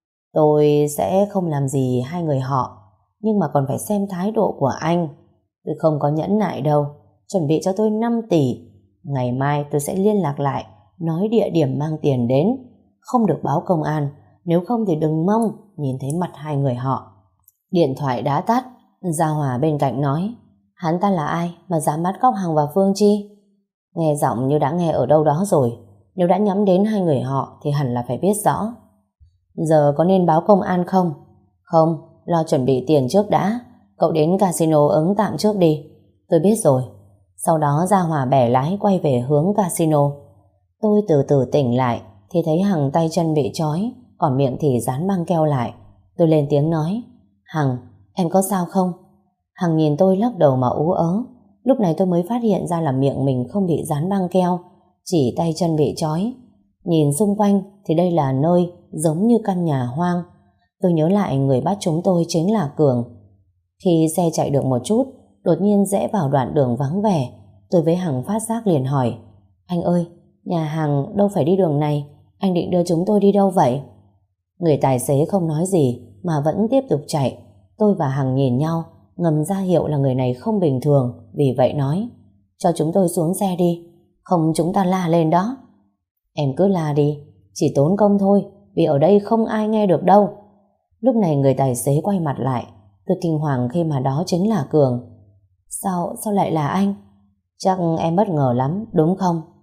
tôi sẽ không làm gì hai người họ, nhưng mà còn phải xem thái độ của anh. Tôi không có nhẫn nại đâu. Chuẩn bị cho tôi năm tỷ. Ngày mai tôi sẽ liên lạc lại, nói địa điểm mang tiền đến. Không được báo công an, nếu không thì đừng mong nhìn thấy mặt hai người họ. Điện thoại đã tắt. Gia Hòa bên cạnh nói, hắn ta là ai mà dám bắt cóc Hằng và Phương Chi? Nghe giọng như đã nghe ở đâu đó rồi. Nếu đã nhắm đến hai người họ thì hẳn là phải biết rõ. Giờ có nên báo công an không? Không, lo chuẩn bị tiền trước đã. Cậu đến casino ứng tạm trước đi. Tôi biết rồi. Sau đó Gia Hòa bẻ lái quay về hướng casino. Tôi từ từ tỉnh lại thì thấy Hằng tay chân bị trói, còn miệng thì dán băng keo lại. Tôi lên tiếng nói, Hằng, em có sao không? Hằng nhìn tôi lắc đầu mà ú ớ. Lúc này tôi mới phát hiện ra là miệng mình không bị dán băng keo, chỉ tay chân bị trói. Nhìn xung quanh thì đây là nơi giống như căn nhà hoang. Tôi nhớ lại người bắt chúng tôi chính là Cường. Khi xe chạy được một chút, đột nhiên rẽ vào đoạn đường vắng vẻ. Tôi với Hằng phát giác liền hỏi, anh ơi, nhà hàng đâu phải đi đường này, anh định đưa chúng tôi đi đâu vậy? Người tài xế không nói gì mà vẫn tiếp tục chạy. Tôi và Hằng nhìn nhau, ngầm ra hiệu là người này không bình thường, vì vậy nói, cho chúng tôi xuống xe đi, không chúng ta la lên đó. Em cứ la đi, chỉ tốn công thôi, vì ở đây không ai nghe được đâu. Lúc này người tài xế quay mặt lại. Tôi kinh hoàng khi mà đó chính là Cường. Sao, sao lại là anh? Chắc em bất ngờ lắm, đúng không?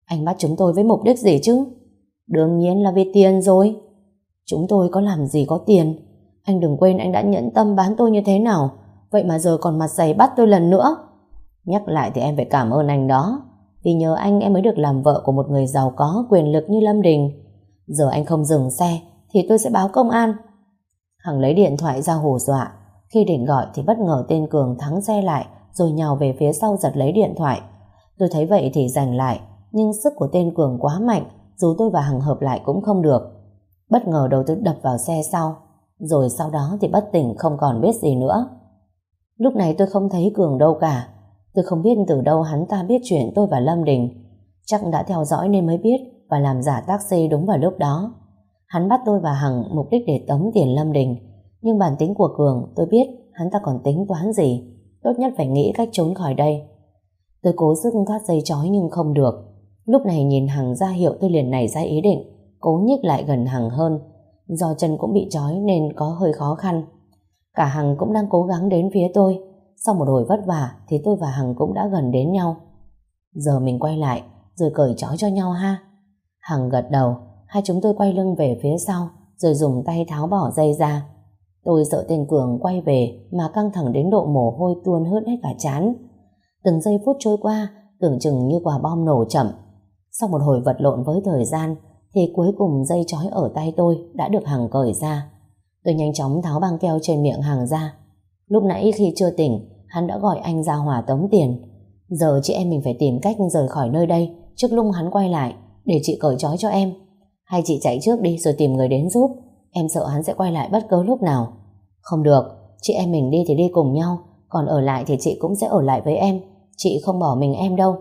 Anh bắt chúng tôi với mục đích gì chứ? Đương nhiên là vì tiền rồi. Chúng tôi có làm gì có tiền. Anh đừng quên anh đã nhẫn tâm bán tôi như thế nào. Vậy mà giờ còn mặt dày bắt tôi lần nữa. Nhắc lại thì em phải cảm ơn anh đó. Vì nhờ anh em mới được làm vợ của một người giàu có quyền lực như Lâm Đình. Giờ anh không dừng xe thì tôi sẽ báo công an. Hằng lấy điện thoại ra hù dọa. Khi định gọi thì bất ngờ tên Cường thắng xe lại rồi nhào về phía sau giật lấy điện thoại. Tôi thấy vậy thì giành lại, nhưng sức của tên Cường quá mạnh, dù tôi và Hằng hợp lại cũng không được. Bất ngờ đầu tôi đập vào xe sau, rồi sau đó thì bất tỉnh không còn biết gì nữa. Lúc này tôi không thấy Cường đâu cả. Tôi không biết từ đâu hắn ta biết chuyện tôi và Lâm Đình. Chắc đã theo dõi nên mới biết và làm giả taxi đúng vào lúc đó. Hắn bắt tôi và Hằng mục đích để tống tiền Lâm Đình. Nhưng bản tính của Cường tôi biết hắn ta còn tính toán gì. Tốt nhất phải nghĩ cách trốn khỏi đây. Tôi cố sức thoát dây trói nhưng không được. Lúc này nhìn Hằng ra hiệu tôi liền nảy ra ý định cố nhích lại gần Hằng hơn. Do chân cũng bị trói nên có hơi khó khăn. Cả Hằng cũng đang cố gắng đến phía tôi. Sau một hồi vất vả thì tôi và Hằng cũng đã gần đến nhau. Giờ mình quay lại rồi cởi trói cho nhau ha. Hằng gật đầu. Hai chúng tôi quay lưng về phía sau rồi dùng tay tháo bỏ dây ra. Tôi sợ tên Cường quay về mà căng thẳng đến độ mồ hôi tuôn hết hết cả trán. Từng giây phút trôi qua tưởng chừng như quả bom nổ chậm. Sau một hồi vật lộn với thời gian thì cuối cùng dây trói ở tay tôi đã được Hằng cởi ra. Tôi nhanh chóng tháo băng keo trên miệng Hằng ra. Lúc nãy khi chưa tỉnh hắn đã gọi anh ra hòa tống tiền. Giờ chị em mình phải tìm cách rời khỏi nơi đây trước lúc hắn quay lại để chị cởi trói cho em. Hay chị chạy trước đi rồi tìm người đến giúp. Em sợ hắn sẽ quay lại bất cứ lúc nào. Không được, chị em mình đi thì đi cùng nhau, còn ở lại thì chị cũng sẽ ở lại với em. Chị không bỏ mình em đâu.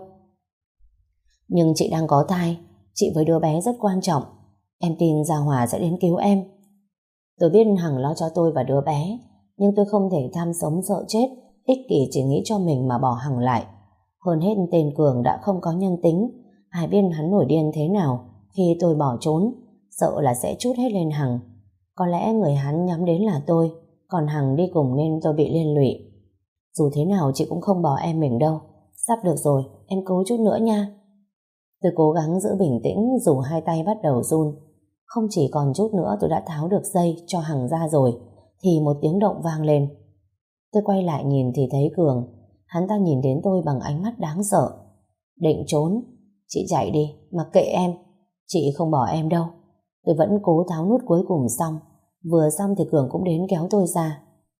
Nhưng chị đang có thai, chị với đứa bé rất quan trọng. Em tin Gia Hòa sẽ đến cứu em. Tôi biết Hằng lo cho tôi và đứa bé, nhưng tôi không thể tham sống sợ chết, ích kỷ chỉ nghĩ cho mình mà bỏ Hằng lại. Hơn hết tên Cường đã không có nhân tính. Ai biết hắn nổi điên thế nào khi tôi bỏ trốn, sợ là sẽ trút hết lên Hằng. Có lẽ người hắn nhắm đến là tôi, còn Hằng đi cùng nên tôi bị liên lụy. Dù thế nào chị cũng không bỏ em mình đâu. Sắp được rồi, em cố chút nữa nha. Tôi cố gắng giữ bình tĩnh dù hai tay bắt đầu run. Không chỉ còn chút nữa tôi đã tháo được dây cho Hằng ra rồi thì một tiếng động vang lên. Tôi quay lại nhìn thì thấy Cường. Hắn ta nhìn đến tôi bằng ánh mắt đáng sợ. Định trốn? Chị chạy đi, mặc kệ em. Chị không bỏ em đâu. Tôi vẫn cố tháo nút cuối cùng xong. Vừa xong thì Cường cũng đến kéo tôi ra.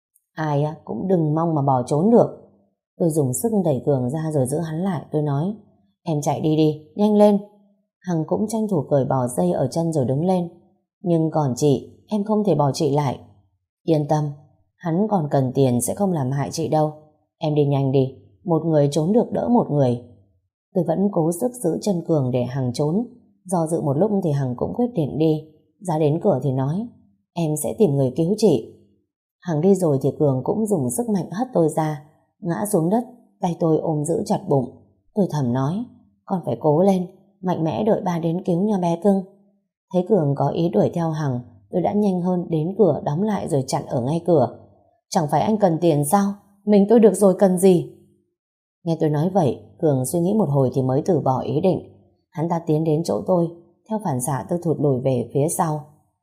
Ai á, cũng đừng mong mà bỏ trốn được. Tôi dùng sức đẩy Cường ra rồi giữ hắn lại. Tôi nói, em chạy đi đi, nhanh lên. Hằng cũng tranh thủ cởi bỏ dây ở chân rồi đứng lên. Nhưng còn chị, em không thể bỏ chị lại. Yên tâm, hắn còn cần tiền sẽ không làm hại chị đâu. Em đi nhanh đi, một người trốn được đỡ một người. Tôi vẫn cố sức giữ chân Cường để Hằng trốn. Do dự một lúc thì Hằng cũng quyết định đi. Ra đến cửa thì nói, em sẽ tìm người cứu chị. Hằng đi rồi thì Cường cũng dùng sức mạnh hất tôi ra. Ngã xuống đất, tay tôi ôm giữ chặt bụng. Tôi thầm nói, con phải cố lên, mạnh mẽ đợi ba đến cứu nha bé cưng. Thấy Cường có ý đuổi theo Hằng, tôi đã nhanh hơn đến cửa đóng lại rồi chặn ở ngay cửa. Chẳng phải anh cần tiền sao? Mình tôi được rồi cần gì? Nghe tôi nói vậy, Cường suy nghĩ một hồi thì mới từ bỏ ý định. Hắn ta tiến đến chỗ tôi. Theo phản xạ tôi thụt lùi về phía sau.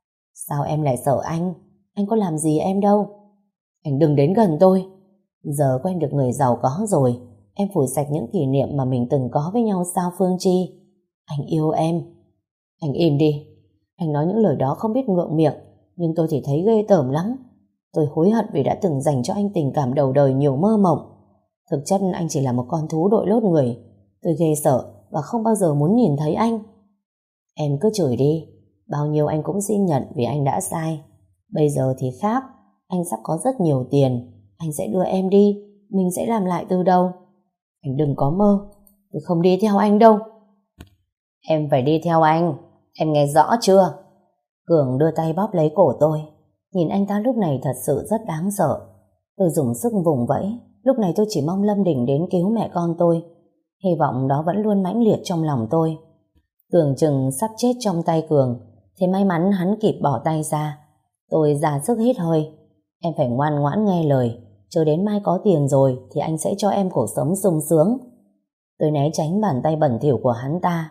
Sao em lại sợ anh? Anh có làm gì em đâu. Anh đừng đến gần tôi. Giờ quen được người giàu có rồi, em phủi sạch những kỷ niệm mà mình từng có với nhau sao Phương Chi? Anh yêu em. Anh im đi. Anh nói những lời đó không biết ngượng miệng, nhưng tôi thì thấy ghê tởm lắm. Tôi hối hận vì đã từng dành cho anh tình cảm đầu đời nhiều mơ mộng. Thực chất anh chỉ là một con thú đội lốt người. Tôi ghê sợ và không bao giờ muốn nhìn thấy anh. Em cứ chửi đi. Bao nhiêu anh cũng xin nhận vì anh đã sai. Bây giờ thì khác. Anh sắp có rất nhiều tiền. Anh sẽ đưa em đi. Mình sẽ làm lại từ đầu. Anh đừng có mơ. Tôi không đi theo anh đâu. Em phải đi theo anh. Em nghe rõ chưa? Cường đưa tay bóp lấy cổ tôi. Nhìn anh ta lúc này thật sự rất đáng sợ. Tôi dùng sức vùng vẫy. Lúc này tôi chỉ mong Lâm Đình đến cứu mẹ con tôi. Hy vọng đó vẫn luôn mãnh liệt trong lòng tôi. Tưởng chừng sắp chết trong tay Cường, thì may mắn hắn kịp bỏ tay ra. Tôi ra sức hít hơi. Em phải ngoan ngoãn nghe lời. Chờ đến mai có tiền rồi thì anh sẽ cho em cuộc sống sung sướng. Tôi né tránh bàn tay bẩn thỉu của hắn ta.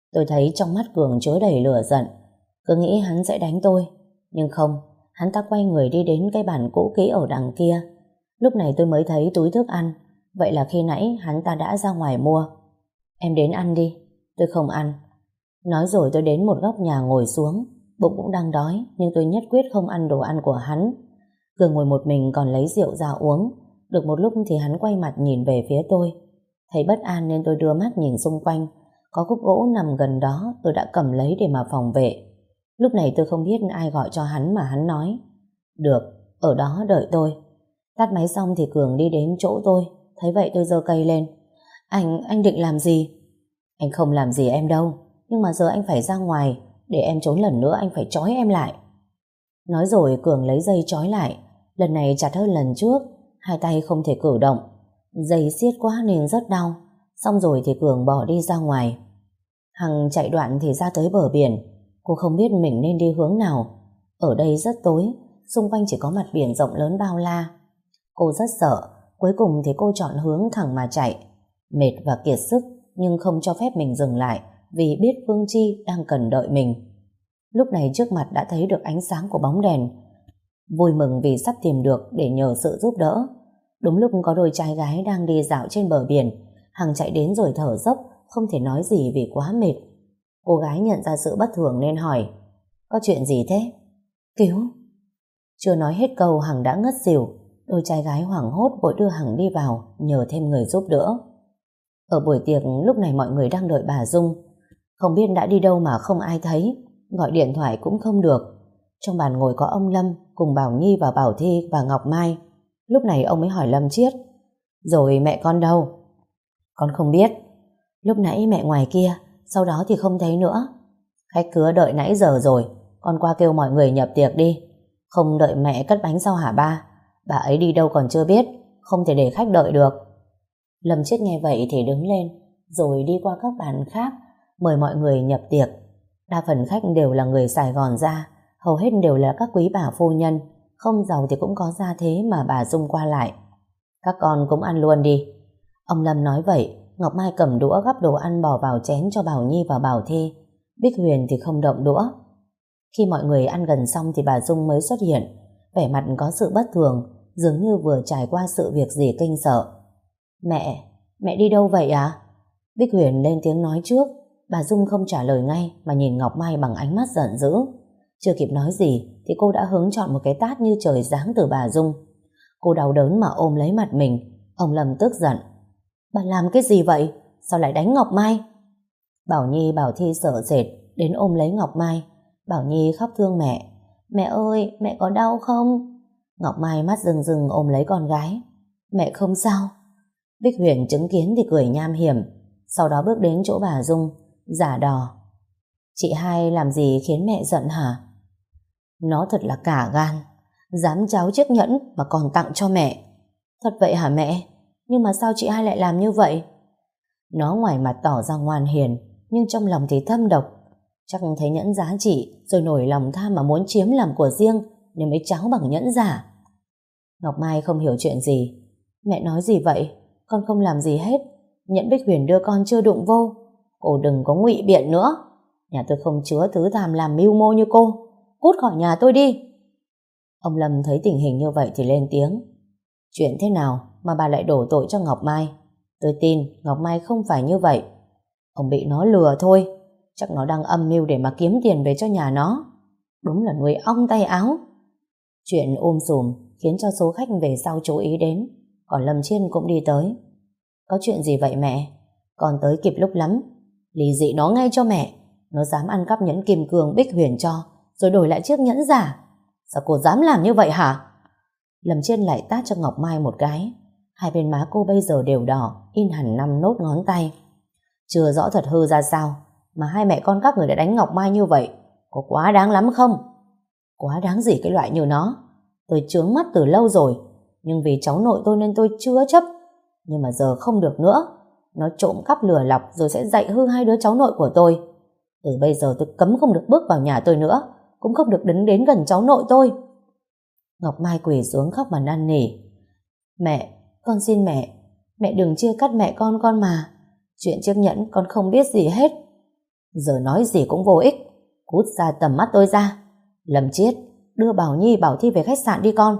Tôi thấy trong mắt Cường chứa đầy lửa giận, cứ nghĩ hắn sẽ đánh tôi. Nhưng không, hắn ta quay người đi đến cái bàn cũ kỹ ở đằng kia. Lúc này tôi mới thấy túi thức ăn. Vậy là khi nãy hắn ta đã ra ngoài mua. Em đến ăn đi. Tôi không ăn. Nói rồi tôi đến một góc nhà ngồi xuống. Bụng cũng đang đói, nhưng tôi nhất quyết không ăn đồ ăn của hắn. Cường ngồi một mình còn lấy rượu ra uống. Được một lúc thì hắn quay mặt nhìn về phía tôi. Thấy bất an nên tôi đưa mắt nhìn xung quanh. Có khúc gỗ nằm gần đó, tôi đã cầm lấy để mà phòng vệ. Lúc này tôi không biết ai gọi cho hắn mà hắn nói: được, ở đó đợi tôi. Tắt máy xong thì Cường đi đến chỗ tôi. Thấy vậy tôi giơ cây lên. Anh, anh định làm gì? Anh không làm gì em đâu, nhưng mà giờ anh phải ra ngoài. Để em trốn lần nữa anh phải trói em lại. Nói rồi Cường lấy dây trói lại. Lần này chặt hơn lần trước. Hai tay không thể cử động. Dây siết quá nên rất đau. Xong rồi thì Cường bỏ đi ra ngoài. Hằng chạy đoạn thì ra tới bờ biển. Cô không biết mình nên đi hướng nào. Ở đây rất tối, xung quanh chỉ có mặt biển rộng lớn bao la. Cô rất sợ. Cuối cùng thì cô chọn hướng thẳng mà chạy. Mệt và kiệt sức, nhưng không cho phép mình dừng lại, vì biết Phương Chi đang cần đợi mình. Lúc này trước mặt đã thấy được ánh sáng của bóng đèn. Vui mừng vì sắp tìm được để nhờ sự giúp đỡ. Đúng lúc có đôi trai gái đang đi dạo trên bờ biển. Hằng chạy đến rồi thở dốc, không thể nói gì vì quá mệt. Cô gái nhận ra sự bất thường nên hỏi: có chuyện gì thế? Cứu. Chưa nói hết câu Hằng đã ngất xỉu. Đôi trai gái hoảng hốt vội đưa Hằng đi vào, nhờ thêm người giúp đỡ. Ở buổi tiệc lúc này mọi người đang đợi bà Dung. Không biết đã đi đâu mà không ai thấy. Gọi điện thoại cũng không được. Trong bàn ngồi có ông Lâm cùng Bảo Nhi và Bảo Thi và Ngọc Mai. Lúc này ông mới hỏi Lâm Chiết: rồi mẹ con đâu? Con không biết. Lúc nãy mẹ ngoài kia, sau đó thì không thấy nữa. Khách khứa đợi nãy giờ rồi, con qua kêu mọi người nhập tiệc đi. Không đợi mẹ cất bánh sao hả ba? Bà ấy đi đâu còn chưa biết, không thể để khách đợi được. Lâm Chiết nghe vậy thì đứng lên, rồi đi qua các bàn khác, mời mọi người nhập tiệc. Đa phần khách đều là người Sài Gòn ra, hầu hết đều là các quý bà phu nhân, không giàu thì cũng có gia thế mà bà Dung qua lại. Các con cũng ăn luôn đi. Ông Lâm nói vậy. Ngọc Mai cầm đũa gắp đồ ăn bỏ vào chén cho Bảo Nhi và Bảo Thi. Bích Huyền thì không động đũa. Khi mọi người ăn gần xong thì bà Dung mới xuất hiện, vẻ mặt có sự bất thường, dường như vừa trải qua sự việc gì kinh sợ. Mẹ, mẹ đi đâu vậy à? Bích Huyền lên tiếng nói trước. Bà Dung không trả lời ngay mà nhìn Ngọc Mai bằng ánh mắt giận dữ. Chưa kịp nói gì thì cô đã hứng chọn một cái tát như trời giáng từ bà Dung. Cô đau đớn mà ôm lấy mặt mình. Ông Lâm tức giận: bà làm cái gì vậy? Sao lại đánh Ngọc Mai? Bảo Nhi Bảo Thi sợ sệt đến ôm lấy Ngọc Mai. Bảo Nhi khóc thương mẹ: mẹ ơi, mẹ có đau không? Ngọc Mai mắt rưng rưng ôm lấy con gái: mẹ không sao. Bích Huyền chứng kiến thì cười nham hiểm, sau đó bước đến chỗ bà Dung, giả đò: chị hai làm gì khiến mẹ giận hả? Nó thật là cả gan, dám tráo chiếc nhẫn mà còn tặng cho mẹ. Thật vậy hả mẹ? Nhưng mà sao chị hai lại làm như vậy? Nó ngoài mặt tỏ ra ngoan hiền, nhưng trong lòng thì thâm độc. Chắc thấy nhẫn giá trị rồi nổi lòng tham mà muốn chiếm làm của riêng, nên mới tráo bằng nhẫn giả. Ngọc Mai không hiểu chuyện gì. Mẹ nói gì vậy? Con không làm gì hết. Nhẫn Bích Huyền đưa con chưa đụng vô. Cô đừng có ngụy biện nữa. Nhà tôi không chứa thứ tham làm mưu mô như cô. Cút khỏi nhà tôi đi. Ông Lâm thấy tình hình như vậy thì lên tiếng: chuyện thế nào mà bà lại đổ tội cho Ngọc Mai? Tôi tin Ngọc Mai không phải như vậy. Ông bị nó lừa thôi. Chắc nó đang âm mưu để mà kiếm tiền về cho nhà nó. Đúng là nuôi ong tay áo. Chuyện um sùm khiến cho số khách về sau chú ý đến. Còn Lâm Chiên cũng đi tới. Có chuyện gì vậy mẹ? Con tới kịp lúc lắm. Lì dị nó ngay cho mẹ. Nó dám ăn cắp nhẫn kim cương Bích Huyền cho, rồi đổi lại chiếc nhẫn giả. Sao cô dám làm như vậy hả? Lâm Chiên lại tát cho Ngọc Mai một cái. Hai bên má cô bây giờ đều đỏ, in hẳn năm nốt ngón tay. Chưa rõ thật hư ra sao mà hai mẹ con các người đã đánh Ngọc Mai như vậy. Có quá đáng lắm không? Quá đáng gì cái loại như nó? Tôi chướng mắt từ lâu rồi, nhưng vì cháu nội tôi nên tôi chưa chấp. Nhưng mà giờ không được nữa. Nó trộm cắp lừa lọc rồi sẽ dạy hư hai đứa cháu nội của tôi. Từ bây giờ tôi cấm không được bước vào nhà tôi nữa, cũng không được đứng đến gần cháu nội tôi. Ngọc Mai quỳ xuống khóc mà năn nỉ: mẹ, con xin mẹ, mẹ đừng chia cắt mẹ con con mà. Chuyện chiếc nhẫn con không biết gì hết. Giờ nói gì cũng vô ích. Cút ra tầm mắt tôi ra. Lâm Chiết, đưa Bảo Nhi Bảo Thi về khách sạn đi con.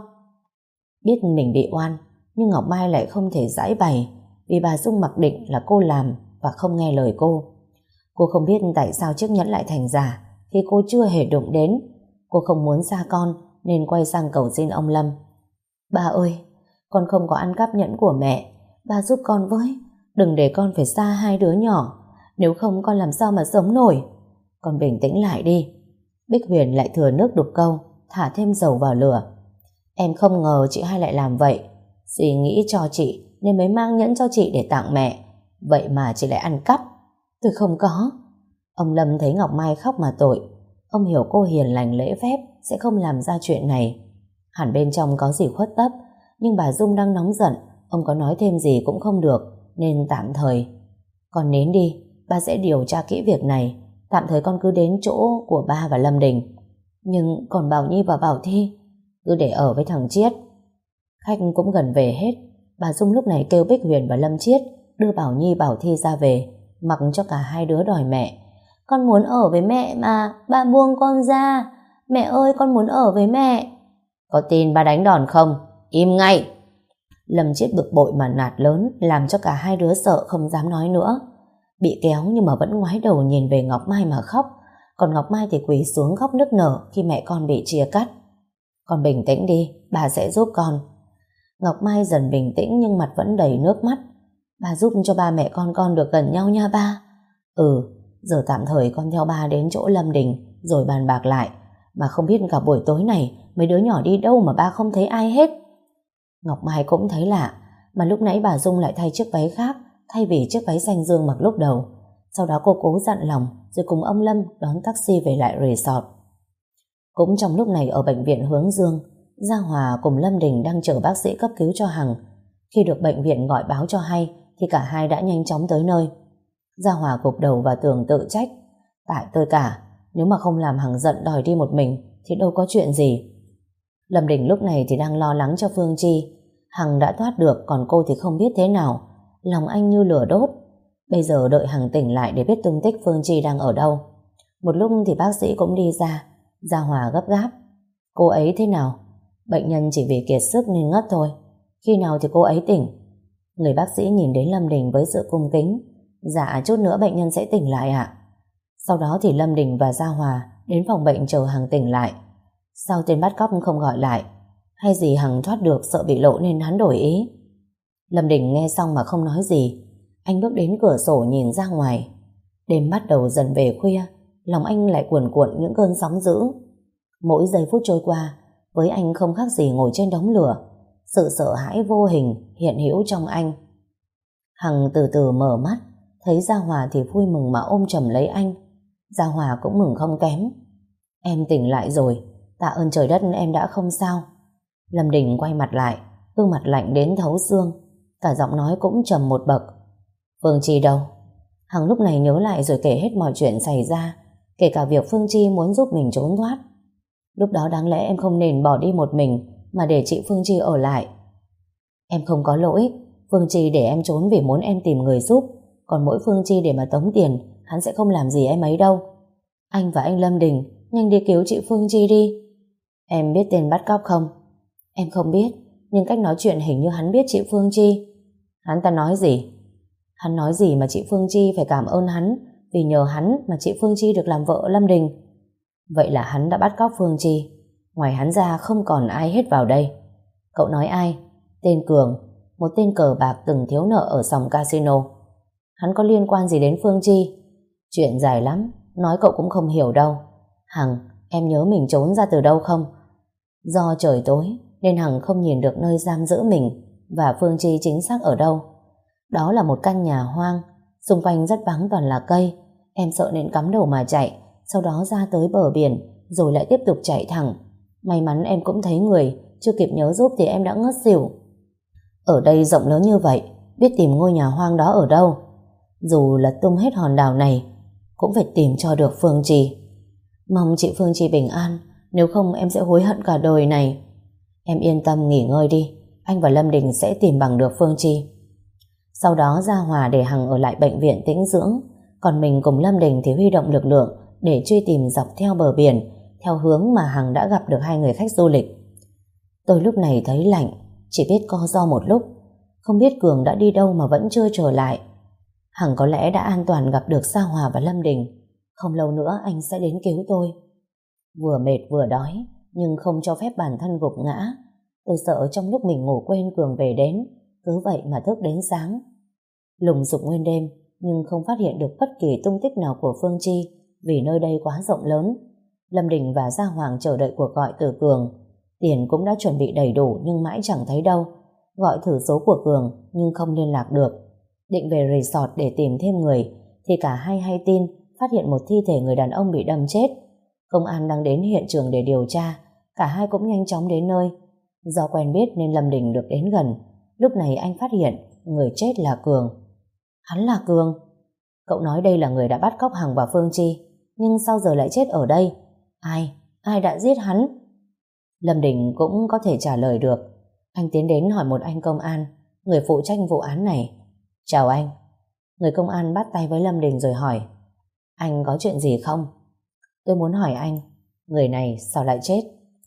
Biết mình bị oan, nhưng Ngọc Mai lại không thể giải bày, vì bà Dung mặc định là cô làm và không nghe lời cô. Cô không biết tại sao chiếc nhẫn lại thành giả khi cô chưa hề đụng đến. Cô không muốn xa con nên quay sang cầu xin ông Lâm. Ba ơi, con không có ăn cắp nhẫn của mẹ, ba giúp con với. Đừng để con phải xa hai đứa nhỏ, nếu không con làm sao mà sống nổi. Con bình tĩnh lại đi. Bích Huyền lại thừa nước đục câu, thả thêm dầu vào lửa. Em không ngờ chị hai lại làm vậy. Dì nghĩ cho chị nên mới mang nhẫn cho chị để tặng mẹ, vậy mà chị lại ăn cắp. Tôi không có. Ông Lâm thấy Ngọc Mai khóc mà tội. Ông hiểu cô hiền lành lễ phép sẽ không làm ra chuyện này. Hẳn bên trong có gì khuất tất, nhưng bà Dung đang nóng giận, ông có nói thêm gì cũng không được, nên tạm thời. Con nín đi, ba sẽ điều tra kỹ việc này. Tạm thời con cứ đến chỗ của ba và Lâm Đình. Nhưng còn Bảo Nhi và Bảo Thi, cứ để ở với thằng Chiết. Khách cũng gần về hết. Bà Dung lúc này kêu Bích Huyền và Lâm Chiết đưa Bảo Nhi Bảo Thi ra về, mặc cho cả hai đứa đòi mẹ. Con muốn ở với mẹ mà, ba buông con ra. Mẹ ơi, con muốn ở với mẹ. Có tin ba đánh đòn không? Im ngay. Lâm Chiết bực bội mà nạt lớn, làm cho cả hai đứa sợ không dám nói nữa. Bị kéo nhưng mà vẫn ngoái đầu nhìn về Ngọc Mai mà khóc. Còn Ngọc Mai thì quỳ xuống khóc nức nở khi mẹ con bị chia cắt. Con bình tĩnh đi, bà sẽ giúp con. Ngọc Mai dần bình tĩnh nhưng mặt vẫn đầy nước mắt. Bà giúp cho ba mẹ con con được gần nhau nha ba. Ừ, giờ tạm thời con theo ba đến chỗ Lâm Đình rồi bàn bạc lại. Mà không biết cả buổi tối này mấy đứa nhỏ đi đâu mà ba không thấy ai hết. Ngọc Mai cũng thấy lạ, mà lúc nãy bà Dung lại thay chiếc váy khác thay vì chiếc váy xanh dương mặc lúc đầu. Sau đó cô cố dặn lòng rồi cùng ông Lâm đón taxi về lại resort. Cũng trong lúc này ở bệnh viện Hướng Dương, Gia Hòa cùng Lâm Đình đang chờ bác sĩ cấp cứu cho Hằng. Khi được bệnh viện gọi báo cho hay thì cả hai đã nhanh chóng tới nơi. Gia Hòa gục đầu và Tường tự trách. Tại tôi cả, nếu mà không làm Hằng giận đòi đi một mình thì đâu có chuyện gì. Lâm Đình lúc này thì đang lo lắng cho Phương Chi. Hằng đã thoát được, còn cô thì không biết thế nào. Lòng anh như lửa đốt. Bây giờ đợi Hằng tỉnh lại để biết tung tích Phương Chi đang ở đâu. Một lúc thì bác sĩ cũng đi ra. Gia Hòa gấp gáp. Cô ấy thế nào? Bệnh nhân chỉ vì kiệt sức nên ngất thôi. Khi nào thì cô ấy tỉnh? Người bác sĩ nhìn đến Lâm Đình với sự cung kính. Dạ, chút nữa bệnh nhân sẽ tỉnh lại ạ. Sau đó thì Lâm Đình và Gia Hòa đến phòng bệnh chờ Hằng tỉnh lại. Sao tên bắt cóc không gọi lại? Hay gì Hằng thoát được sợ bị lộ nên hắn đổi ý? Lâm Đình nghe xong mà không nói gì. Anh bước đến cửa sổ nhìn ra ngoài. Đêm bắt đầu dần về khuya, lòng anh lại cuồn cuộn những cơn sóng dữ. Mỗi giây phút trôi qua với anh không khác gì ngồi trên đống lửa. Sự sợ hãi vô hình hiện hữu trong anh. Hằng từ từ mở mắt, thấy Gia Hòa thì vui mừng mà ôm chầm lấy anh. Gia Hòa cũng mừng không kém. Em tỉnh lại rồi, tạ ơn trời đất em đã không sao. Lâm Đình quay mặt lại, gương mặt lạnh đến thấu xương, cả giọng nói cũng trầm một bậc. Phương Chi đâu? Hằng lúc này nhớ lại rồi kể hết mọi chuyện xảy ra, kể cả việc Phương Chi muốn giúp mình trốn thoát. Lúc đó đáng lẽ em không nên bỏ đi một mình mà để chị Phương Chi ở lại. Em không có lỗi, Phương Chi để em trốn vì muốn em tìm người giúp, còn mỗi Phương Chi để mà tống tiền, hắn sẽ không làm gì em ấy đâu. Anh và anh Lâm Đình nhanh đi cứu chị Phương Chi đi. Em biết tên bắt cóc không? Em không biết, nhưng cách nói chuyện hình như hắn biết chị Phương Chi. Hắn ta nói gì? Hắn nói gì mà chị Phương Chi phải cảm ơn hắn, vì nhờ hắn mà chị Phương Chi được làm vợ Lâm Đình. Vậy là hắn đã bắt cóc Phương Chi. Ngoài hắn ra không còn ai hết vào đây. Cậu nói ai? Tên Cường, một tên cờ bạc từng thiếu nợ ở sòng casino. Hắn có liên quan gì đến Phương Chi? Chuyện dài lắm, nói cậu cũng không hiểu đâu. Hằng, em nhớ mình trốn ra từ đâu không? Do trời tối nên Hằng không nhìn được nơi giam giữ mình và Phương Chi chính xác ở đâu. Đó là một căn nhà hoang, xung quanh rất vắng toàn là cây. Em sợ nên cắm đầu mà chạy, sau đó ra tới bờ biển rồi lại tiếp tục chạy thẳng. May mắn em cũng thấy người, chưa kịp nhớ giúp thì em đã ngất xỉu. Ở đây rộng lớn như vậy, biết tìm ngôi nhà hoang đó ở đâu. Dù lật tung hết hòn đảo này cũng phải tìm cho được Phương Chi. Mong chị Phương Chi bình an, nếu không em sẽ hối hận cả đời này. Em yên tâm nghỉ ngơi đi, anh và Lâm Đình sẽ tìm bằng được Phương Chi. Sau đó Gia Hòa để Hằng ở lại bệnh viện tĩnh dưỡng, Còn mình cùng Lâm Đình thì huy động lực lượng để truy tìm dọc theo bờ biển, theo hướng mà Hằng đã gặp được hai người khách du lịch. Tôi lúc này thấy lạnh, chỉ biết co ro một lúc. Không biết Cường đã đi đâu mà vẫn chưa trở lại. Hằng có lẽ đã an toàn gặp được Sa Hòa và Lâm Đình. Không lâu nữa anh sẽ đến cứu tôi. Vừa mệt vừa đói, nhưng không cho phép bản thân gục ngã. Tôi sợ trong lúc mình ngủ quên Cường về đến, cứ vậy mà thức đến sáng. Lùng sục nguyên đêm, nhưng không phát hiện được bất kỳ tung tích nào của Phương Chi, vì nơi đây quá rộng lớn. Lâm Đình và Gia Hoàng chờ đợi cuộc gọi từ Cường. Tiền cũng đã chuẩn bị đầy đủ nhưng mãi chẳng thấy đâu. Gọi thử số của Cường nhưng không liên lạc được. Định về resort để tìm thêm người, thì cả hai hay tin phát hiện một thi thể người đàn ông bị đâm chết. Công an đang đến hiện trường để điều tra. Cả hai cũng nhanh chóng đến nơi. Do quen biết nên Lâm Đình được đến gần. Lúc này anh phát hiện người chết là Cường. Hắn là Cường? Cậu nói đây là người đã bắt cóc Hằng và Phương Chi, nhưng sao giờ lại chết ở đây? Ai? Ai đã giết hắn? Lâm Đình cũng có thể trả lời được. Anh tiến đến hỏi một anh công an, người phụ trách vụ án này. Chào anh. Người công an bắt tay với Lâm Đình rồi hỏi, anh có chuyện gì không? Tôi muốn hỏi anh, người này sao lại chết?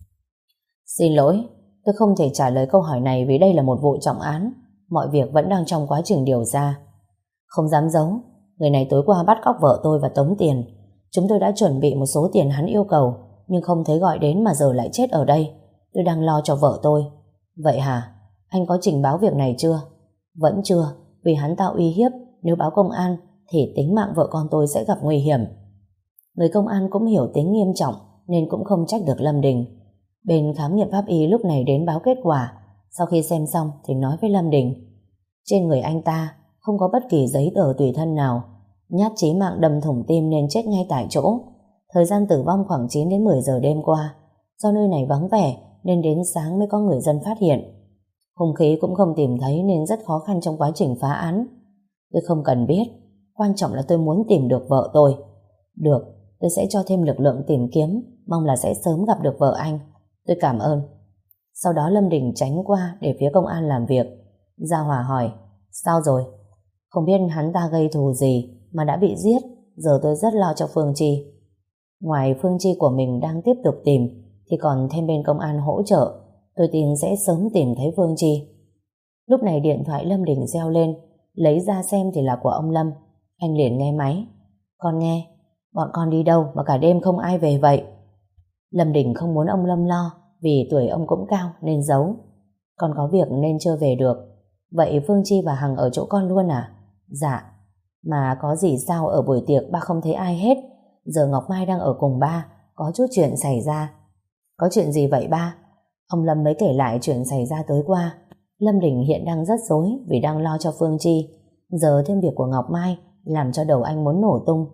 Xin lỗi, tôi không thể trả lời câu hỏi này vì đây là một vụ trọng án. Mọi việc vẫn đang trong quá trình điều tra. Không dám giấu, người này tối qua bắt cóc vợ tôi và tống tiền. Chúng tôi đã chuẩn bị một số tiền hắn yêu cầu, nhưng không thấy gọi đến mà giờ lại chết ở đây. Tôi đang lo cho vợ tôi. Vậy hả? Anh có trình báo việc này chưa? Vẫn chưa, vì hắn tạo uy hiếp, nếu báo công an thì tính mạng vợ con tôi sẽ gặp nguy hiểm. Người công an cũng hiểu tính nghiêm trọng nên cũng không trách được Lâm Đình. Bên khám nghiệm pháp y lúc này đến báo kết quả. Sau khi xem xong thì nói với Lâm Đình, trên người anh ta không có bất kỳ giấy tờ tùy thân nào. Nhát chí mạng đâm thủng tim nên chết ngay tại chỗ. Thời gian tử vong khoảng chín đến mười giờ đêm qua. Do nơi này vắng vẻ nên đến sáng mới có người dân phát hiện. Hung khí cũng không tìm thấy nên rất khó khăn trong quá trình phá án. Tôi không cần biết, quan trọng là tôi muốn tìm được vợ tôi. Được, tôi sẽ cho thêm lực lượng tìm kiếm, mong là sẽ sớm gặp được vợ anh. Tôi cảm ơn. Sau đó Lâm Đình tránh qua để phía công an làm việc. Gia Hòa hỏi, sao rồi? Không biết hắn ta gây thù gì mà đã bị giết. Giờ tôi rất lo cho Phương Chi. Ngoài Phương Chi của mình đang tiếp tục tìm thì còn thêm bên công an hỗ trợ. Tôi tin sẽ sớm tìm thấy Phương Chi. Lúc này điện thoại Lâm Đình reo lên. Lấy ra xem thì là của ông Lâm. Anh liền nghe máy. Con nghe. Bọn con đi đâu mà cả đêm không ai về vậy? Lâm Đình không muốn ông Lâm lo, vì tuổi ông cũng cao nên giấu. Con có việc nên chưa về được. Vậy Phương Chi và Hằng ở chỗ con luôn à? Dạ. Mà có gì sao ở buổi tiệc ba không thấy ai hết? Giờ Ngọc Mai đang ở cùng ba, có chút chuyện xảy ra. Có chuyện gì vậy ba? Ông Lâm mới kể lại chuyện xảy ra tối qua. Lâm Đình hiện đang rất rối vì đang lo cho Phương Chi. Giờ thêm việc của Ngọc Mai làm cho đầu anh muốn nổ tung.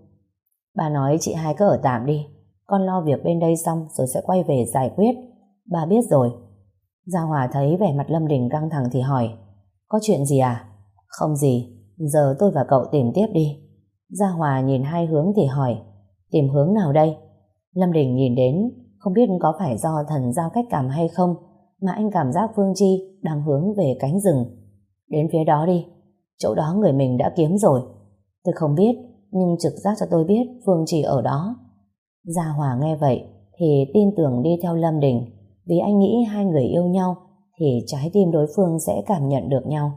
Ba nói chị hai cứ ở tạm đi, con lo việc bên đây xong rồi sẽ quay về giải quyết. Ba biết rồi. Gia Hòa thấy vẻ mặt Lâm Đình căng thẳng thì hỏi, có chuyện gì à? Không gì, giờ tôi và cậu tìm tiếp đi. Gia Hòa nhìn hai hướng thì hỏi, tìm hướng nào đây? Lâm Đình nhìn đến, không biết có phải do thần giao cách cảm hay không mà anh cảm giác Phương Chi đang hướng về cánh rừng. Đến phía đó đi, chỗ đó người mình đã kiếm rồi. Tôi không biết, nhưng trực giác cho tôi biết Phương Chi ở đó. Gia Hòa nghe vậy thì tin tưởng đi theo Lâm Đình, vì anh nghĩ hai người yêu nhau thì trái tim đối phương sẽ cảm nhận được nhau.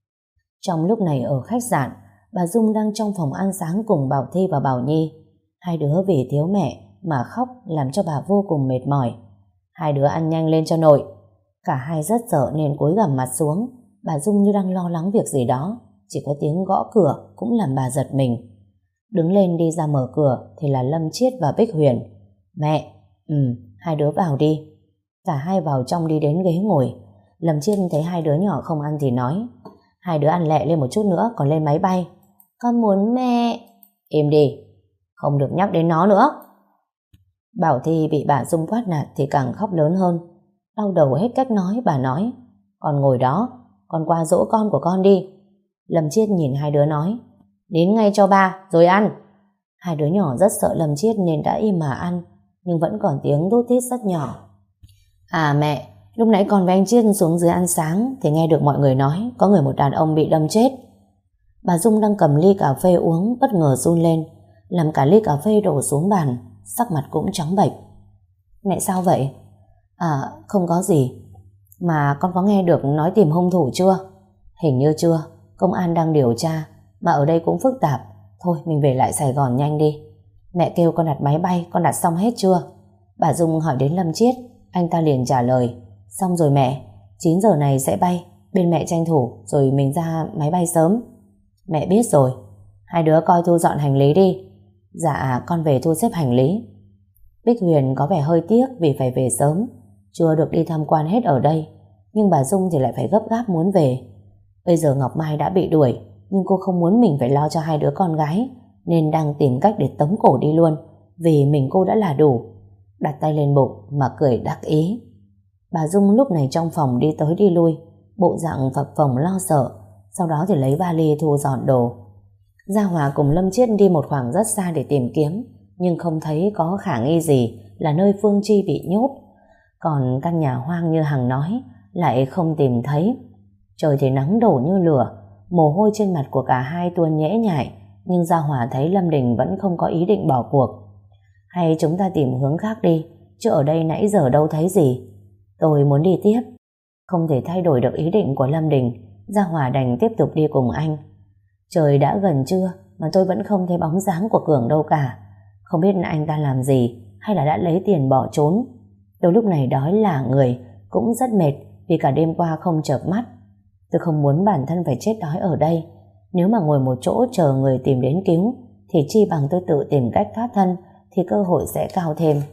Trong lúc này ở khách sạn, bà Dung đang trong phòng ăn sáng cùng Bảo Thi và Bảo Nhi. Hai đứa vì thiếu mẹ mà khóc làm cho bà vô cùng mệt mỏi. Hai đứa ăn nhanh lên cho nội. Cả hai rất sợ nên cúi gằm mặt xuống. Bà Dung như đang lo lắng việc gì đó. Chỉ có tiếng gõ cửa cũng làm bà giật mình. Đứng lên đi ra mở cửa thì là Lâm Chiết và Bích Huyền. Mẹ, ừ, hai đứa vào đi. Cả hai vào trong đi đến ghế ngồi. Lâm Chiết thấy hai đứa nhỏ không ăn thì nói, hai đứa ăn lẹ lên một chút nữa còn lên máy bay. Con muốn mẹ. Im đi, không được nhắc đến nó nữa. Bảo Thi bị bà Dung quát nạt thì càng khóc lớn hơn. Đau đầu hết cách nói, bà nói, con ngồi đó, con qua dỗ con của con đi. Lâm Chiết nhìn hai đứa nói, đến ngay cho ba rồi ăn. Hai đứa nhỏ rất sợ Lâm Chiết nên đã im mà ăn, nhưng vẫn còn tiếng đút thít rất nhỏ. À mẹ, lúc nãy con với anh Chiết xuống dưới ăn sáng thì nghe được mọi người nói có người một đàn ông bị đâm chết. Bà Dung đang cầm ly cà phê uống bất ngờ run lên, làm cả ly cà phê đổ xuống bàn, sắc mặt cũng trắng bệch. Mẹ sao vậy? À, không có gì. Mà con có nghe được nói tìm hung thủ chưa? Hình như chưa, công an đang điều tra, mà ở đây cũng phức tạp. Thôi mình về lại Sài Gòn nhanh đi. Mẹ kêu con đặt máy bay, con đặt xong hết chưa? Bà Dung hỏi đến Lâm Chiết, anh ta liền trả lời, xong rồi mẹ, chín giờ này sẽ bay, bên mẹ tranh thủ rồi mình ra máy bay sớm. Mẹ biết rồi, hai đứa coi thu dọn hành lý đi. Dạ con về thu xếp hành lý. Bích Huyền có vẻ hơi tiếc vì phải về sớm, chưa được đi tham quan hết ở đây, nhưng bà Dung thì lại phải gấp gáp muốn về. Bây giờ Ngọc Mai đã bị đuổi, nhưng cô không muốn mình phải lo cho hai đứa con gái, nên đang tìm cách để tống cổ đi luôn, vì mình cô đã là đủ. Đặt tay lên bụng mà cười đắc ý. Bà Dung lúc này trong phòng đi tới đi lui, bộ dạng phập phồng lo sợ, sau đó thì lấy vali thu dọn đồ. Gia Hòa cùng Lâm Chiết đi một khoảng rất xa để tìm kiếm, nhưng không thấy có khả nghi gì là nơi Phương Chi bị nhốt. Còn căn nhà hoang như Hằng nói lại không tìm thấy. Trời thì nắng đổ như lửa, mồ hôi trên mặt của cả hai tuôn nhễ nhại, nhưng Gia Hòa thấy Lâm Đình vẫn không có ý định bỏ cuộc. Hay chúng ta tìm hướng khác đi, chứ ở đây nãy giờ đâu thấy gì. Tôi muốn đi tiếp. Không thể thay đổi được ý định của Lâm Đình, Gia Hòa đành tiếp tục đi cùng anh. Trời đã gần trưa mà tôi vẫn không thấy bóng dáng của Cường đâu cả. Không biết anh ta làm gì, hay là đã lấy tiền bỏ trốn. Tôi lúc này đói là người, cũng rất mệt vì cả đêm qua không chợp mắt. Tôi không muốn bản thân phải chết đói ở đây. Nếu mà ngồi một chỗ chờ người tìm đến cứu, thì chi bằng tôi tự tìm cách thoát thân, thì cơ hội sẽ cao thêm.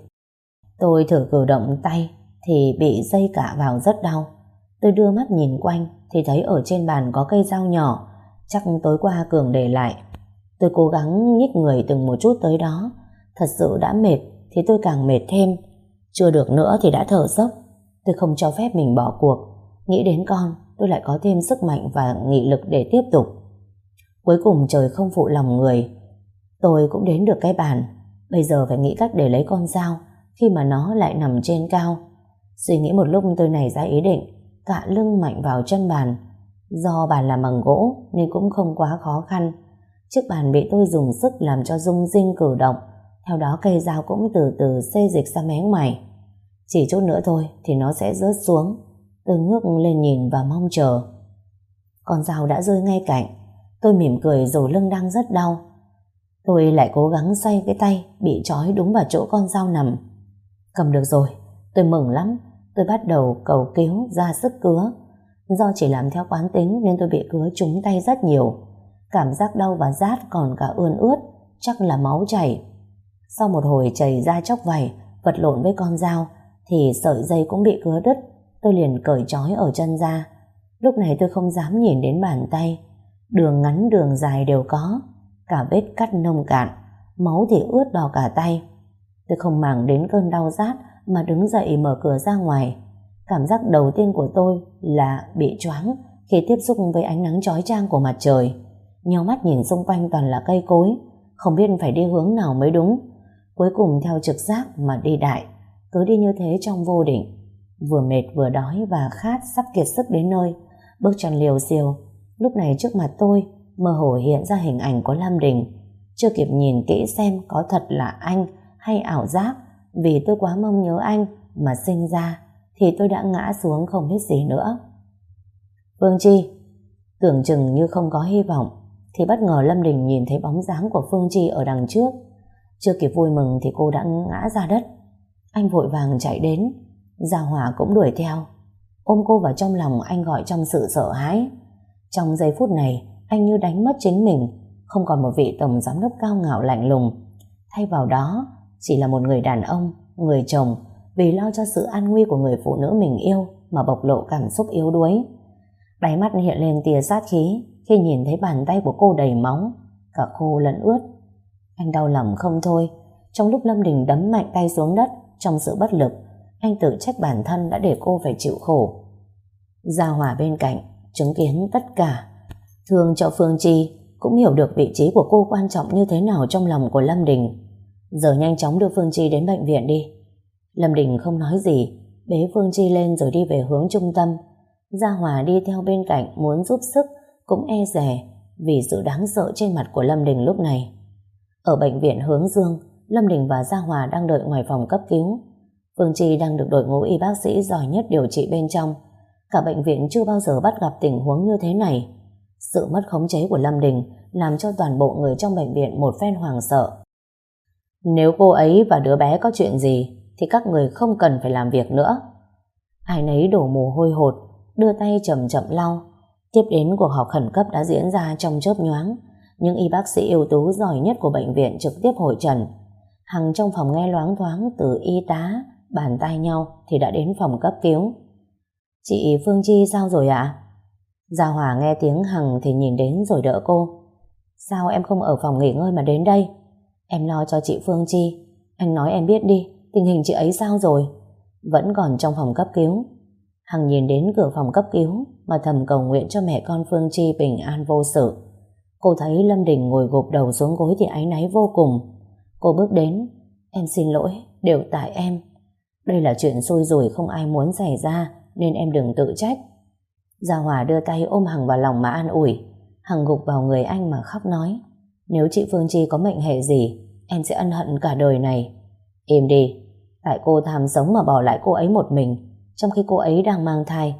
Tôi thử cử động tay thì bị dây cả vào rất đau. Tôi đưa mắt nhìn quanh thì thấy ở trên bàn có cây dao nhỏ, chắc tối qua Cường để lại. Tôi cố gắng nhích người từng một chút tới đó. Thật sự đã mệt thì tôi càng mệt thêm. Chưa được nữa thì đã thở dốc. Tôi không cho phép mình bỏ cuộc. Nghĩ đến con, tôi lại có thêm sức mạnh và nghị lực để tiếp tục. Cuối cùng trời không phụ lòng người, tôi cũng đến được cái bàn. Bây giờ phải nghĩ cách để lấy con dao khi mà nó lại nằm trên cao. Suy nghĩ một lúc tôi nảy ra ý định cạ lưng mạnh vào chân bàn. Do bàn làm bằng gỗ nên cũng không quá khó khăn. Chiếc bàn bị tôi dùng sức làm cho rung rinh cử động. Theo đó cây dao cũng từ từ xê dịch ra mé ngoài. Chỉ chút nữa thôi thì nó sẽ rớt xuống. Tôi ngước lên nhìn và mong chờ. Con dao đã rơi ngay cạnh. Tôi mỉm cười rồi lưng đang rất đau. Tôi lại cố gắng xoay cái tay bị trói đúng vào chỗ con dao nằm. Cầm được rồi, tôi mừng lắm. Tôi bắt đầu cầu cứu ra sức cứa. Do chỉ làm theo quán tính nên tôi bị cứa trúng tay rất nhiều. Cảm giác đau và rát còn cả ươn ướt, chắc là máu chảy. Sau một hồi chảy ra chóc vảy, vật lộn với con dao, thì sợi dây cũng bị cứa đứt. Tôi liền cởi trói ở chân ra. Lúc này tôi không dám nhìn đến bàn tay. Đường ngắn đường dài đều có, cả vết cắt nông cạn, máu thì ướt đỏ cả tay. Tôi không màng đến cơn đau rát mà đứng dậy mở cửa ra ngoài. Cảm giác đầu tiên của tôi là bị choáng khi tiếp xúc với ánh nắng chói chang của mặt trời. Nheo mắt nhìn xung quanh toàn là cây cối, không biết phải đi hướng nào mới đúng. Cuối cùng theo trực giác mà đi đại, cứ đi như thế trong vô định. Vừa mệt vừa đói và khát sắp kiệt sức đến nơi, bước chân liều xiêu. Lúc này trước mặt tôi mơ hồ hiện ra hình ảnh của Lâm Đình. Chưa kịp nhìn kỹ xem có thật là anh hay ảo giác, vì tôi quá mong nhớ anh mà sinh ra, thì tôi đã ngã xuống không biết gì nữa. Phương Chi. Tưởng chừng như không có hy vọng, thì bất ngờ Lâm Đình nhìn thấy bóng dáng của Phương Chi ở đằng trước. Chưa kịp vui mừng thì cô đã ngã ra đất. Anh vội vàng chạy đến. Gia Hòa cũng đuổi theo. Ôm cô vào trong lòng, anh gọi trong sự sợ hãi. Trong giây phút này, anh như đánh mất chính mình, không còn một vị tổng giám đốc cao ngạo lạnh lùng. Thay vào đó, chỉ là một người đàn ông, người chồng, vì lo cho sự an nguy của người phụ nữ mình yêu mà bộc lộ cảm xúc yếu đuối. Đáy mắt hiện lên tia sát khí khi nhìn thấy bàn tay của cô đầy máu, cả khô lẫn ướt. Anh đau lòng không thôi. Trong lúc Lâm Đình đấm mạnh tay xuống đất trong sự bất lực, anh tự trách bản thân đã để cô phải chịu khổ. Gia Hòa bên cạnh chứng kiến tất cả, thương cho Phương Chi, cũng hiểu được vị trí của cô quan trọng như thế nào trong lòng của Lâm Đình. Giờ nhanh chóng đưa Phương Chi đến bệnh viện đi. Lâm Đình không nói gì, bế Phương Chi lên rồi đi về hướng trung tâm. Gia Hòa đi theo bên cạnh muốn giúp sức, cũng e dè vì sự đáng sợ trên mặt của Lâm Đình lúc này. Ở bệnh viện Hướng Dương, Lâm Đình và Gia Hòa đang đợi ngoài phòng cấp cứu. Phương Chi đang được đội ngũ y bác sĩ giỏi nhất điều trị bên trong. Cả bệnh viện chưa bao giờ bắt gặp tình huống như thế này. Sự mất khống chế của Lâm Đình làm cho toàn bộ người trong bệnh viện một phen hoảng sợ. Nếu cô ấy và đứa bé có chuyện gì thì các người không cần phải làm việc nữa. Ai nấy đổ mồ hôi hột, đưa tay chậm chậm lau. Tiếp đến cuộc họp khẩn cấp đã diễn ra trong chớp nhoáng. Những y bác sĩ ưu tú giỏi nhất của bệnh viện trực tiếp hội trần. Hằng trong phòng nghe loáng thoáng từ y tá bàn tay nhau thì đã đến phòng cấp cứu. Chị Phương Chi sao rồi ạ? Gia Hòa nghe tiếng Hằng thì nhìn đến rồi đỡ cô. Sao em không ở phòng nghỉ ngơi mà đến đây? Em lo cho chị Phương Chi. Anh nói em biết đi, tình hình chị ấy sao rồi? Vẫn còn trong phòng cấp cứu. Hằng nhìn đến cửa phòng cấp cứu mà thầm cầu nguyện cho mẹ con Phương Chi bình an vô sự. Cô thấy Lâm Đình ngồi gục đầu xuống gối thì áy náy vô cùng. Cô bước đến. Em xin lỗi, đều tại em. Đây là chuyện xui rủi không ai muốn xảy ra, nên em đừng tự trách. Gia Hòa đưa tay ôm Hằng vào lòng mà an ủi. Hằng gục vào người anh mà khóc nói, nếu chị Phương Chi có mệnh hệ gì, em sẽ ân hận cả đời này. Im đi, tại cô tham sống mà bỏ lại cô ấy một mình, trong khi cô ấy đang mang thai.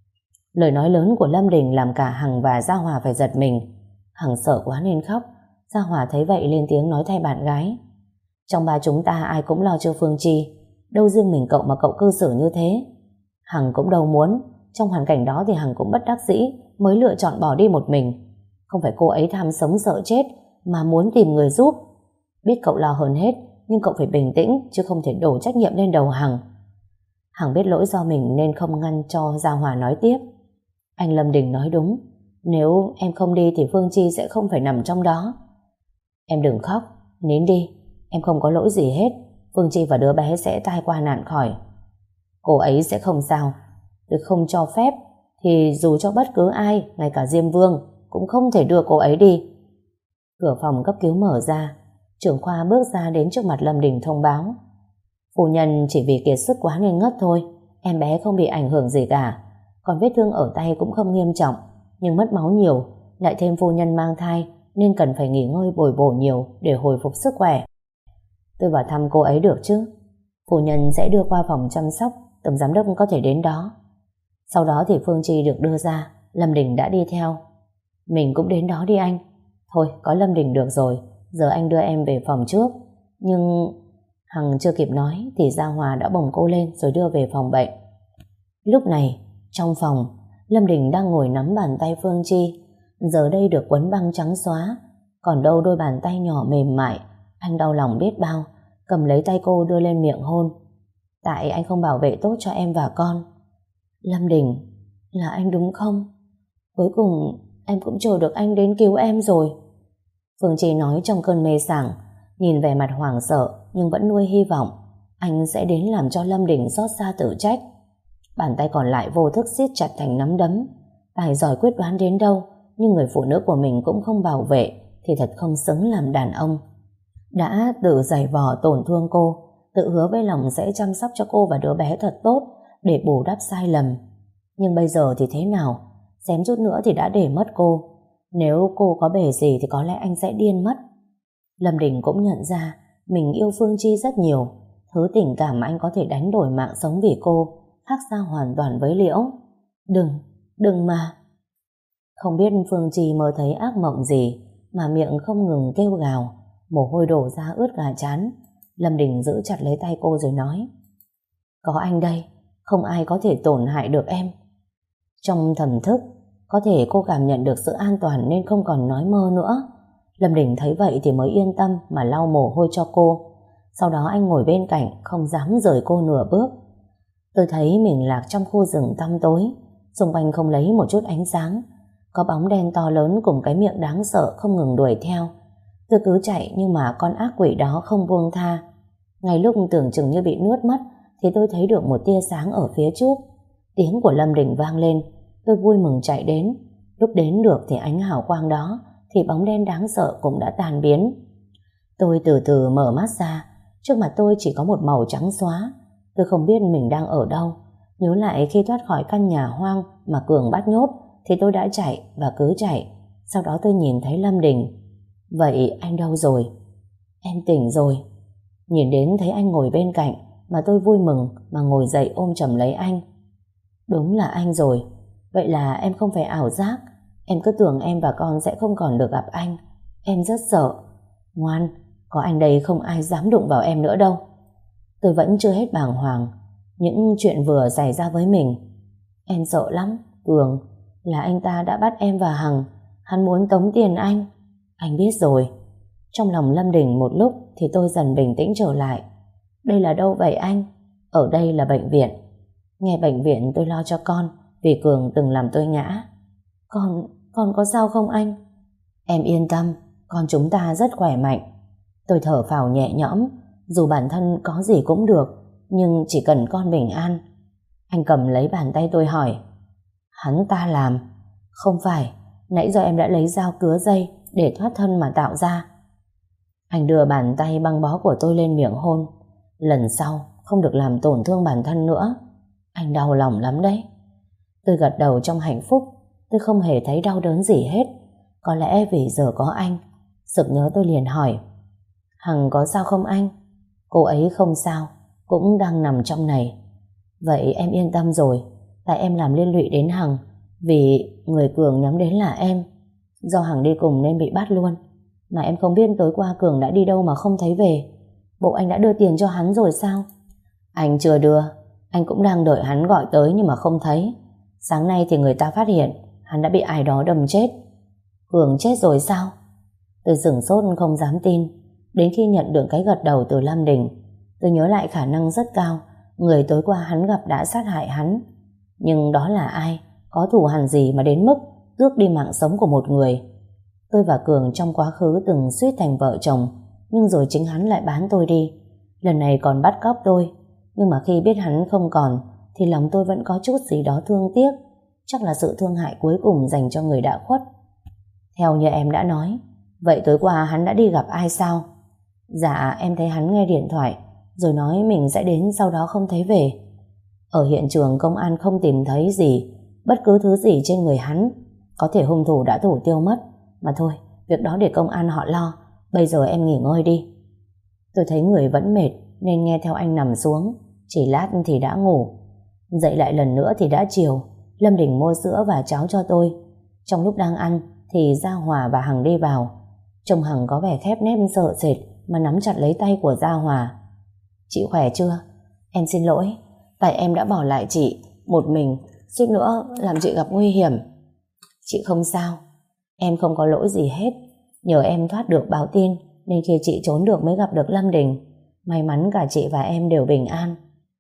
Lời nói lớn của Lâm Đình làm cả Hằng và Gia Hòa phải giật mình. Hằng sợ quá nên khóc. Gia Hòa thấy vậy lên tiếng nói thay bạn gái. Trong ba chúng ta ai cũng lo cho Phương Chi, đâu riêng mình cậu mà cậu cư xử như thế. Hằng cũng đâu muốn. Trong hoàn cảnh đó thì Hằng cũng bất đắc dĩ mới lựa chọn bỏ đi một mình. Không phải cô ấy tham sống sợ chết mà muốn tìm người giúp. Biết cậu lo hơn hết, nhưng cậu phải bình tĩnh, chứ không thể đổ trách nhiệm lên đầu Hằng. Hằng biết lỗi do mình nên không ngăn cho Gia Hòa nói tiếp. Anh Lâm Đình nói đúng, nếu em không đi thì Phương Chi sẽ không phải nằm trong đó. Em đừng khóc, nín đi. Em không có lỗi gì hết. Phương Chi và đứa bé sẽ tai qua nạn khỏi. Cô ấy sẽ không sao. Tôi không cho phép thì dù cho bất cứ ai, ngay cả Diêm Vương, cũng không thể đưa cô ấy đi. Cửa phòng cấp cứu mở ra. Trưởng khoa bước ra đến trước mặt Lâm Đình thông báo. Phu nhân chỉ vì kiệt sức quá nên ngất thôi. Em bé không bị ảnh hưởng gì cả. Còn vết thương ở tay cũng không nghiêm trọng, nhưng mất máu nhiều, lại thêm phu nhân mang thai nên cần phải nghỉ ngơi bồi bổ nhiều để hồi phục sức khỏe. Tôi vào thăm cô ấy được chứ? Phu nhân sẽ đưa qua phòng chăm sóc, tổng giám đốc có thể đến đó. Sau đó thì Phương Chi được đưa ra. Lâm Đình đã đi theo. Mình cũng đến đó đi anh. Thôi có Lâm Đình được rồi, giờ anh đưa em về phòng trước. Nhưng Hằng chưa kịp nói thì Gia Hòa đã bồng cô lên rồi đưa về phòng bệnh. Lúc này trong phòng, Lâm Đình đang ngồi nắm bàn tay Phương Chi, giờ đây được quấn băng trắng xóa. Còn đâu đôi bàn tay nhỏ mềm mại. Anh đau lòng biết bao, cầm lấy tay cô đưa lên miệng hôn. Tại anh không bảo vệ tốt cho em và con. Lâm Đình, là anh đúng không? Cuối cùng em cũng chờ được anh đến cứu em rồi. Phương Chi nói trong cơn mê sảng, nhìn vẻ mặt hoảng sợ nhưng vẫn nuôi hy vọng anh sẽ đến làm cho Lâm Đình xót xa tự trách. Bàn tay còn lại vô thức siết chặt thành nắm đấm. Tài giỏi quyết đoán đến đâu, nhưng người phụ nữ của mình cũng không bảo vệ thì thật không xứng làm đàn ông. Đã tự giày vò tổn thương cô, tự hứa với lòng sẽ chăm sóc cho cô và đứa bé thật tốt để bù đắp sai lầm. Nhưng bây giờ thì thế nào? Xém chút nữa thì đã để mất cô. Nếu cô có bề gì thì có lẽ anh sẽ điên mất. Lâm Đình cũng nhận ra mình yêu Phương Chi rất nhiều. Thứ tình cảm mà anh có thể đánh đổi mạng sống vì cô khác xa hoàn toàn với Liễu. Đừng, đừng mà. Không biết Phương Chi mơ thấy ác mộng gì mà miệng không ngừng kêu gào, mồ hôi đổ ra ướt cả trán. Lâm Đình giữ chặt lấy tay cô rồi nói, có anh đây, không ai có thể tổn hại được em. Trong thầm thức, có thể cô cảm nhận được sự an toàn nên không còn nói mơ nữa. Lâm Đình thấy vậy thì mới yên tâm mà lau mồ hôi cho cô. Sau đó anh ngồi bên cạnh, không dám rời cô nửa bước. Tôi thấy mình lạc trong khu rừng tăm tối, xung quanh không lấy một chút ánh sáng. Có bóng đen to lớn cùng cái miệng đáng sợ không ngừng đuổi theo. Tôi cứ chạy nhưng mà con ác quỷ đó không buông tha. Ngay lúc tưởng chừng như bị nuốt mất thì tôi thấy được một tia sáng ở phía trước. Tiếng của Lâm Đình vang lên. Tôi vui mừng chạy đến. Lúc đến được thì ánh hào quang đó thì bóng đen đáng sợ cũng đã tan biến. Tôi từ từ mở mắt ra. Trước mặt tôi chỉ có một màu trắng xóa. Tôi không biết mình đang ở đâu. Nhớ lại khi thoát khỏi căn nhà hoang mà Cường bắt nhốt thì tôi đã chạy và cứ chạy. Sau đó tôi nhìn thấy Lâm Đình. Vậy anh đâu rồi? Em tỉnh rồi. Nhìn đến thấy anh ngồi bên cạnh mà tôi vui mừng mà ngồi dậy ôm chầm lấy anh. Đúng là anh rồi. Vậy là em không phải ảo giác. Em cứ tưởng em và con sẽ không còn được gặp anh. Em rất sợ. Ngoan, có anh đây không ai dám đụng vào em nữa đâu. Tôi vẫn chưa hết bàng hoàng. Những chuyện vừa xảy ra với mình. Em sợ lắm, Cường. Là anh ta đã bắt em và Hằng. Hắn muốn tống tiền anh. Anh biết rồi. Trong lòng Lâm Đình một lúc thì tôi dần bình tĩnh trở lại. Đây là đâu vậy anh? Ở đây là bệnh viện. Nghe bệnh viện tôi lo cho con vì Cường từng làm tôi ngã. Con, con có sao không anh? Em yên tâm, con chúng ta rất khỏe mạnh. Tôi thở phào nhẹ nhõm. Dù bản thân có gì cũng được, nhưng chỉ cần con bình an. Anh cầm lấy bàn tay tôi hỏi. Hắn ta làm? Không phải, nãy giờ em đã lấy dao cứa dây để thoát thân mà tạo ra. Anh đưa bàn tay băng bó của tôi lên miệng hôn. Lần sau không được làm tổn thương bản thân nữa. Anh đau lòng lắm đấy. Tôi gật đầu trong hạnh phúc. Tôi không hề thấy đau đớn gì hết. Có lẽ vì giờ có anh. Sực nhớ tôi liền hỏi. Hằng có sao không anh? Cô ấy không sao, cũng đang nằm trong này. Vậy em yên tâm rồi. Tại em làm liên lụy đến Hằng, vì người Cường nhắm đến là em. Do Hằng đi cùng nên bị bắt luôn. Mà em không biết tối qua Cường đã đi đâu mà không thấy về. Bộ anh đã đưa tiền cho hắn rồi sao? Anh chưa đưa. Anh cũng đang đợi hắn gọi tới nhưng mà không thấy. Sáng nay thì người ta phát hiện hắn đã bị ai đó đâm chết. Cường chết rồi sao? Tôi sửng sốt không dám tin. Đến khi nhận được cái gật đầu từ Lâm Đình, tôi nhớ lại khả năng rất cao người tối qua hắn gặp đã sát hại hắn. Nhưng đó là ai? Có thù hằn gì mà đến mức tước đi mạng sống của một người? Tôi và Cường trong quá khứ từng suýt thành vợ chồng, nhưng rồi chính hắn lại bán tôi đi. Lần này còn bắt cóc tôi. Nhưng mà khi biết hắn không còn thì lòng tôi vẫn có chút gì đó thương tiếc. Chắc là sự thương hại cuối cùng dành cho người đã khuất. Theo như em đã nói, vậy tối qua hắn đã đi gặp ai sao? Dạ em thấy hắn nghe điện thoại rồi nói mình sẽ đến, sau đó không thấy về. Ở hiện trường công an không tìm thấy gì, bất cứ thứ gì trên người hắn. Có thể hung thủ đã thủ tiêu mất. Mà thôi, việc đó để công an họ lo. Bây giờ em nghỉ ngơi đi. Tôi thấy người vẫn mệt nên nghe theo anh nằm xuống. Chỉ lát thì đã ngủ. Dậy lại lần nữa thì đã chiều. Lâm Đình mua sữa và cháo cho tôi. Trong lúc đang ăn thì Gia Hòa và Hằng đi vào. Trông Hằng có vẻ khép nép sợ sệt mà nắm chặt lấy tay của Gia Hòa. Chị khỏe chưa? Em xin lỗi, tại em đã bỏ lại chị một mình, suýt nữa làm chị gặp nguy hiểm. Chị không sao, em không có lỗi gì hết. Nhờ em thoát được báo tin nên khi chị trốn được mới gặp được Lâm Đình. May mắn cả chị và em đều bình an.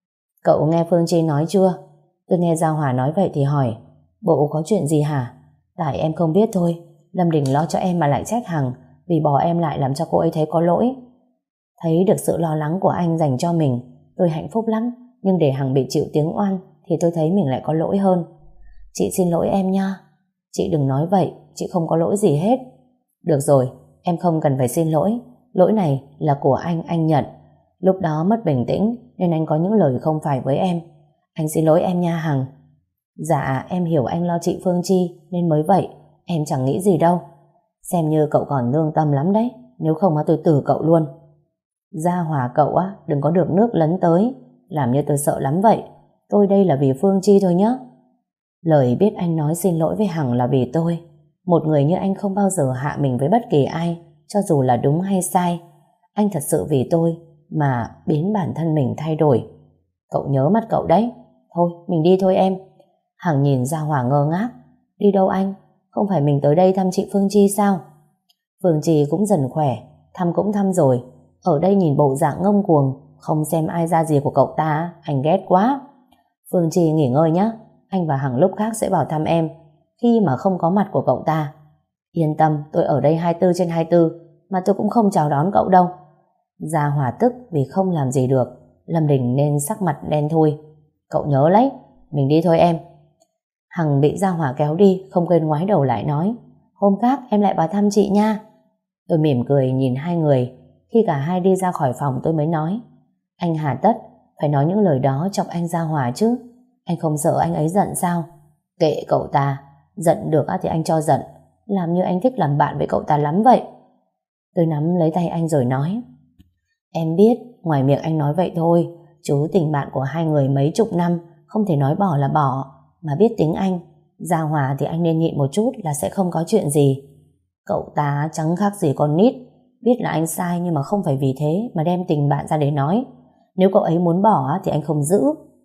Cậu nghe Phương Chi nói chưa? Tôi nghe Gia Hòa nói vậy thì hỏi, bộ có chuyện gì hả? Tại em không biết thôi. Lâm Đình lo cho em mà lại trách Hằng vì bỏ em lại làm cho cô ấy thấy có lỗi. Thấy được sự lo lắng của anh dành cho mình, tôi hạnh phúc lắm. Nhưng để Hằng bị chịu tiếng oan thì tôi thấy mình lại có lỗi hơn. Chị xin lỗi em nha. Chị đừng nói vậy, chị không có lỗi gì hết. Được rồi, em không cần phải xin lỗi. Lỗi này là của anh, anh nhận. Lúc đó mất bình tĩnh nên anh có những lời không phải với em. Anh xin lỗi em nha Hằng. Dạ em hiểu anh lo chị Phương Chi nên mới vậy. Em chẳng nghĩ gì đâu. Xem như cậu còn lương tâm lắm đấy. Nếu không mà tôi từ cậu luôn. Gia Hòa cậu á, đừng có được nước lấn tới. Làm như tôi sợ lắm vậy. Tôi đây là vì Phương Chi thôi nhé. Lời biết anh nói xin lỗi với Hằng là vì tôi. Một người như anh không bao giờ hạ mình với bất kỳ ai, cho dù là đúng hay sai. Anh thật sự vì tôi mà biến bản thân mình thay đổi. Cậu nhớ mắt cậu đấy. Thôi mình đi thôi em. Hằng nhìn Gia Hòa ngơ ngác. Đi đâu anh? Không phải mình tới đây thăm chị Phương Chi sao? Phương Chi cũng dần khỏe. Thăm cũng thăm rồi. Ở đây nhìn bộ dạng ngông cuồng, không xem ai ra gì của cậu ta, anh ghét quá. Phương Chi nghỉ ngơi nhé. Anh và Hằng lúc khác sẽ vào thăm em khi mà không có mặt của cậu ta. Yên tâm, tôi ở đây hai mươi bốn trên hai mươi bốn, mà tôi cũng không chào đón cậu đâu. Gia Hòa tức vì không làm gì được. Lâm Đình nên sắc mặt đen thui. Cậu nhớ lấy. Mình đi thôi em. Hằng bị Gia Hòa kéo đi, không quên ngoái đầu lại nói, hôm khác em lại vào thăm chị nha. Tôi mỉm cười nhìn hai người. Khi cả hai đi ra khỏi phòng tôi mới nói, anh hà tất phải nói những lời đó chọc anh Gia Hòa chứ? Anh không sợ anh ấy giận sao? Kệ cậu ta. Giận được thì anh cho giận. làm như anh thích làm bạn với cậu ta lắm vậy. Tôi nắm lấy tay anh rồi nói, em biết, ngoài miệng anh nói vậy thôi, chứ tình bạn của hai người mấy chục năm, không thể nói bỏ là bỏ. Mà biết tính anh, Gia Hòa thì anh nên nhịn một chút là sẽ không có chuyện gì. Cậu ta chẳng khác gì con nít, biết là anh sai nhưng mà không phải vì thế mà đem tình bạn ra để nói. Nếu cậu ấy muốn bỏ thì anh không giữ.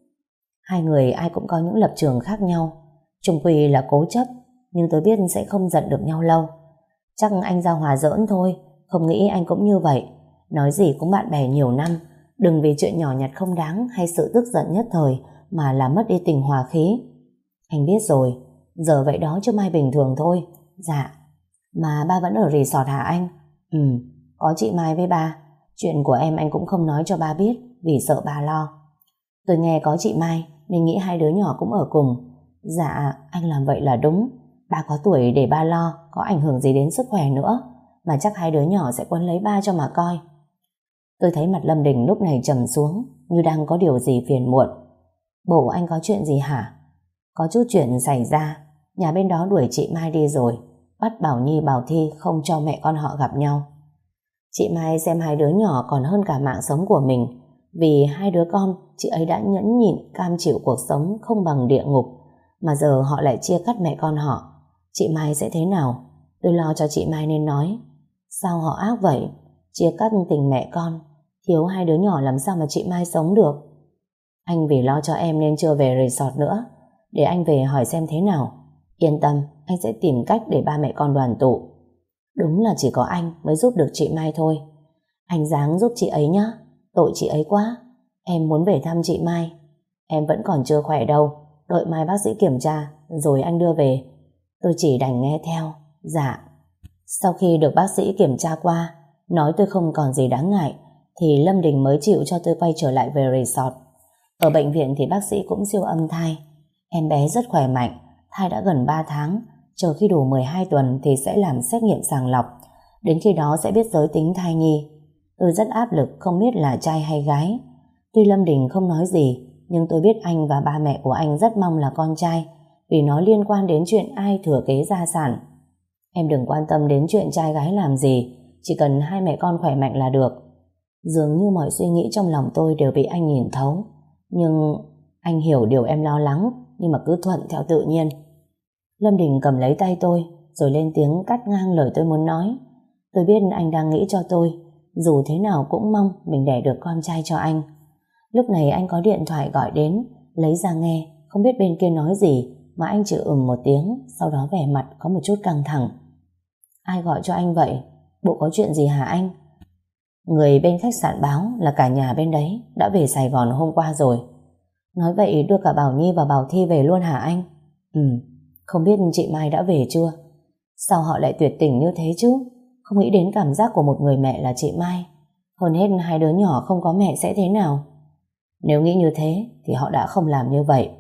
Hai người ai cũng có những lập trường khác nhau, chung quy là cố chấp, nhưng tôi biết sẽ không giận được nhau lâu. Chắc anh Gia Hòa giỡn thôi, không nghĩ anh cũng như vậy. Nói gì cũng bạn bè nhiều năm, đừng vì chuyện nhỏ nhặt không đáng hay sự tức giận nhất thời mà làm mất đi tình hòa khí. Anh biết rồi, giờ vậy đó chứ mai bình thường thôi. Dạ. Mà ba vẫn ở resort hả anh? Ừ, có chị Mai với ba. Chuyện của em anh cũng không nói cho ba biết vì sợ ba lo. Tôi nghe có chị Mai nên nghĩ hai đứa nhỏ cũng ở cùng. Dạ, anh làm vậy là đúng. Ba có tuổi để ba lo, có ảnh hưởng gì đến sức khỏe nữa. Mà chắc hai đứa nhỏ sẽ quấn lấy ba cho mà coi. Tôi thấy mặt Lâm Đình lúc này trầm xuống, như đang có điều gì phiền muộn. Bộ anh có chuyện gì hả? Có chút chuyện xảy ra. Nhà bên đó đuổi chị Mai đi rồi, bắt Bảo Nhi Bảo Thi không cho mẹ con họ gặp nhau. Chị Mai xem hai đứa nhỏ còn hơn cả mạng sống của mình. Vì hai đứa con, chị ấy đã nhẫn nhịn cam chịu cuộc sống không bằng địa ngục, mà giờ họ lại chia cắt mẹ con họ. Chị Mai sẽ thế nào? Tôi lo cho chị Mai nên nói, sao họ ác vậy? Chia cắt tình mẹ con, thiếu hai đứa nhỏ làm sao mà chị Mai sống được? Anh vì lo cho em nên chưa về resort nữa. Để anh về hỏi xem thế nào. Yên tâm, anh sẽ tìm cách để ba mẹ con đoàn tụ. Đúng là chỉ có anh mới giúp được chị Mai thôi. Anh ráng giúp chị ấy nhé. Tội chị ấy quá. Em muốn về thăm chị Mai. Em vẫn còn chưa khỏe đâu. Đợi mai bác sĩ kiểm tra rồi anh đưa về. Tôi chỉ đành nghe theo. Dạ. Sau khi được bác sĩ kiểm tra qua, nói tôi không còn gì đáng ngại, thì Lâm Đình mới chịu cho tôi quay trở lại về resort. Ở bệnh viện thì bác sĩ cũng siêu âm thai. Em bé rất khỏe mạnh, thai đã gần ba tháng, chờ khi đủ mười hai tuần thì sẽ làm xét nghiệm sàng lọc. Đến khi đó sẽ biết giới tính thai nhi. Tôi rất áp lực không biết là trai hay gái. Tuy Lâm Đình không nói gì, nhưng tôi biết anh và ba mẹ của anh rất mong là con trai, vì nó liên quan đến chuyện ai thừa kế gia sản. Em đừng quan tâm đến chuyện trai gái làm gì, chỉ cần hai mẹ con khỏe mạnh là được. Dường như mọi suy nghĩ trong lòng tôi đều bị anh nhìn thấu. Nhưng anh hiểu điều em lo lắng, nhưng mà cứ thuận theo tự nhiên. Lâm Đình cầm lấy tay tôi rồi lên tiếng cắt ngang lời tôi muốn nói. Tôi biết anh đang nghĩ cho tôi, dù thế nào cũng mong mình đẻ được con trai cho anh. Lúc này anh có điện thoại gọi đến, lấy ra nghe, không biết bên kia nói gì mà anh chỉ ừm một tiếng, sau đó vẻ mặt có một chút căng thẳng. Ai gọi cho anh vậy? Bộ có chuyện gì hả anh? Người bên khách sạn báo là cả nhà bên đấy đã về Sài Gòn hôm qua rồi. Nói vậy đưa cả Bảo Nhi và Bảo Thi về luôn hả anh? Ừ, không biết chị Mai đã về chưa? Sao họ lại tuyệt tình như thế chứ? Không nghĩ đến cảm giác của một người mẹ là chị Mai. Hơn hết hai đứa nhỏ không có mẹ sẽ thế nào? Nếu nghĩ như thế thì họ đã không làm như vậy.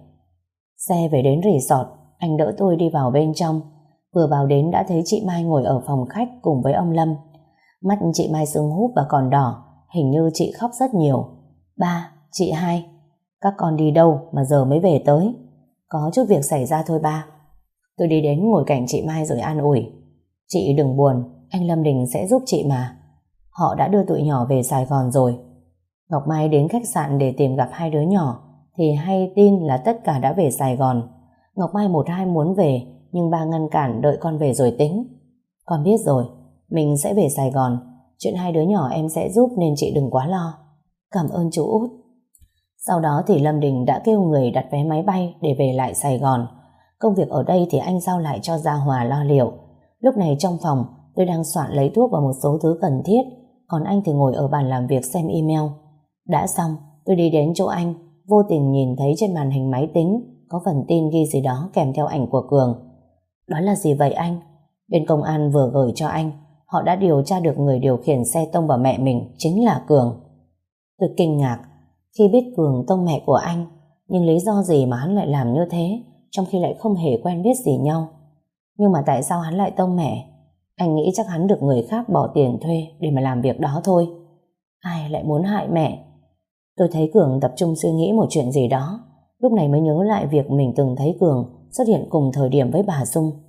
Xe về đến resort, anh đỡ tôi đi vào bên trong. Vừa vào đến đã thấy chị Mai ngồi ở phòng khách cùng với ông Lâm. Mắt chị Mai sưng húp và còn đỏ, hình như chị khóc rất nhiều. Ba, chị hai, các con đi đâu mà giờ mới về tới? Có chút việc xảy ra thôi ba. Tôi đi đến ngồi cạnh chị Mai rồi an ủi. Chị đừng buồn, anh Lâm Đình sẽ giúp chị mà. Họ đã đưa tụi nhỏ về Sài Gòn rồi. Ngọc Mai đến khách sạn để tìm gặp hai đứa nhỏ thì hay tin là tất cả đã về Sài Gòn. Ngọc Mai một hai muốn về, nhưng ba ngăn cản đợi con về rồi tính. Con biết rồi, mình sẽ về Sài Gòn. Chuyện hai đứa nhỏ em sẽ giúp nên chị đừng quá lo. Cảm ơn chú Út. Sau đó thì Lâm Đình đã kêu người đặt vé máy bay để về lại Sài Gòn. Công việc ở đây thì anh giao lại cho Gia Hòa lo liệu. Lúc này trong phòng tôi đang soạn lấy thuốc và một số thứ cần thiết, còn anh thì ngồi ở bàn làm việc xem email. Đã xong, tôi đi đến chỗ anh, vô tình nhìn thấy trên màn hình máy tính có phần tin ghi gì đó kèm theo ảnh của Cường. Đó là gì vậy anh? Bên công an vừa gửi cho anh, họ đã điều tra được người điều khiển xe tông vào mẹ mình chính là Cường. Tôi kinh ngạc khi biết Cường tông mẹ của anh, nhưng lý do gì mà hắn lại làm như thế, trong khi lại không hề quen biết gì nhau. Nhưng mà tại sao hắn lại tông mẹ? Anh nghĩ chắc hắn được người khác bỏ tiền thuê để mà làm việc đó thôi. Ai lại muốn hại mẹ? Tôi thấy Cường tập trung suy nghĩ một chuyện gì đó, lúc này mới nhớ lại việc mình từng thấy Cường xuất hiện cùng thời điểm với bà Dung.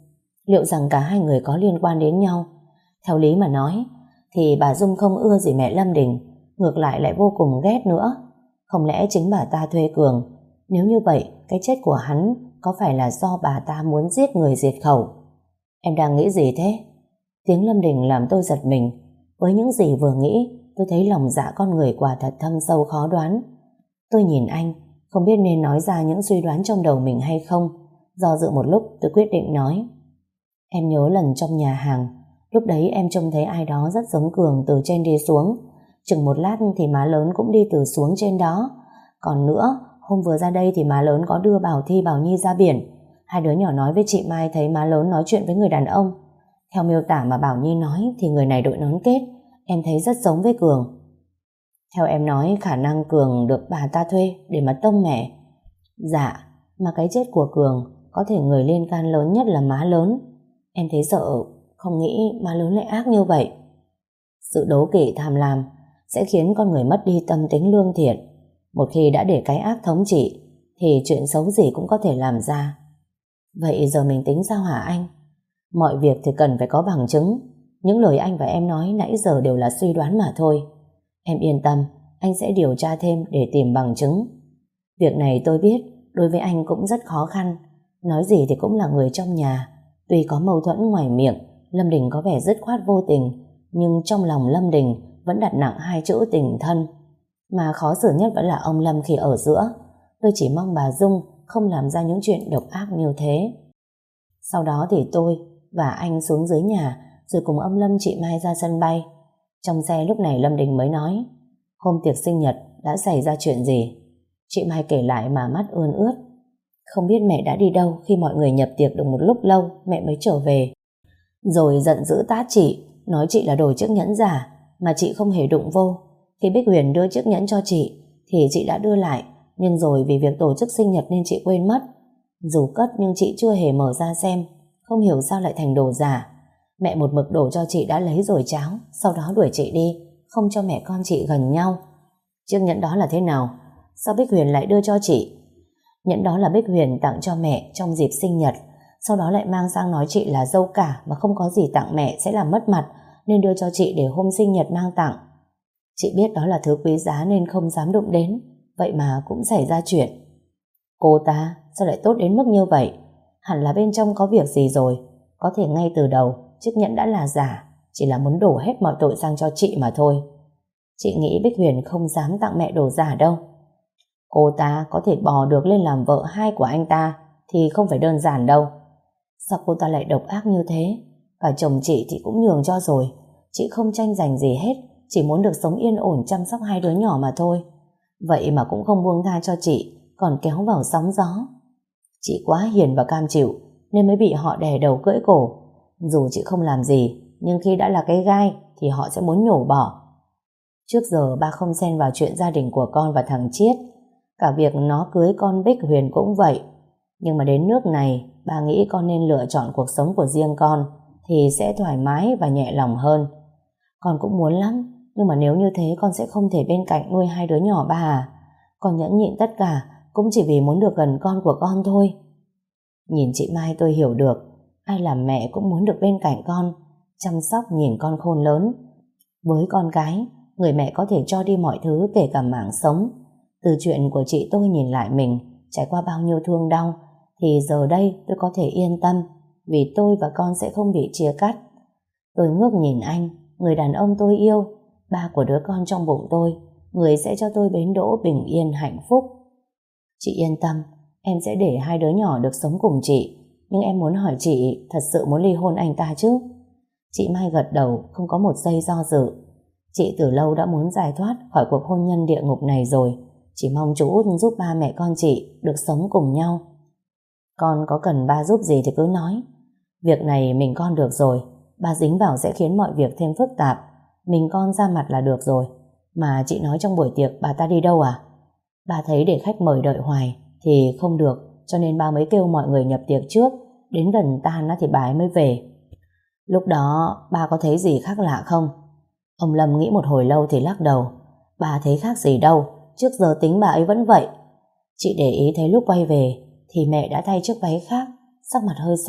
Liệu rằng cả hai người có liên quan đến nhau? Theo lý mà nói thì bà Dung không ưa gì mẹ Lâm Đình, ngược lại lại vô cùng ghét nữa. Không lẽ chính bà ta thuê Cường? Nếu như vậy, cái chết của hắn có phải là do bà ta muốn giết người diệt khẩu? Em đang nghĩ gì thế? Tiếng Lâm Đình làm tôi giật mình. Với những gì vừa nghĩ, tôi thấy lòng dạ con người quả thật thâm sâu khó đoán. Tôi nhìn anh, không biết nên nói ra những suy đoán trong đầu mình hay không. Do dự một lúc, tôi quyết định nói. Em nhớ lần trong nhà hàng, lúc đấy em trông thấy ai đó rất giống Cường từ trên đi xuống. Chừng một lát thì má lớn cũng đi từ xuống trên đó. Còn nữa, hôm vừa ra đây thì má lớn có đưa Bảo Thi Bảo Nhi ra biển. Hai đứa nhỏ nói với chị Mai thấy má lớn nói chuyện với người đàn ông. Theo miêu tả mà Bảo Nhi nói thì người này đội nón kết, em thấy rất giống với Cường. Theo em nói khả năng Cường được bà ta thuê để mà tông mẹ. Dạ, mà cái chết của Cường có thể người liên can lớn nhất là má lớn. Em thấy sợ, không nghĩ má lớn lại ác như vậy. Sự đố kỵ tham lam sẽ khiến con người mất đi tâm tính lương thiện. Một khi đã để cái ác thống trị thì chuyện xấu gì cũng có thể làm ra. Vậy giờ mình tính sao hả anh? Mọi việc thì cần phải có bằng chứng. Những lời anh và em nói nãy giờ đều là suy đoán mà thôi. Em yên tâm, anh sẽ điều tra thêm để tìm bằng chứng. Việc này tôi biết đối với anh cũng rất khó khăn. Nói gì thì cũng là người trong nhà. Tuy có mâu thuẫn ngoài miệng, Lâm Đình có vẻ dứt khoát vô tình, nhưng trong lòng Lâm Đình vẫn đặt nặng hai chữ tình thân. Mà khó xử nhất vẫn là ông Lâm khi ở giữa. Tôi chỉ mong bà Dung không làm ra những chuyện độc ác như thế. Sau đó thì tôi và anh xuống dưới nhà, rồi cùng ông Lâm chị Mai ra sân bay. Trong xe lúc này Lâm Đình mới nói, hôm tiệc sinh nhật đã xảy ra chuyện gì? Chị Mai kể lại mà mắt ươn ướt. Không biết mẹ đã đi đâu khi mọi người nhập tiệc được một lúc lâu mẹ mới trở về. Rồi giận dữ tát chị, nói chị là đồ chiếc nhẫn giả mà chị không hề đụng vô. Khi Bích Huyền đưa chiếc nhẫn cho chị thì chị đã đưa lại, nhưng rồi vì việc tổ chức sinh nhật nên chị quên mất. Dù cất nhưng chị chưa hề mở ra xem, không hiểu sao lại thành đồ giả. Mẹ một mực đổ cho chị đã lấy rồi cháo, sau đó đuổi chị đi, không cho mẹ con chị gần nhau. Chiếc nhẫn đó là thế nào? Sao Bích Huyền lại đưa cho chị? Nhẫn đó là Bích Huyền tặng cho mẹ trong dịp sinh nhật, sau đó lại mang sang nói chị là dâu cả mà không có gì tặng mẹ sẽ làm mất mặt, nên đưa cho chị để hôm sinh nhật mang tặng. Chị biết đó là thứ quý giá nên không dám đụng đến, vậy mà cũng xảy ra chuyện. Cô ta sao lại tốt đến mức như vậy? Hẳn là bên trong có việc gì rồi. Có thể ngay từ đầu chiếc nhẫn đã là giả, chỉ là muốn đổ hết mọi tội sang cho chị mà thôi. Chị nghĩ Bích Huyền không dám tặng mẹ đồ giả đâu. Cô ta có thể bò được lên làm vợ hai của anh ta thì không phải đơn giản đâu. Sao cô ta lại độc ác như thế? Cả chồng chị thì cũng nhường cho rồi. Chị không tranh giành gì hết, chỉ muốn được sống yên ổn chăm sóc hai đứa nhỏ mà thôi. Vậy mà cũng không buông tha cho chị, còn kéo vào sóng gió. Chị quá hiền và cam chịu nên mới bị họ đè đầu cưỡi cổ. Dù chị không làm gì, nhưng khi đã là cái gai thì họ sẽ muốn nhổ bỏ. Trước giờ ba không xen vào chuyện gia đình của con và thằng Chiết. Cả việc nó cưới con Bích Huyền cũng vậy. Nhưng mà đến nước này, ba nghĩ con nên lựa chọn cuộc sống của riêng con thì sẽ thoải mái và nhẹ lòng hơn. Con cũng muốn lắm, nhưng mà nếu như thế con sẽ không thể bên cạnh nuôi hai đứa nhỏ ba à. Con nhẫn nhịn tất cả cũng chỉ vì muốn được gần con của con thôi. Nhìn chị Mai tôi hiểu được, ai làm mẹ cũng muốn được bên cạnh con, chăm sóc nhìn con khôn lớn. Với con cái, người mẹ có thể cho đi mọi thứ kể cả mạng sống. Từ chuyện của chị tôi nhìn lại mình, trải qua bao nhiêu thương đau, thì giờ đây tôi có thể yên tâm, vì tôi và con sẽ không bị chia cắt. Tôi ngước nhìn anh, người đàn ông tôi yêu, ba của đứa con trong bụng tôi, người sẽ cho tôi bến đỗ bình yên hạnh phúc. Chị yên tâm, em sẽ để hai đứa nhỏ được sống cùng chị, nhưng em muốn hỏi chị thật sự muốn ly hôn anh ta chứ? Chị Mai gật đầu, không có một giây do dự. Chị từ lâu đã muốn giải thoát khỏi cuộc hôn nhân địa ngục này rồi, chỉ mong chú giúp ba mẹ con chị được sống cùng nhau. Con có cần ba giúp gì thì cứ nói. Việc này mình con được rồi, ba dính vào sẽ khiến mọi việc thêm phức tạp. Mình con ra mặt là được rồi. Mà chị nói trong buổi tiệc bà ta đi đâu à? Ba thấy để khách mời đợi hoài thì không được, cho nên ba mới kêu mọi người nhập tiệc trước, đến gần tan thì bà ấy mới về. Lúc đó ba có thấy gì khác lạ không? Ông Lâm nghĩ một hồi lâu thì lắc đầu. Bà thấy khác gì đâu, trước giờ tính bà ấy vẫn vậy. Chị để ý thấy lúc quay về thì mẹ đã thay chiếc váy khác, sắc mặt hơi xanh,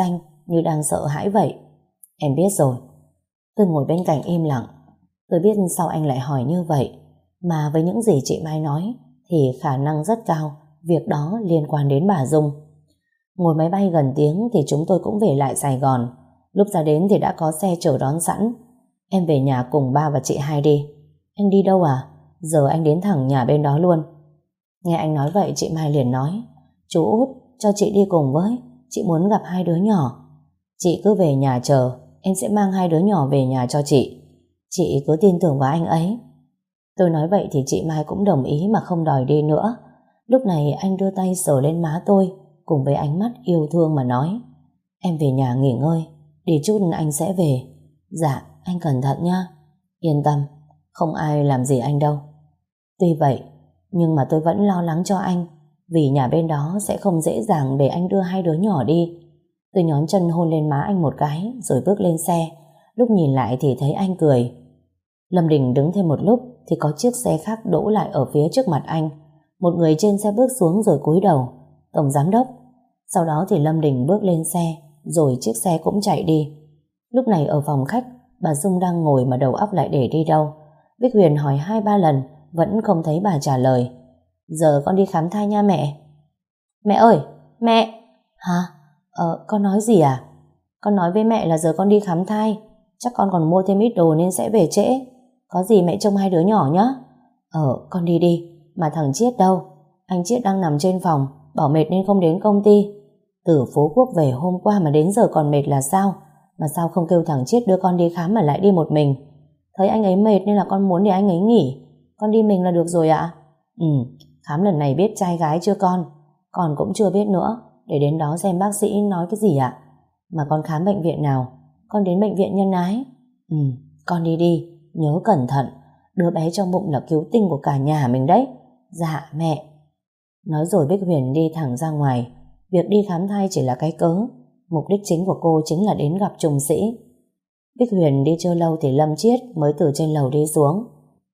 như đang sợ hãi vậy. Em biết rồi. Tôi ngồi bên cạnh im lặng. Tôi biết sao anh lại hỏi như vậy, mà với những gì chị Mai nói thì khả năng rất cao việc đó liên quan đến bà Dung. Ngồi máy bay gần tiếng thì chúng tôi cũng về lại Sài Gòn. Lúc ra đến thì đã có xe chở đón sẵn. Em về nhà cùng ba và chị hai đi. Anh đi đâu à? Giờ anh đến thẳng nhà bên đó luôn. Nghe anh nói vậy chị Mai liền nói: Chú Út, cho chị đi cùng với. Chị muốn gặp hai đứa nhỏ. Chị cứ về nhà chờ, em sẽ mang hai đứa nhỏ về nhà cho chị. Chị cứ tin tưởng vào anh ấy. Tôi nói vậy thì chị Mai cũng đồng ý mà không đòi đi nữa. Lúc này anh đưa tay sờ lên má tôi, cùng với ánh mắt yêu thương mà nói: Em về nhà nghỉ ngơi, đi chút anh sẽ về. Dạ, anh cẩn thận nhá. Yên tâm, không ai làm gì anh đâu. Tuy vậy, nhưng mà tôi vẫn lo lắng cho anh, vì nhà bên đó sẽ không dễ dàng để anh đưa hai đứa nhỏ đi. Tôi nhón chân hôn lên má anh một cái rồi bước lên xe. Lúc nhìn lại thì thấy anh cười. Lâm Đình đứng thêm một lúc thì có chiếc xe khác đỗ lại ở phía trước mặt anh. Một người trên xe bước xuống rồi cúi đầu: Tổng giám đốc. Sau đó thì Lâm Đình bước lên xe, rồi chiếc xe cũng chạy đi. Lúc này ở phòng khách, bà Dung đang ngồi mà đầu óc lại để đi đâu. Bích Huyền hỏi hai ba lần vẫn không thấy bà trả lời. Giờ con đi khám thai nha mẹ. Mẹ ơi, mẹ. Hả? Ờ, con nói gì à? Con nói với mẹ là giờ con đi khám thai. Chắc con còn mua thêm ít đồ nên sẽ về trễ. Có gì mẹ trông hai đứa nhỏ nhé. Ờ, con đi đi. Mà thằng Chiết đâu? Anh Chiết đang nằm trên phòng, bảo mệt nên không đến công ty. Từ phố Quốc về hôm qua mà đến giờ còn mệt là sao? Mà sao không kêu thằng Chiết đưa con đi khám mà lại đi một mình? Thấy anh ấy mệt nên là con muốn để anh ấy nghỉ. Con đi mình là được rồi ạ. Ừ, khám lần này biết trai gái chưa con? Con cũng chưa biết nữa. Để đến đó xem bác sĩ nói cái gì ạ. Mà con khám bệnh viện nào? Con đến bệnh viện Nhân Ái. Ừ, con đi đi, nhớ cẩn thận. Đứa bé trong bụng là cứu tinh của cả nhà mình đấy. Dạ mẹ. Nói rồi Bích Huyền đi thẳng ra ngoài. Việc đi khám thai chỉ là cái cớ. Mục đích chính của cô chính là đến gặp Trung Sĩ. Bích Huyền đi chưa lâu thì Lâm Chiết mới từ trên lầu đi xuống.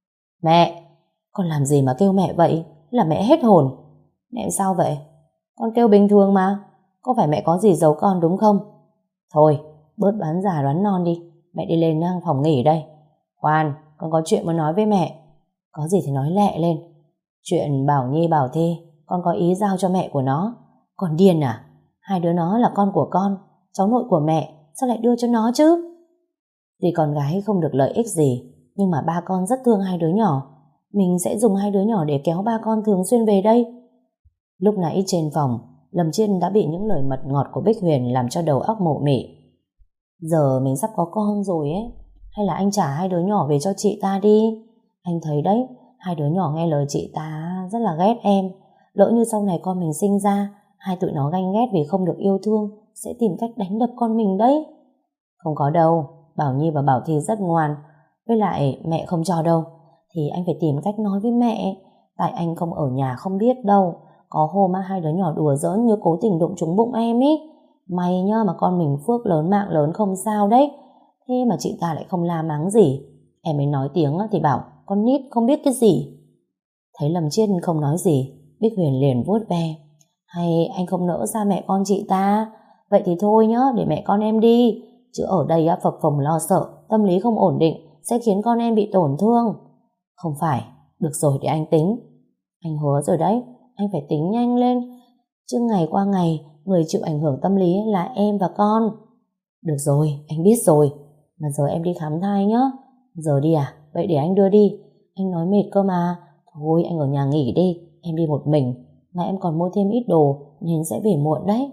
Mẹ, con làm gì mà kêu mẹ vậy? Là mẹ hết hồn. Mẹ sao vậy? Con kêu bình thường mà. Có phải mẹ có gì giấu con đúng không? Thôi, bớt đoán già đoán non đi. Mẹ đi lên phòng nghỉ đây. Khoan, con có chuyện muốn nói với mẹ. Có gì thì nói lẹ lên. Chuyện Bảo Nhi Bảo Thi, con có ý giao cho mẹ của nó. Con điên à? Hai đứa nó là con của con, cháu nội của mẹ, sao lại đưa cho nó chứ? Tuy con gái không được lợi ích gì, nhưng mà ba con rất thương hai đứa nhỏ. Mình sẽ dùng hai đứa nhỏ để kéo ba con thường xuyên về đây. Lúc nãy trên phòng, Lâm Chiên đã bị những lời mật ngọt của Bích Huyền làm cho đầu óc mộ mị. Giờ mình sắp có con rồi ấy, hay là anh trả hai đứa nhỏ về cho chị ta đi. Anh thấy đấy, hai đứa nhỏ nghe lời chị ta rất là ghét em. Lỡ như sau này con mình sinh ra, hai tụi nó ganh ghét vì không được yêu thương, sẽ tìm cách đánh đập con mình đấy. Không có đâu, Bảo Nhi và Bảo Thi rất ngoan. Với lại mẹ không cho đâu, thì anh phải tìm cách nói với mẹ. Tại anh không ở nhà không biết đâu. Có hôm á, hai đứa nhỏ đùa giỡn như cố tình đụng trúng bụng em ý. May nhá mà con mình phước lớn mạng lớn không sao đấy. Thế mà chị ta lại không la mắng gì. Em ấy nói tiếng thì bảo con nít không biết cái gì. Thấy Lâm Chiết không nói gì, Bích Huyền liền vuốt ve. Hay anh không nỡ xa mẹ con chị ta? Vậy thì thôi nhá, để mẹ con em đi. Chứ ở đây á, phập phồng lo sợ, tâm lý không ổn định, sẽ khiến con em bị tổn thương. Không phải, được rồi để anh tính. Anh hứa rồi đấy, anh phải tính nhanh lên. Chứ ngày qua ngày, người chịu ảnh hưởng tâm lý là em và con. Được rồi, anh biết rồi. Mà giờ em đi khám thai nhá. Giờ đi à? Vậy để anh đưa đi. Anh nói mệt cơ mà. Thôi anh ở nhà nghỉ đi, em đi một mình. Mà em còn mua thêm ít đồ nên sẽ về muộn đấy.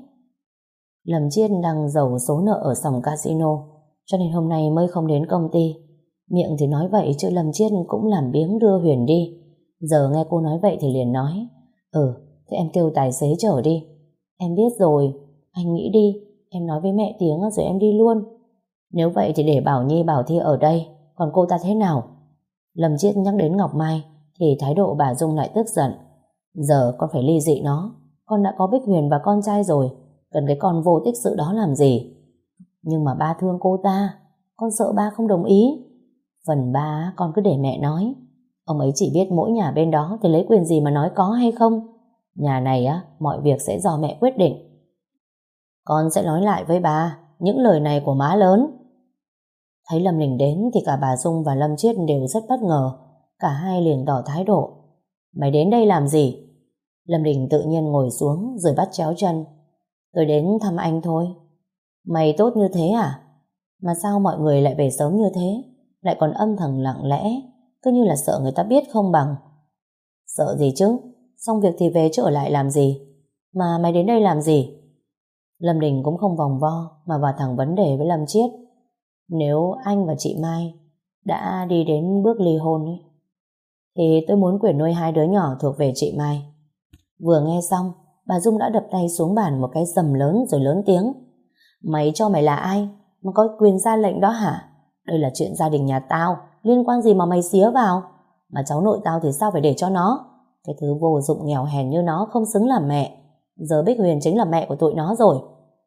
Lâm Chiết đang giàu số nợ ở sòng casino, cho nên hôm nay mới không đến công ty. Miệng thì nói vậy chứ Lâm Chiết cũng làm biếng đưa Huyền đi. Giờ nghe cô nói vậy thì liền nói: Ừ, thế em kêu tài xế chở đi. Em biết rồi, anh nghĩ đi. Em nói với mẹ tiếng rồi em đi luôn. Nếu vậy thì để Bảo Nhi Bảo Thi ở đây. Còn cô ta thế nào? Lâm Chiết nhắc đến Ngọc Mai thì thái độ bà Dung lại tức giận. Giờ con phải ly dị nó. Con đã có Bích Huyền và con trai rồi, cần cái con vô tích sự đó làm gì? Nhưng mà ba thương cô ta, con sợ ba không đồng ý. Phần ba con cứ để mẹ nói. Ông ấy chỉ biết mỗi nhà bên đó thì lấy quyền gì mà nói có hay không. Nhà này á, mọi việc sẽ do mẹ quyết định. Con sẽ nói lại với ba. những lời này của má lớn? Thấy Lâm Đình đến thì cả bà Dung và Lâm Chiết đều rất bất ngờ. Cả hai liền tỏ thái độ. Mày đến đây làm gì? Lâm Đình tự nhiên ngồi xuống rồi bắt chéo chân. Tôi đến thăm anh thôi. Mày tốt như thế à? Mà sao mọi người lại về sớm như thế? Lại còn âm thầm lặng lẽ, cứ như là sợ người ta biết không bằng. Sợ gì chứ? Xong việc thì về chứ ở lại làm gì? Mà mày đến đây làm gì? Lâm Đình cũng không vòng vo mà vào thẳng vấn đề với Lâm Chiết. Nếu anh và chị Mai đã đi đến bước ly hôn ấy, thì tôi muốn quyền nuôi hai đứa nhỏ thuộc về chị Mai. Vừa nghe xong, bà Dung đã đập tay xuống bàn một cái dầm lớn rồi lớn tiếng. Mày cho mày là ai mà có quyền ra lệnh đó hả? Đây là chuyện gia đình nhà tao, liên quan gì mà mày xía vào? Mà cháu nội tao thì sao phải để cho nó? Cái thứ vô dụng nghèo hèn như nó không xứng làm mẹ. Giờ Bích Huyền chính là mẹ của tụi nó rồi.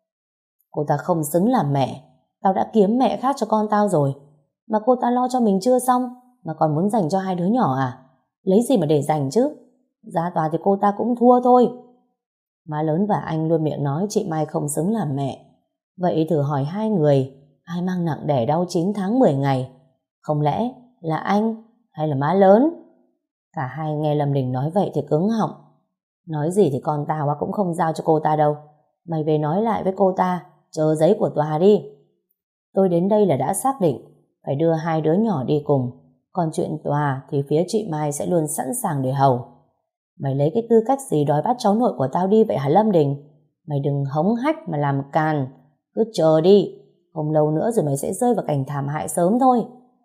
Cô ta không xứng làm mẹ. Tao đã kiếm mẹ khác cho con tao rồi. Mà cô ta lo cho mình chưa xong mà còn muốn dành cho hai đứa nhỏ à? Lấy gì mà để dành chứ? Ra tòa thì cô ta cũng thua thôi. Má lớn và anh luôn miệng nói chị Mai không xứng làm mẹ. Vậy thử hỏi hai người, ai mang nặng đẻ đau chín tháng mười ngày? Không lẽ là anh hay là má lớn? Cả hai nghe Lâm Đình nói vậy thì cứng họng. Nói gì thì con tao cũng không giao cho cô ta đâu. Mày về nói lại với cô ta, chờ giấy của tòa đi. Tôi đến đây là đã xác định phải đưa hai đứa nhỏ đi cùng. Còn chuyện tòa thì phía chị Mai sẽ luôn sẵn sàng để hầu. Mày lấy cái tư cách gì đòi bắt cháu nội của tao đi vậy hả Lâm Đình? Mày đừng hống hách mà làm càn. Cứ chờ đi, không lâu nữa rồi mày sẽ rơi vào cảnh thảm hại sớm thôi.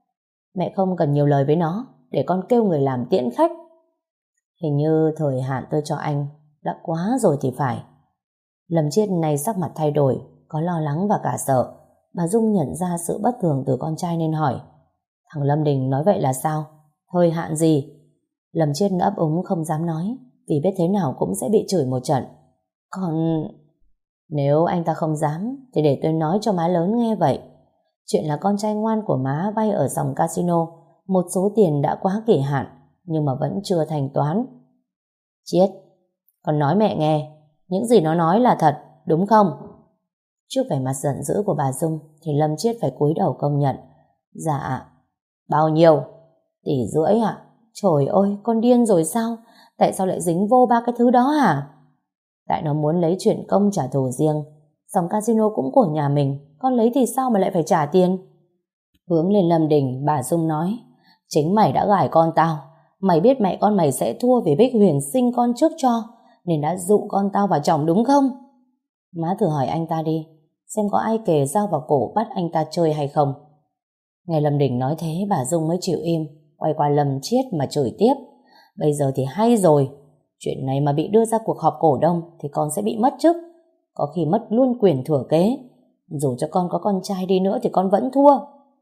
Mẹ không cần nhiều lời với nó, để con kêu người làm tiễn khách. Hình như thời hạn tôi cho anh đã quá rồi thì phải. Lâm Chiết này sắc mặt thay đổi, có lo lắng và cả sợ. Bà Dung nhận ra sự bất thường từ con trai nên hỏi. Thằng Lâm Đình nói vậy là sao? Thời hạn gì? Lâm Chiết ấp úng không dám nói, vì biết thế nào cũng sẽ bị chửi một trận. Còn... Nếu anh ta không dám thì để tôi nói cho má lớn nghe vậy. Chuyện là con trai ngoan của má vay ở sòng casino một số tiền đã quá kỳ hạn nhưng mà vẫn chưa thanh toán. Chiết, con nói mẹ nghe, những gì nó nói là thật, đúng không? Trước vẻ mặt giận dữ của bà Dung thì Lâm Chiết phải cúi đầu công nhận. Dạ. Bao nhiêu? Tỷ rưỡi ạ? À? Trời ơi, con điên rồi sao? Tại sao lại dính vô ba cái thứ đó hả? Tại nó muốn lấy chuyện công trả thù riêng. Sòng casino cũng của nhà mình, con lấy thì sao mà lại phải trả tiền? Hướng lên Lâm Đình, bà Dung nói. Chính mày đã gài con tao. Mày biết mẹ con mày sẽ thua vì Bích Huyền sinh con trước cho, nên đã dụ con tao vào chồng đúng không? Má thử hỏi anh ta đi, xem có ai kề dao vào cổ bắt anh ta chơi hay không. Nghe Lâm Đình nói thế, bà Dung mới chịu im, quay qua Lâm Chiết mà chửi tiếp. Bây giờ thì hay rồi, chuyện này mà bị đưa ra cuộc họp cổ đông thì con sẽ bị mất chức, có khi mất luôn quyền thừa kế. Dù cho con có con trai đi nữa thì con vẫn thua.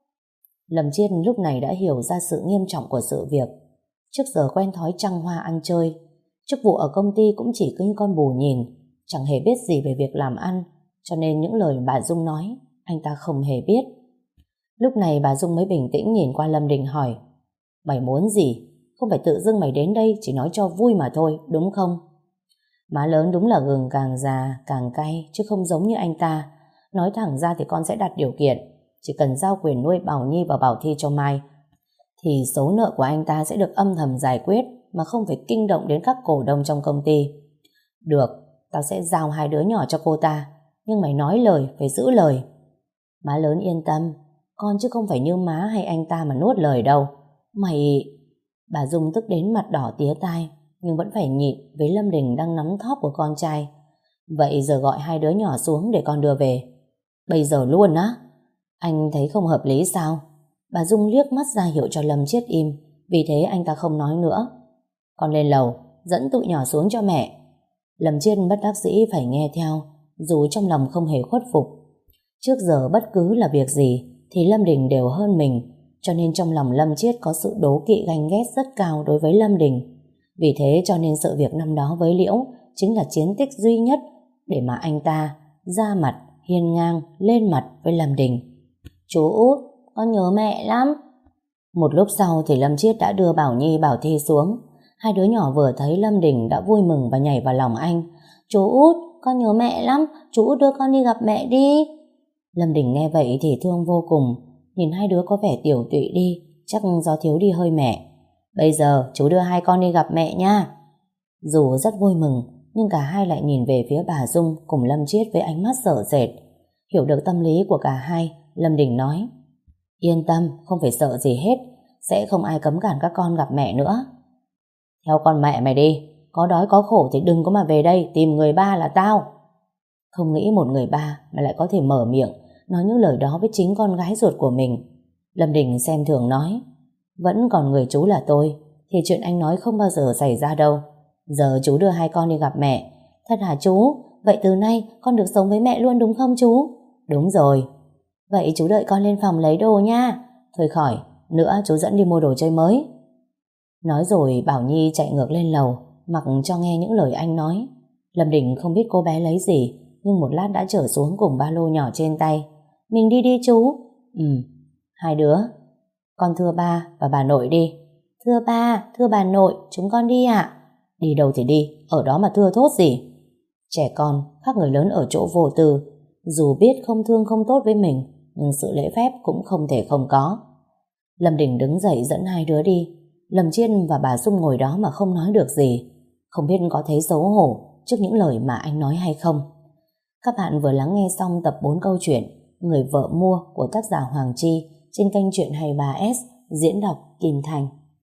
Lâm Chiết lúc này đã hiểu ra sự nghiêm trọng của sự việc. Trước giờ quen thói trăng hoa ăn chơi, chức vụ ở công ty cũng chỉ cứ như con bù nhìn, chẳng hề biết gì về việc làm ăn, cho nên những lời bà Dung nói anh ta không hề biết. Lúc này bà Dung mới bình tĩnh nhìn qua Lâm Đình hỏi. Mày muốn gì? Không phải tự dưng mày đến đây chỉ nói cho vui mà thôi, đúng không? Má lớn đúng là gừng càng già càng cay, chứ không giống như anh ta. Nói thẳng ra thì con sẽ đặt điều kiện, chỉ cần giao quyền nuôi Bảo Nhi và Bảo Thi cho Mai thì số nợ của anh ta sẽ được âm thầm giải quyết mà không phải kinh động đến các cổ đông trong công ty. Được, tao sẽ giao hai đứa nhỏ cho cô ta, nhưng mày nói lời phải giữ lời. Má lớn yên tâm, con chứ không phải như má hay anh ta mà nuốt lời đâu. Mày... Bà Dung tức đến mặt đỏ tía tai, nhưng vẫn phải nhịn với Lâm Đình đang nắm thóp của con trai. Vậy giờ gọi hai đứa nhỏ xuống để con đưa về. Bây giờ luôn á? Anh thấy không hợp lý sao? Bà Dung liếc mắt ra hiệu cho Lâm Chiết im, vì thế anh ta không nói nữa. Con lên lầu, dẫn tụi nhỏ xuống cho mẹ. Lâm Chiết bất đắc dĩ phải nghe theo, dù trong lòng không hề khuất phục. Trước giờ bất cứ là việc gì thì Lâm Đình đều hơn mình, cho nên trong lòng Lâm Chiết có sự đố kỵ ganh ghét rất cao đối với Lâm Đình. Vì thế cho nên sự việc năm đó với Liễu chính là chiến tích duy nhất để mà anh ta ra mặt hiên ngang lên mặt với Lâm Đình. Chú Út, con nhớ mẹ lắm. Một lúc sau thì Lâm Chiết đã đưa Bảo Nhi Bảo Thi xuống. Hai đứa nhỏ vừa thấy Lâm Đình đã vui mừng và nhảy vào lòng anh. Chú Út, con nhớ mẹ lắm, chú Út đưa con đi gặp mẹ đi. Lâm Đình nghe vậy thì thương vô cùng, nhìn hai đứa có vẻ tiểu tụy đi, chắc do thiếu đi hơi mẹ. Bây giờ chú đưa hai con đi gặp mẹ nha. Dù rất vui mừng, nhưng cả hai lại nhìn về phía bà Dung cùng Lâm Chiết với ánh mắt sợ sệt. Hiểu được tâm lý của cả hai, Lâm Đình nói: Yên tâm, không phải sợ gì hết, sẽ không ai cấm cản các con gặp mẹ nữa. Theo con mẹ mày đi, có đói có khổ thì đừng có mà về đây tìm người ba là tao. Không nghĩ một người ba mà lại có thể mở miệng nói những lời đó với chính con gái ruột của mình. Lâm Đình xem thường nói: Vẫn còn người chú là tôi, thì chuyện anh nói không bao giờ xảy ra đâu. Giờ chú đưa hai con đi gặp mẹ. Thật hả chú? Vậy từ nay con được sống với mẹ luôn đúng không chú? Đúng rồi. Vậy chú đợi con lên phòng lấy đồ nha. Thôi khỏi, nữa chú dẫn đi mua đồ chơi mới. Nói rồi Bảo Nhi chạy ngược lên lầu, mặc cho nghe những lời anh nói. Lâm Đình không biết cô bé lấy gì, nhưng một lát đã trở xuống cùng ba lô nhỏ trên tay. Mình đi đi chú. Ừ, hai đứa. Con thưa ba và bà nội đi. Thưa ba, thưa bà nội, chúng con đi ạ. Đi đâu thì đi, ở đó mà thưa thốt gì. Trẻ con khác người lớn ở chỗ vô tư, dù biết không thương không tốt với mình, nhưng sự lễ phép cũng không thể không có. Lâm Đình đứng dậy dẫn hai đứa đi. Lâm Chiết và bà Dung ngồi đó mà không nói được gì, không biết có thấy xấu hổ trước những lời mà anh nói hay không. Các bạn vừa lắng nghe xong tập bốn câu chuyện Người vợ mua của tác giả Hoàng Chi trên kênh Chuyện hai mươi ba S, diễn đọc Kim Thành.